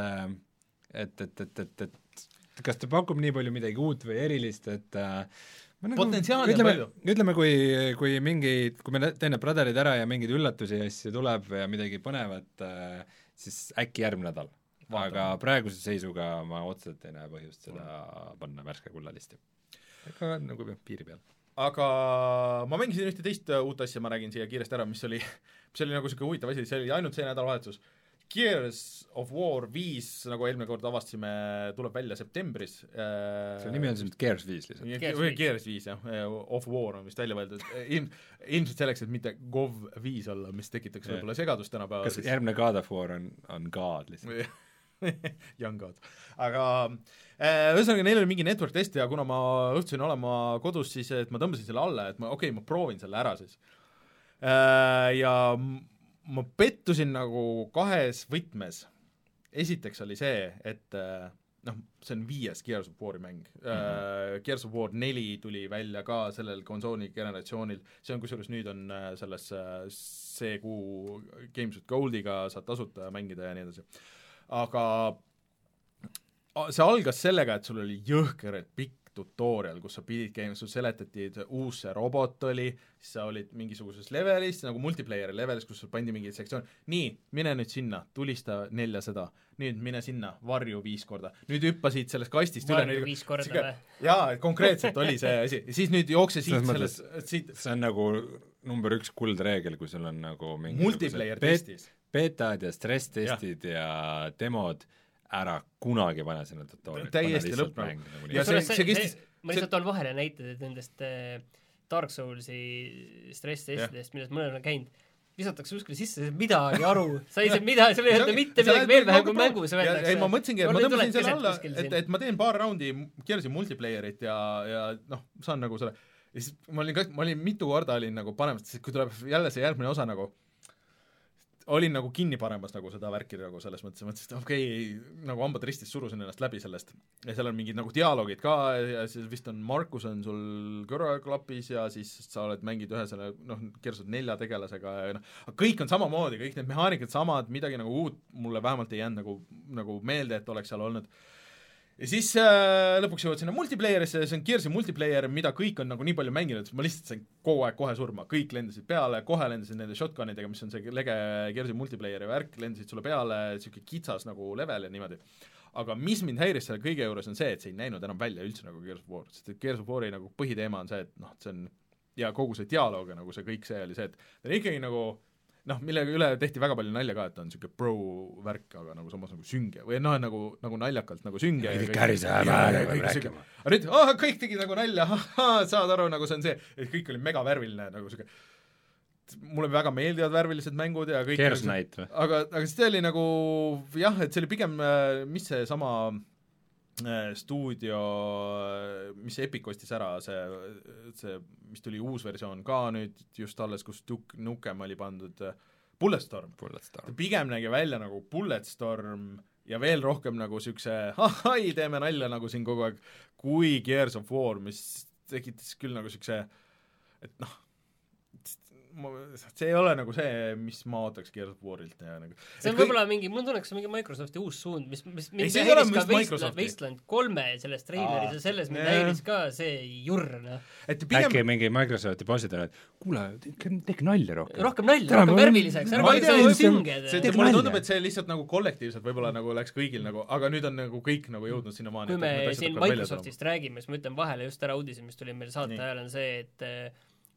et, et, et, et, et kas ta pakub nii palju midagi uut või erilist, et äh, nagu, potentsiaali ütleme, palju. Ütleme, kui, kui mingi, kui me teeme Brotherid ära ja mingeid üllatusi ja asju tuleb ja midagi põnevat äh,, siis äkki järgmine nädal. Aga praeguse seisuga ma otseselt ei näe põhjust seda panna värske kulla listi. Ega nagu piiri peal. Aga ma mängisin ühte teist uut asja, ma räägin siia kiiresti ära, mis oli, mis oli nagu selline huvitav asi, see oli ainult see nädalavahetus. Gears of War viis, nagu eelmine kord avastasime, tuleb välja septembris. See nimi on siin Gears viis lihtsalt. Gears, Gears viis, jah. Of War on vist välja võeldud. Ilm, ilmselt selleks, et mitte Gov viis olla, mis tekitaks võib-olla segadust tänapäeval. Kas siis... järgmine God of War on, on God lihtsalt? Young God. Aga äh, ühesõnaga, neil oli mingi network test ja kuna ma õhtusin olema kodus, siis et ma tõmbasin selle alla, et ma, okei okay,, ma proovin selle ära siis. Äh, ja ma pettusin nagu kahes võtmes. Esiteks oli see, et noh, see on viies Gears of War'i mäng. Mm-hmm. Gears of War neli tuli välja ka sellel konsooli generatsioonil, see on kusjuures nüüd on selles see kuu Games with Goldiga saad tasuta mängida ja nii edasi. Aga see algas sellega, et sul oli jõhkeralt pikk tutorial, kus sa pidid käima, sul seletati, uus see robot oli, siis sa olid mingisuguses levelis, nagu multiplayeri levelis, kus sul pandi mingi sektsioon, nii, mine nüüd sinna, tulista nelja seda, nüüd mine sinna, varju viis korda, nüüd hüppasid sellest kastist varju üle. Varju viis korda või? Jaa, konkreetselt oli see asi, siis nüüd jookse siit selles, siit see on nagu number üks kuldreegel, kui sul on nagu mingi multiplayer testis. Betad ja stress-testid ja, ja demod ära kunagi pane sinna tutorialit. Täiesti lõpp. Nagu ja see, see, see, see, ma lihtsalt toon vahele näited nendest äh, Dark Soulsi stress-testidest, millest mõnel on käinud, visatakse kuskile sisse, midagi aru, sa ei saa midagi, sa ei öelda mitte midagi veel vähem kui mängus öeldakse. Ei, ma mõtlesingi, et ma tõmbasin selle alla, et, et ma teen paar raundi Gearsi multiplayerit ja, ja noh, saan nagu selle, ja siis ma olin, ma olin mitu korda olin nagu panemas, kui tuleb jälle see järgmine osa nagu olin nagu kinni panemas nagu seda värki nagu selles mõttes, mõtlesin, et okei, okay, nagu hambad ristis surusin ennast läbi sellest. Ja seal on mingid nagu dialoogid ka ja siis vist on Markus on sul kõrvaklapis ja siis sa oled mängid ühe selle, noh, kersud nelja tegelasega ja noh, kõik on samamoodi, kõik need mehaanikad samad, midagi nagu uut mulle vähemalt ei jäänud nagu, nagu meelde, et oleks seal olnud. Ja siis äh, lõpuks jõuad sinna multiplayerisse, see on Gearsi multiplayer, mida kõik on nagu nii palju mänginud, ma lihtsalt sain kogu aeg kohe surma, kõik lendasid peale, kohe lendasid nende shotgunidega, mis on see lege Gearsi multiplayeri värk, lendasid sulle peale, siuke kitsas nagu level ja niimoodi. Aga mis mind häiris selle kõige juures on see, et see ei näinud enam välja üldse nagu Gears of War, sest et Gears of War'i nagu põhiteema on see, et noh, see on, ja kogu see dialoog nagu see kõik see oli see, et ta on ikkagi nagu noh, millega üle tehti väga palju nalja ka, et on niisugune pro-värk, aga nagu samas nagu sünge või noh, nagu, nagu naljakalt nagu sünge ja kõik kärise hääle või rääkima. Aga nüüd, oh, kõik tegi nagu nalja, saad aru, nagu see on see, et kõik oli mega värviline, nagu siuke, mulle väga meeldivad värvilised mängud ja kõik Gears Night või? Aga, aga see oli nagu jah, et see oli pigem, mis see sama stuudio, mis Epic ostis ära, see, see, mis tuli uus versioon ka nüüd just alles, kus Duke Nukem oli pandud Bulletstorm. Bulletstorm. Pigem nägi välja nagu Bulletstorm ja veel rohkem nagu siukse ahai, teeme nalja nagu siin kogu aeg, kui Gears of War, mis tekitas küll nagu siukse, et noh, see ei ole nagu see, mis ma ootaks Gears of War'ilt ja nagu see on kõik... võib-olla mingi, mul tunneks mingi Microsofti uus suund, mis, mis ei, see ei ole mis Wasteland, Wasteland kolme selles treileris ja selles mind häiris ka see jurn. Pigem... äkki mingi Microsofti bossid on, et kuule, tehke nalja rohkem. Rohkem nalja, rohkem värviliseks, ära valge see sünged. Mulle tundub, et see lihtsalt nagu kollektiivselt võib-olla nagu läks kõigil nagu, aga nüüd on nagu kõik nagu jõudnud sinna maani. Kui me siin Microsoftist räägime, siis ma ütlen vahele just ära uudise, mis tuli meil saate ajal, on see, et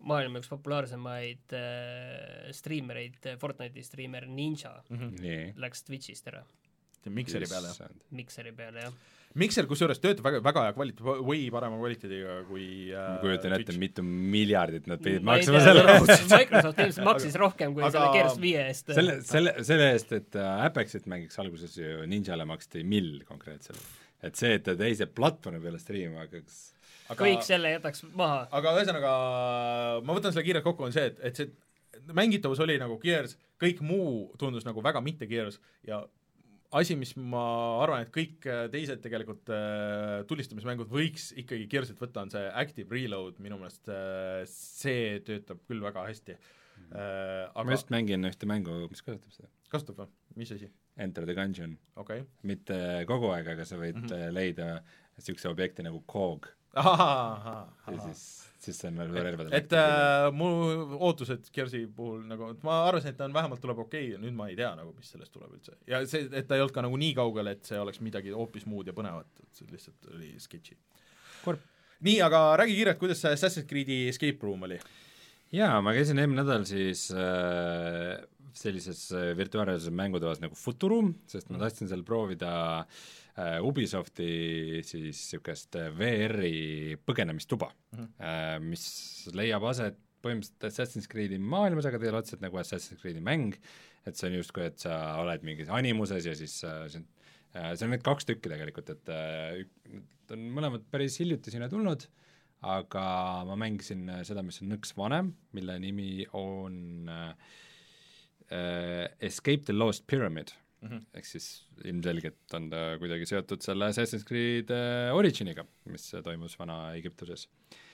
maailma üks populaarsemaid äh, striimereid, Fortnite'i striimer Ninja mm-hmm. nii. läks Twitch'ist ära. Mikseri peale, jah? Mikseri peale, jah. Mikser kusjuures töötab väga, väga hea kvaliteet, või parema kvaliteediga kui äh, ma kujutan ette, mitu miljardit nad pidid ma maksma selle Microsoft ilmselt maksis rohkem kui aga... selle Gears viie eest. selle, selle, selle eest, et Apexit mängiks alguses ju Ninjale maksti mill konkreetselt. Et see, et ta teise platvormi peale striima hakkaks aga... kõik selle jätaks maha. Aga ühesõnaga, ma võtan selle kiirelt kokku, on see, et, et see mängitavus oli nagu Gears, kõik muu tundus nagu väga mitte Gears ja asi, mis ma arvan, et kõik teised tegelikult äh, tulistamismängud võiks ikkagi Gearsit võtta, on see Active Reload, minu meelest äh, see töötab küll väga hästi äh,. Aga... ma just mängin ühte mängu, mis kasutab seda. Kasutab või? Mis asi? Enter the Gungeon okay.. mitte kogu aeg, aga sa võid mm -hmm. leida niisuguse objekti nagu Coog. Aha, ja siis, siis see on veel relvade et äh, mu ootused Gearsi puhul nagu, ma arvasin, et ta on vähemalt tuleb okei okay, ja nüüd ma ei tea nagu, mis sellest tuleb üldse. Ja see, et ta ei olnud ka nagu nii kaugel, et see oleks midagi hoopis muud ja põnevat, et see lihtsalt oli sketši. Nii, aga räägi kiirelt, kuidas see Assassin's Creed'i Escape Room oli? Jaa, ma käisin eelmine nädal siis äh, sellises virtuaalreaalsuse mängutoas nagu Futurum, sest ma tahtsin seal proovida äh, Ubisofti siis niisugust V R-i põgenemistuba mm, -hmm. äh, mis leiab aset põhimõtteliselt Assassin's Creed'i maailmas, aga teil otseselt nagu Assassin's Creed'i mäng, et see on justkui, et sa oled mingis animuses ja siis äh, see on äh, see on need kaks tükki tegelikult, et äh, on mõlemad päris hiljuti sinna tulnud, aga ma mängisin seda, mis on nõks vanem, mille nimi on äh, Escape the Lost Pyramid mm, -hmm. ehk siis ilmselgelt on ta kuidagi seotud selle Assassin's Creed Originiga, mis toimus vana Egiptuses.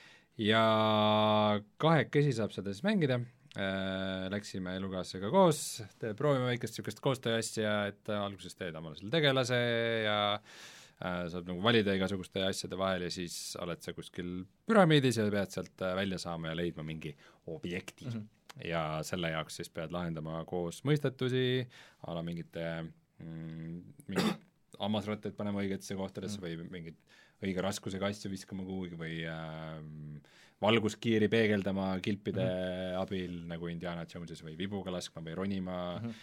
ja kahekesi saab seda siis mängida äh,, läksime elukaaslasega koos, proovime väikest niisugust koostöö asja, et alguses teed omale selle tegelase ja äh, saab nagu valida igasuguste asjade vahel ja siis oled sa kuskil püramiidis ja pead sealt välja saama ja leidma mingi objekti mm. -hmm. ja selle jaoks siis pead lahendama koos mõistetusi, ala mingite mm, mingid hammasrattaid panema õigetesse kohtadesse mm. või mingid õige raskusega asju viskama kuhugi või äh, valguskiiri peegeldama kilpide mm. abil nagu Indiana Jonesis või vibuga laskma või ronima mm. -hmm.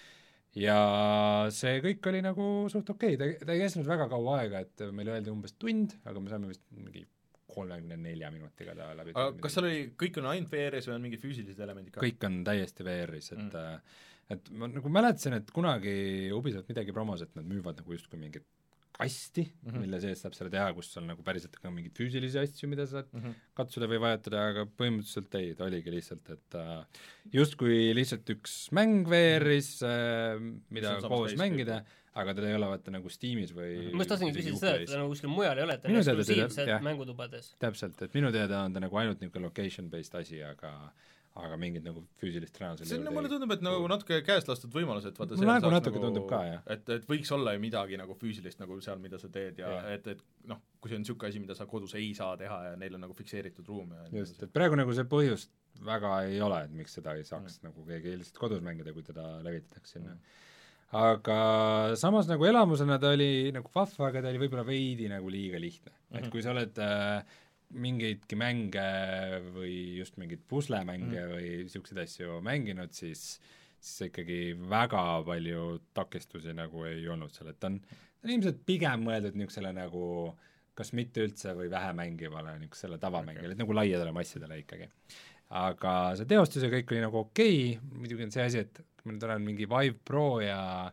ja see kõik oli nagu suht okei okay., ta, ta ei kestnud väga kaua aega, et meil öeldi umbes tund, aga me saime vist mingi kolmekümne nelja minutiga ta läbi. aga kas seal oli, kõik on ainult V R-is või on mingid füüsilised elemendid ka? kõik on täiesti V R-is, et mm. et ma nagu mäletasin, et kunagi Ubisoft midagi promos, et nad müüvad nagu justkui mingit kasti mm, -hmm. mille sees saab selle teha, kus on nagu päriselt ka mingeid füüsilisi asju, mida saad mm -hmm. katsuda või vajutada, aga põhimõtteliselt ei, ta oligi lihtsalt, et uh, justkui lihtsalt üks mäng V R-is uh,, mida koos mängida, aga teda ei ole vaata nagu Steamis või ma just tahtsingi küsida seda, et ta nagu kuskil mujal ei ole, et ta on eksklusiivselt mängutubades. täpselt, et minu teada on ta nagu ainult niisugune location-based asi, aga aga mingid nagu füüsilist reaalsel see on, mulle tundub, et nagu natuke käest lastud võimalused, vaata see nagu natuke nagu, tundub ka, jah. et, et võiks olla ju midagi nagu füüsilist nagu seal, mida sa teed ja, ja. et, et noh, kui see on niisugune asi, mida sa kodus ei saa teha ja neil on nagu fikseeritud ruum ja just, et praegu nagu see põhjust väga ei ole, et miks seda ei saaks mm. nagu keegi lihtsalt kodus mängida, kui teda levitatakse sinna mm. aga samas nagu elamusena ta oli nagu vahva, aga ta oli võib-olla veidi nagu liiga lihtne mm, -hmm. et kui sa oled äh, mingeidki mänge või just mingeid puslemänge mm. või niisuguseid asju mänginud, siis siis ikkagi väga palju takistusi nagu ei olnud seal, et ta on, ta on ilmselt pigem mõeldud niisugusele nagu kas mitte üldse või vähe mängivale niisugusele tavamängijale okay., et nagu laiadele massidele ikkagi. Aga see teostus ja kõik oli nagu okei okay., muidugi on see asi, et kui ma nüüd olen mingi Vive Pro ja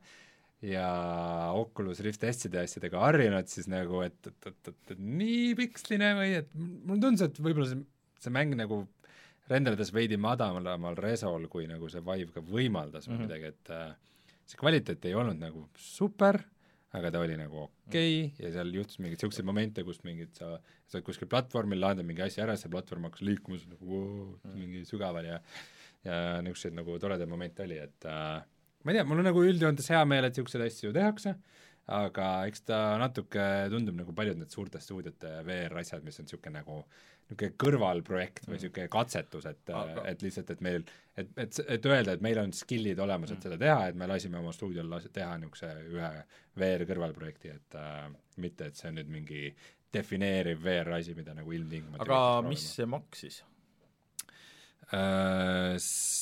ja Oculus Rift S-ide asjadega harjunud, siis nagu, et, et, et, et, et nii piksline või et mul tundus, et võib-olla see, see mäng nagu renderdas veidi madalamal resol, kui nagu see Vive ka võimaldas või mm -hmm. midagi, et äh, see kvaliteet ei olnud nagu super, aga ta oli nagu okei okay, ja seal juhtus mingeid niisuguseid momente, kus mingid sa, sa oled kuskil platvormil, lahendad mingi asja ära, see platvorm hakkas liikuma, nagu wow, mm -hmm. mingi sügaval ja ja niisuguseid nagu toredaid momente oli, et äh, ma ei tea, mul on nagu üldjoontes hea meel, et niisuguseid asju tehakse, aga eks ta natuke tundub nagu paljud need suurte stuudiote V R-asjad, mis on niisugune nagu niisugune kõrvalprojekt või niisugune katsetus, et aga. et lihtsalt, et meil, et, et, et öelda, et meil on skillid olemas, et seda teha, et me lasime oma stuudiol las-, teha niisuguse ühe V R kõrvalprojekti, et äh, mitte, et see on nüüd mingi defineeriv V R-asi, mida nagu ilmtingimata aga mis see maksis? äh,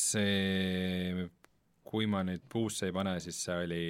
see, kui ma nüüd puusse ei pane, siis see oli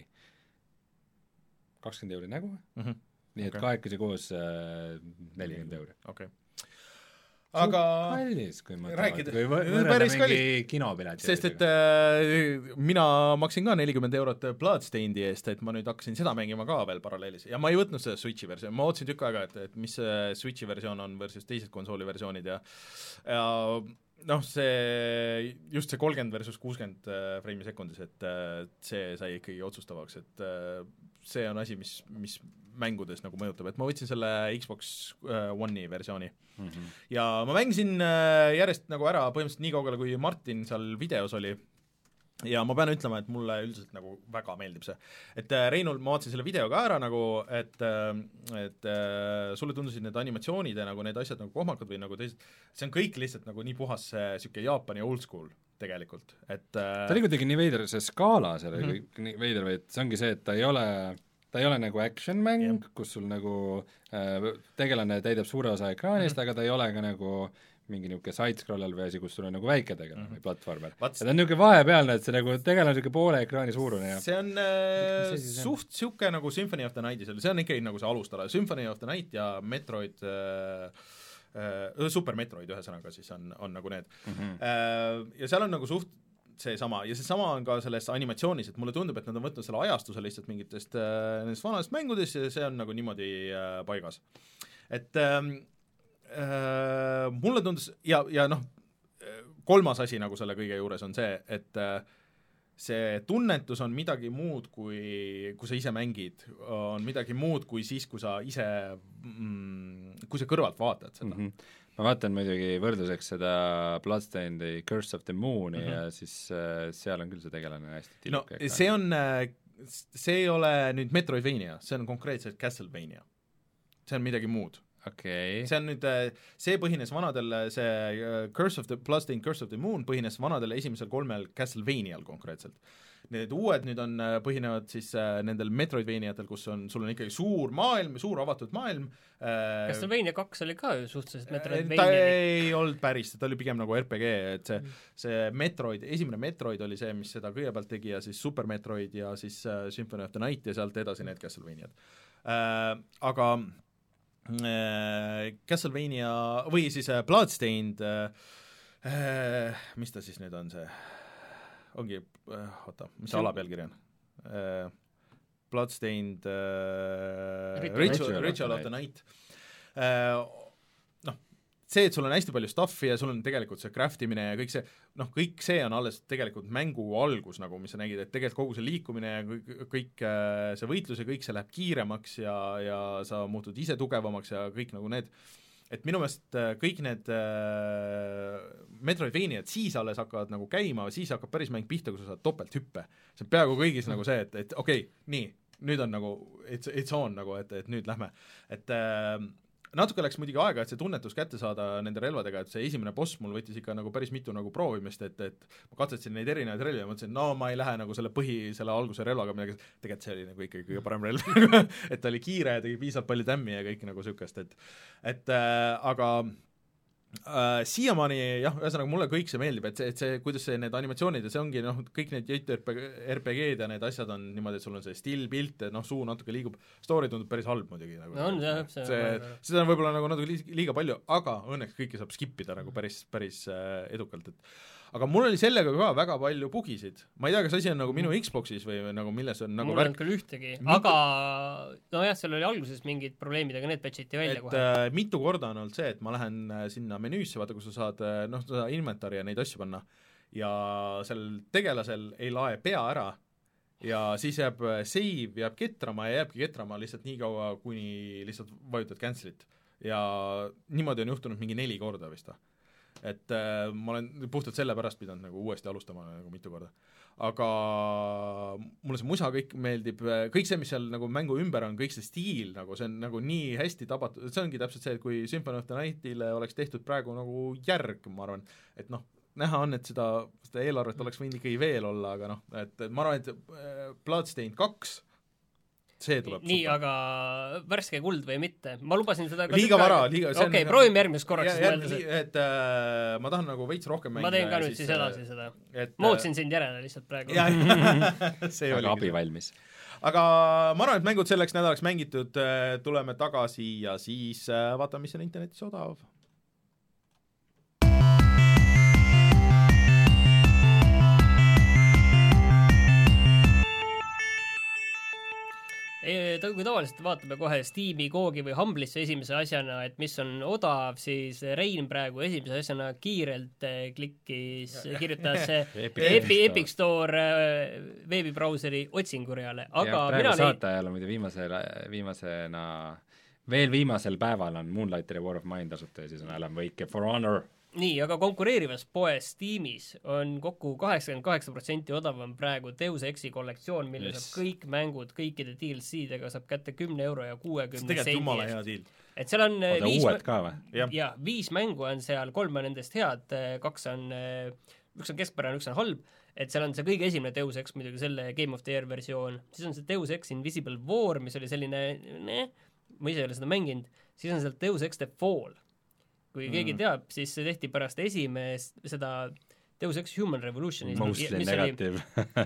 kakskümmend euri nägu mm, -hmm. nii et okay. kahekesi koos äh, nelikümmend euri. okei okay. aga kallis, kui ma rääkida, kui võrrelda mingi kinopilet. sest et äh, mina maksin ka nelikümmend eurot Bloodstainedi eest, et ma nüüd hakkasin seda mängima ka veel paralleelis ja ma ei võtnud seda Switchi versiooni, ma ootasin tükk aega, et, et mis see Switchi versioon on versus teised konsooli versioonid ja ja noh, see, just see kolmkümmend versus kuuskümmend freimi sekundis, et see sai ikkagi otsustavaks, et see on asi, mis, mis mängudes nagu mõjutab, et ma võtsin selle Xbox One'i versiooni mm -hmm. ja ma mängisin järjest nagu ära põhimõtteliselt nii kaugele, kui Martin seal videos oli ja ma pean ütlema, et mulle üldiselt nagu väga meeldib see. Et Reinul, ma vaatasin selle video ka ära nagu, et et sulle tundusid need animatsioonid ja nagu need asjad nagu kohmakad või nagu teised, see on kõik lihtsalt nagu nii puhas niisugune Jaapani old school tegelikult, et ta oli kuidagi nii veider, see skaala seal oli mm -hmm. nii veider, või et see ongi see, et ta ei ole ta ei ole nagu action-mäng yeah., kus sul nagu äh, tegelane täidab suure osa ekraanist mm, -hmm. aga ta ei ole ka nagu mingi niisugune side-scroller või asi, kus sul on nagu väike tegelane mm -hmm. või platvormer. ja ta on niisugune vahepealne, et see nagu tegelane niisugune poole ekraani suurune ja see on äh, suht niisugune nagu Symphony of the Nightis, see on ikkagi nagu see alustala, Symphony of the Night ja Metroid äh, äh, Super Metroid ühesõnaga siis on, on nagu need mm. -hmm. Äh, ja seal on nagu suht seesama, ja seesama on ka selles animatsioonis, et mulle tundub, et nad on võtnud selle ajastuse lihtsalt mingitest äh, nendest vanadest mängudest ja see on nagu niimoodi äh, paigas. Et äh, äh, mulle tundus, ja, ja noh, kolmas asi nagu selle kõige juures on see, et äh, see tunnetus on midagi muud, kui, kui sa ise mängid, on midagi muud kui siis, kui sa ise mm, kui sa kõrvalt vaatad seda mm. -hmm. ma vaatan muidugi võrdluseks seda Bloodstained Curse of the Moon'i mm -hmm. ja siis äh, seal on küll see tegelane hästi tilluke. No see on, see ei ole nüüd Metroidvania, see on konkreetselt Castlevania. See on midagi muud. Okay. see on nüüd, see põhines vanadel, see Curse of the, Bloodstained Curse of the Moon põhines vanadel esimesel kolmel Castlevanial konkreetselt. Need uued nüüd on, põhinevad siis nendel Metroidvaniatel, kus on, sul on ikkagi suur maailm, suur avatud maailm. Castlevania kaks oli ka ju suhteliselt Metroidvania. Ta ei olnud päris, ta oli pigem nagu R P G, et see, see Metroid, esimene Metroid oli see, mis seda kõigepealt tegi ja siis Super Metroid ja siis Symphony of the Night ja sealt edasi need Castlevaniad. Äh, aga Castlevania või siis Bloodstained äh,, mis ta siis nüüd on see, ongi, oota, mis see alapealkiri on äh,? Bloodstained äh, Ritual, Ritual, Ritual of the Night äh,. Noh, see, et sul on hästi palju stuff'i ja sul on tegelikult see craft imine ja kõik see, noh, kõik see on alles tegelikult mängu algus, nagu mis sa nägid, et tegelikult kogu see liikumine ja kõik, kõik see võitlus ja kõik see läheb kiiremaks ja, ja sa muutud ise tugevamaks ja kõik nagu need, et minu meelest kõik need äh, Metroidvaniad siis alles hakkavad nagu käima, siis hakkab päris mäng pihta, kui sa saad topelthüppe. See on peaaegu kõigis nagu see, et, et okei okay,, nii, nüüd on nagu, it's, it's on nagu, et, et nüüd lähme, et äh, natuke läks muidugi aega, et see tunnetus kätte saada nende relvadega, et see esimene boss mul võttis ikka nagu päris mitu nagu proovimist, et, et ma katsetasin neid erinevaid relvi ja mõtlesin, et no ma ei lähe nagu selle põhi, selle alguse relvaga midagi, tegelikult see oli nagu ikkagi kõige parem relv et ta oli kiire ja tegi piisavalt palju tämmi ja kõik nagu niisugust, et et äh, aga äh, siiamaani jah, ühesõnaga mulle kõik see meeldib, et see, et see, kuidas see need animatsioonid ja see ongi noh, kõik need J R P G-d ja need asjad on niimoodi, et sul on see still pilt, noh, suu natuke liigub, story tundub päris halb muidugi nagu, no on jah, see, see, seda on võib-olla nagu natuke liiga palju, aga õnneks kõike saab skip ida nagu päris, päris äh, edukalt, et aga mul oli sellega ka väga palju bugisid, ma ei tea, kas asi on nagu minu Xboxis või nagu milles on nagu mul värk. Mul on küll ühtegi, mitu... aga nojah, seal oli alguses mingid probleemid, aga need patchiti välja et, kohe. Äh, mitu korda on olnud see, et ma lähen sinna menüüsse, vaata, kus sa saad, noh, seda inventari ja neid asju panna ja sellel tegelasel ei lae pea ära ja siis jääb save, jääb ketrama ja jääbki ketrama lihtsalt nii kaua, kuni lihtsalt vajutad cancel'it ja niimoodi on juhtunud mingi neli korda vist või. Et äh, ma olen puhtalt selle pärast pidanud nagu uuesti alustama nagu mitu korda. Aga mulle see musa kõik meeldib, kõik see, mis seal nagu mängu ümber on, kõik see stiil, nagu see on nagu nii hästi tabatud, see ongi täpselt see, et kui Symphony of the Nightile oleks tehtud praegu nagu järg, ma arvan, et noh, näha on, et seda, seda eelarvet oleks võinud ikkagi veel olla, aga noh, et ma arvan, et Bloodstained kaks see tuleb nii, super. aga värske kuld või mitte? Ma lubasin seda ka liiga vara, liiga okei okay,, proovime järgmist korraks ja, ja, et äh, ma tahan nagu veits rohkem mängida. Ma teen ka nüüd siis edasi seda. Et, Mootsin sind järele lihtsalt praegu. see aga oli abi valmis. Aga ma arvan, et mängud selleks nädalaks mängitud, tuleme tagasi ja siis vaatame, mis on internetis odav. Kui tavaliselt vaatame kohe Steam'i, Googi või Humble'isse esimese asjana, et mis on odav, siis Rein praegu esimese asjana kiirelt klikkis, kirjutas Epic, Epic Store veebibrauseri otsingureale. Aga ja praegu mina saate ajal on muidu viimasel, viimasena, veel viimasel päeval on Moonlighter ja War of Mine tasuta ja siis on Alan Wake For Honor. Nii, aga konkureerivas poes Steamis on kokku kaheksakümmend kaheksa protsenti odavam praegu Deus Exi kollektsioon, mille yes. saab kõik mängud, kõikide D L C-dega saab kätte kümne euro ja kuuekümne sendi tegelikult jumala hea deal. Et seal on Oda viis, uued ka või? Ja. ja, viis mängu on seal, kolm on nendest head, kaks on, üks on keskpärane, üks on halb, et seal on see kõige esimene Deus Ex, muidugi selle Game of the Year versioon, siis on see Deus Ex Invisible War, mis oli selline, ne, ma ise ei ole seda mänginud, siis on seal Deus Ex The Fall. Kui keegi mm. teab, siis see tehti pärast esimest seda Deus Ex Human Revolution, mostly negative.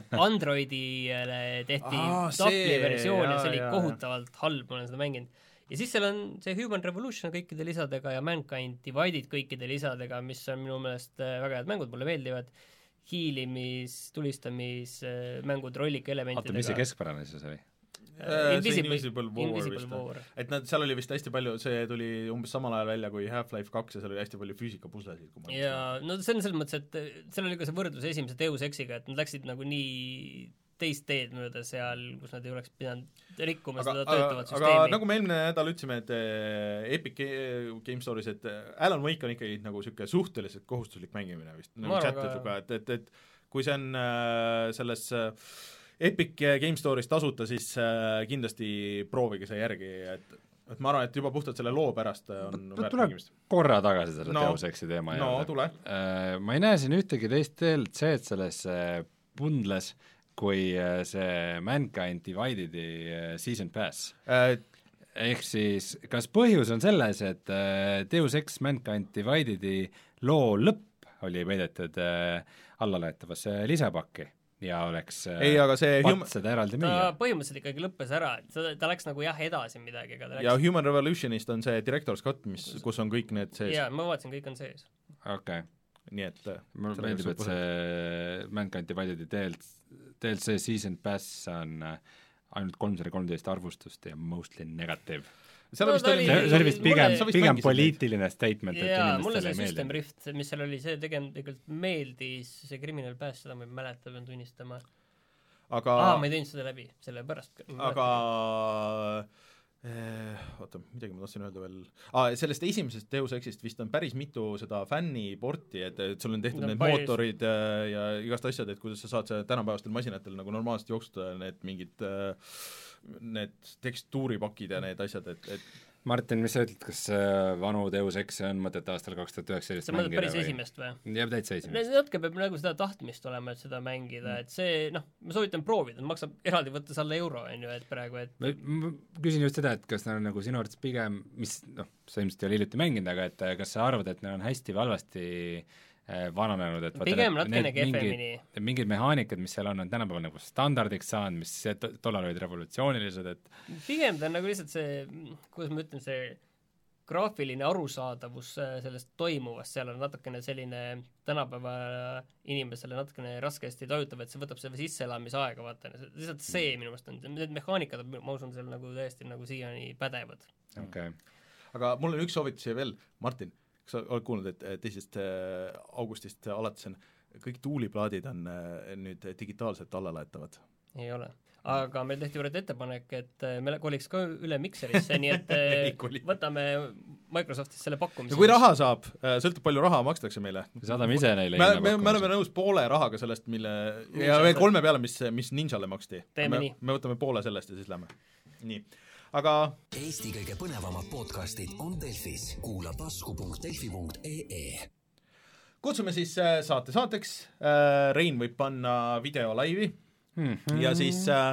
Androidile tehti ah, tapli versioon ja see oli jaa, kohutavalt halb, ma olen seda mänginud. Ja siis seal on see Human Revolution kõikide lisadega ja Mankind Divided kõikide lisadega, mis on minu meelest väga head mängud, mulle meeldivad. Hiilimis, tulistamis, mängud rollika elementidega. Oota, mis see keskpärane siis oli? Uh, Invisible, Invisible War, Invisible War. Et nad, seal oli vist hästi palju, see tuli umbes samal ajal välja kui Half-Life kaks ja seal oli hästi palju füüsikapuslesid. Ja no see on selles mõttes, et seal oli ka see võrdlus esimese Deus Exiga, et nad läksid nagu nii teist teed mööda seal, kus nad ei oleks pidanud rikkuma aga, seda töötavat süsteemi. Aga nagu me eelmine nädal ütlesime, et Epic Game Stories, et Alan Wake on ikkagi nagu niisugune suhteliselt kohustuslik mängimine vist, nagu chat-etuga, et, et, et kui see on äh, selles äh, Epic Game Store'is tasuta, siis äh, kindlasti proovige see järgi, et, et ma arvan, et juba puhtalt selle loo pärast on väärt mängimist. Korra tagasi selle no, Deus Exi teema no, tule. Äh, ma ei näe siin ühtegi teist D L C-d selles äh, bundles kui äh, see Mankind Divided'i äh, Season Pass äh,. Ehk siis, kas põhjus on selles, et äh, Deus Ex Mankind Divided'i loo lõpp oli peidetud äh, allalaetavasse lisapakki? Ja oleks ei, aga see hum- seda eraldi müüa. Ta põhimõtteliselt ikkagi lõppes ära, ta, ta läks nagu jah edasi midagi. Aga läks... Ja Human Revolutionist on see Director's Cut, mis, kus on kõik need sees. Jaa, ma vaatasin, kõik on sees. Okei. Okay. Nii et mulle meeldib, et see Mankind Divided'i D L C Season Pass on ainult kolmsada kolmteist arvustust ja mostly negative. No, vist oli, see, see oli vist pigem, mulle, pigem poliitiline statement, et jaa, inimestele mulle see meeldib. System Rift, mis seal oli, see tegelikult meeldis, see Criminal Pass, seda ma ei mäleta, pean tunnistama. Aga Aa, ma ei teinud seda läbi, selle pärast. Aga eh, oota, midagi ma tahtsin öelda veel ah, sellest esimesest Deus Exist vist on päris mitu seda fänniporti, et, et sul on tehtud no, need päris... mootorid ja igast asjad, et kuidas sa saad see tänapäevastel masinatel nagu normaalselt jooksutada need mingid need tekstuuripakid ja need asjad, et, et Martin, mis sa ütled, kas vanu Deus Exi on mõtet aastal kaks tuhat üheksateist sa mõtled päris või? Esimest või? Jah, täitsa esimest. Natuke peab nagu seda tahtmist olema, et seda mängida, et see, noh, ma soovitan proovida, maksab eraldi võttes alla euro, on ju, et praegu, et ma, ma küsin just seda, et kas neil on nagu sinu arvates pigem, mis, noh, sa ilmselt ei ole hiljuti mänginud, aga et kas sa arvad, et neil on hästi või halvasti vananenud, et pigem natukene kehvemini. Mingid, mingid mehaanikad, mis seal on, on tänapäeval nagu standardiks saanud, mis to, tollal olid revolutsioonilised, et pigem ta on nagu lihtsalt see, kuidas ma ütlen, see graafiline arusaadavus sellest toimuvast, seal on natukene selline tänapäeva inimesele natukene raskesti tajutav, et see võtab selle sisseelamisaega, vaata, lihtsalt see minu meelest on, need mehaanikad, ma usun, seal nagu täiesti nagu siiani pädevad. Okay. Aga mul on üks soovitusi veel, Martin, kas sa oled kuulnud, et teisest augustist alates on kõik tuuliplaadid on nüüd digitaalselt allalaetavad? Ei ole. Aga meil tehti juurde ettepanek, et me koliks ka üle Mixerisse, nii et võtame Microsoftist selle pakkumise. Ja kui raha saab, sõltub palju raha makstakse meile. Saadame ise neile me, me, me oleme nõus poole rahaga sellest, mille ja veel kolme peale, mis, mis Ninjale maksti. Me, me võtame poole sellest ja siis lähme. Nii. Aga Eesti kõige põnevamad podcastid on Delfis. Kuula tasku punkt delfi punkt ee. Kutsume siis saate saateks. Rein võib panna video laivi mm -hmm. ja siis äh,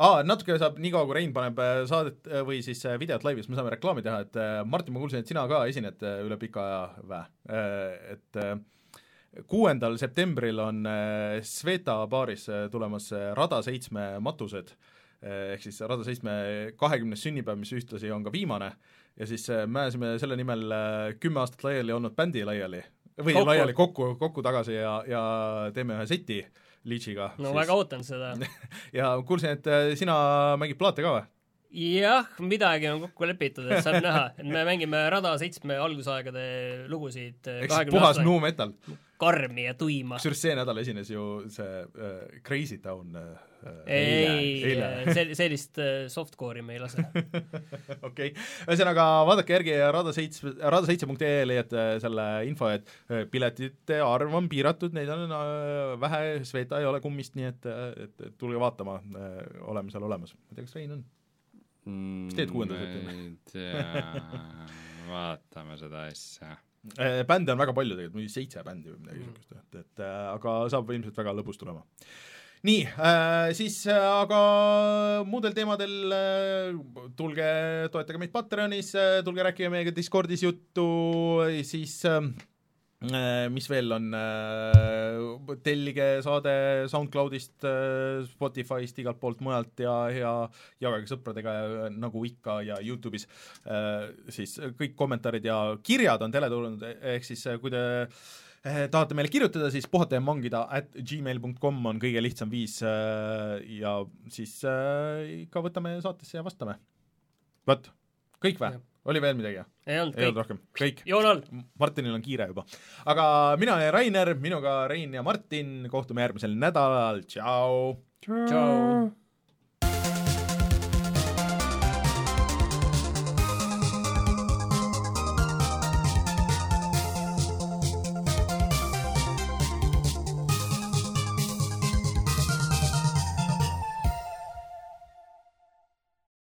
aa, natuke saab, nii kaua kui Rein paneb saadet või siis videot laivis, me saame reklaami teha, et Martin, ma kuulsin, et sina ka esined üle pika aja vä, et kuuendal septembril on Sveta baaris tulemas Rada seitsme matused, ehk siis Rada seitsme kahekümnes sünnipäev, mis ühtlasi on ka viimane, ja siis me ajasime selle nimel kümme aastat laiali olnud bändi laiali, või kokku. laiali kokku, kokku tagasi ja, ja teeme ühe seti Leachiga. No siis. Väga ootan seda. ja kuulsin, et sina mängid plaate ka või? Jah, midagi on kokku lepitud, et saab näha, et me mängime Rada seitsme algusaegade lugusid ehk puhas nu metal. Karmi ja tuima. Kusjuures see nädal esines ju see uh, Crazy Town uh, ei, sel, sellist uh, softcore'i me ei lase. Okei, ühesõnaga vaadake järgi Rada seitse, rada seitse punkt ee leiate selle info, et piletite arv on piiratud, neid on uh, vähe, Sveta ei ole kummist, nii et, et, et tulge vaatama, uh, oleme seal olemas. Ma ei tea, kas Rein on? Mis teed kuuendal septembril? Vaatame seda asja. Bände on väga palju tegelikult, mingi seitse bändi või midagi mm. sükust, et, et aga saab ilmselt väga lõbus tulema. Nii, äh, siis aga muudel teemadel äh, tulge toetage meid Patreonis, äh, tulge rääkige meiega Discordis juttu, siis äh, mis veel on, äh, tellige saade SoundCloudist, äh, Spotify'st, igalt poolt mujalt ja, ja jagage sõpradega nagu ikka ja YouTube'is, äh, siis kõik kommentaarid ja kirjad on teletulnud, ehk siis kui te äh, tahate meile kirjutada, siis puhata ja mangida at gmail punkt com on kõige lihtsam viis äh, ja siis äh, ikka võtame saatesse ja vastame. Võt, kõik vä? Oli veel midagi? Ei olnud, ei olnud rohkem. Kõik. Joonal. Martinil on kiire juba. Aga mina olen Rainer, minuga Rein ja Martin, kohtume järgmisel nädalal. Tšau! Tšau!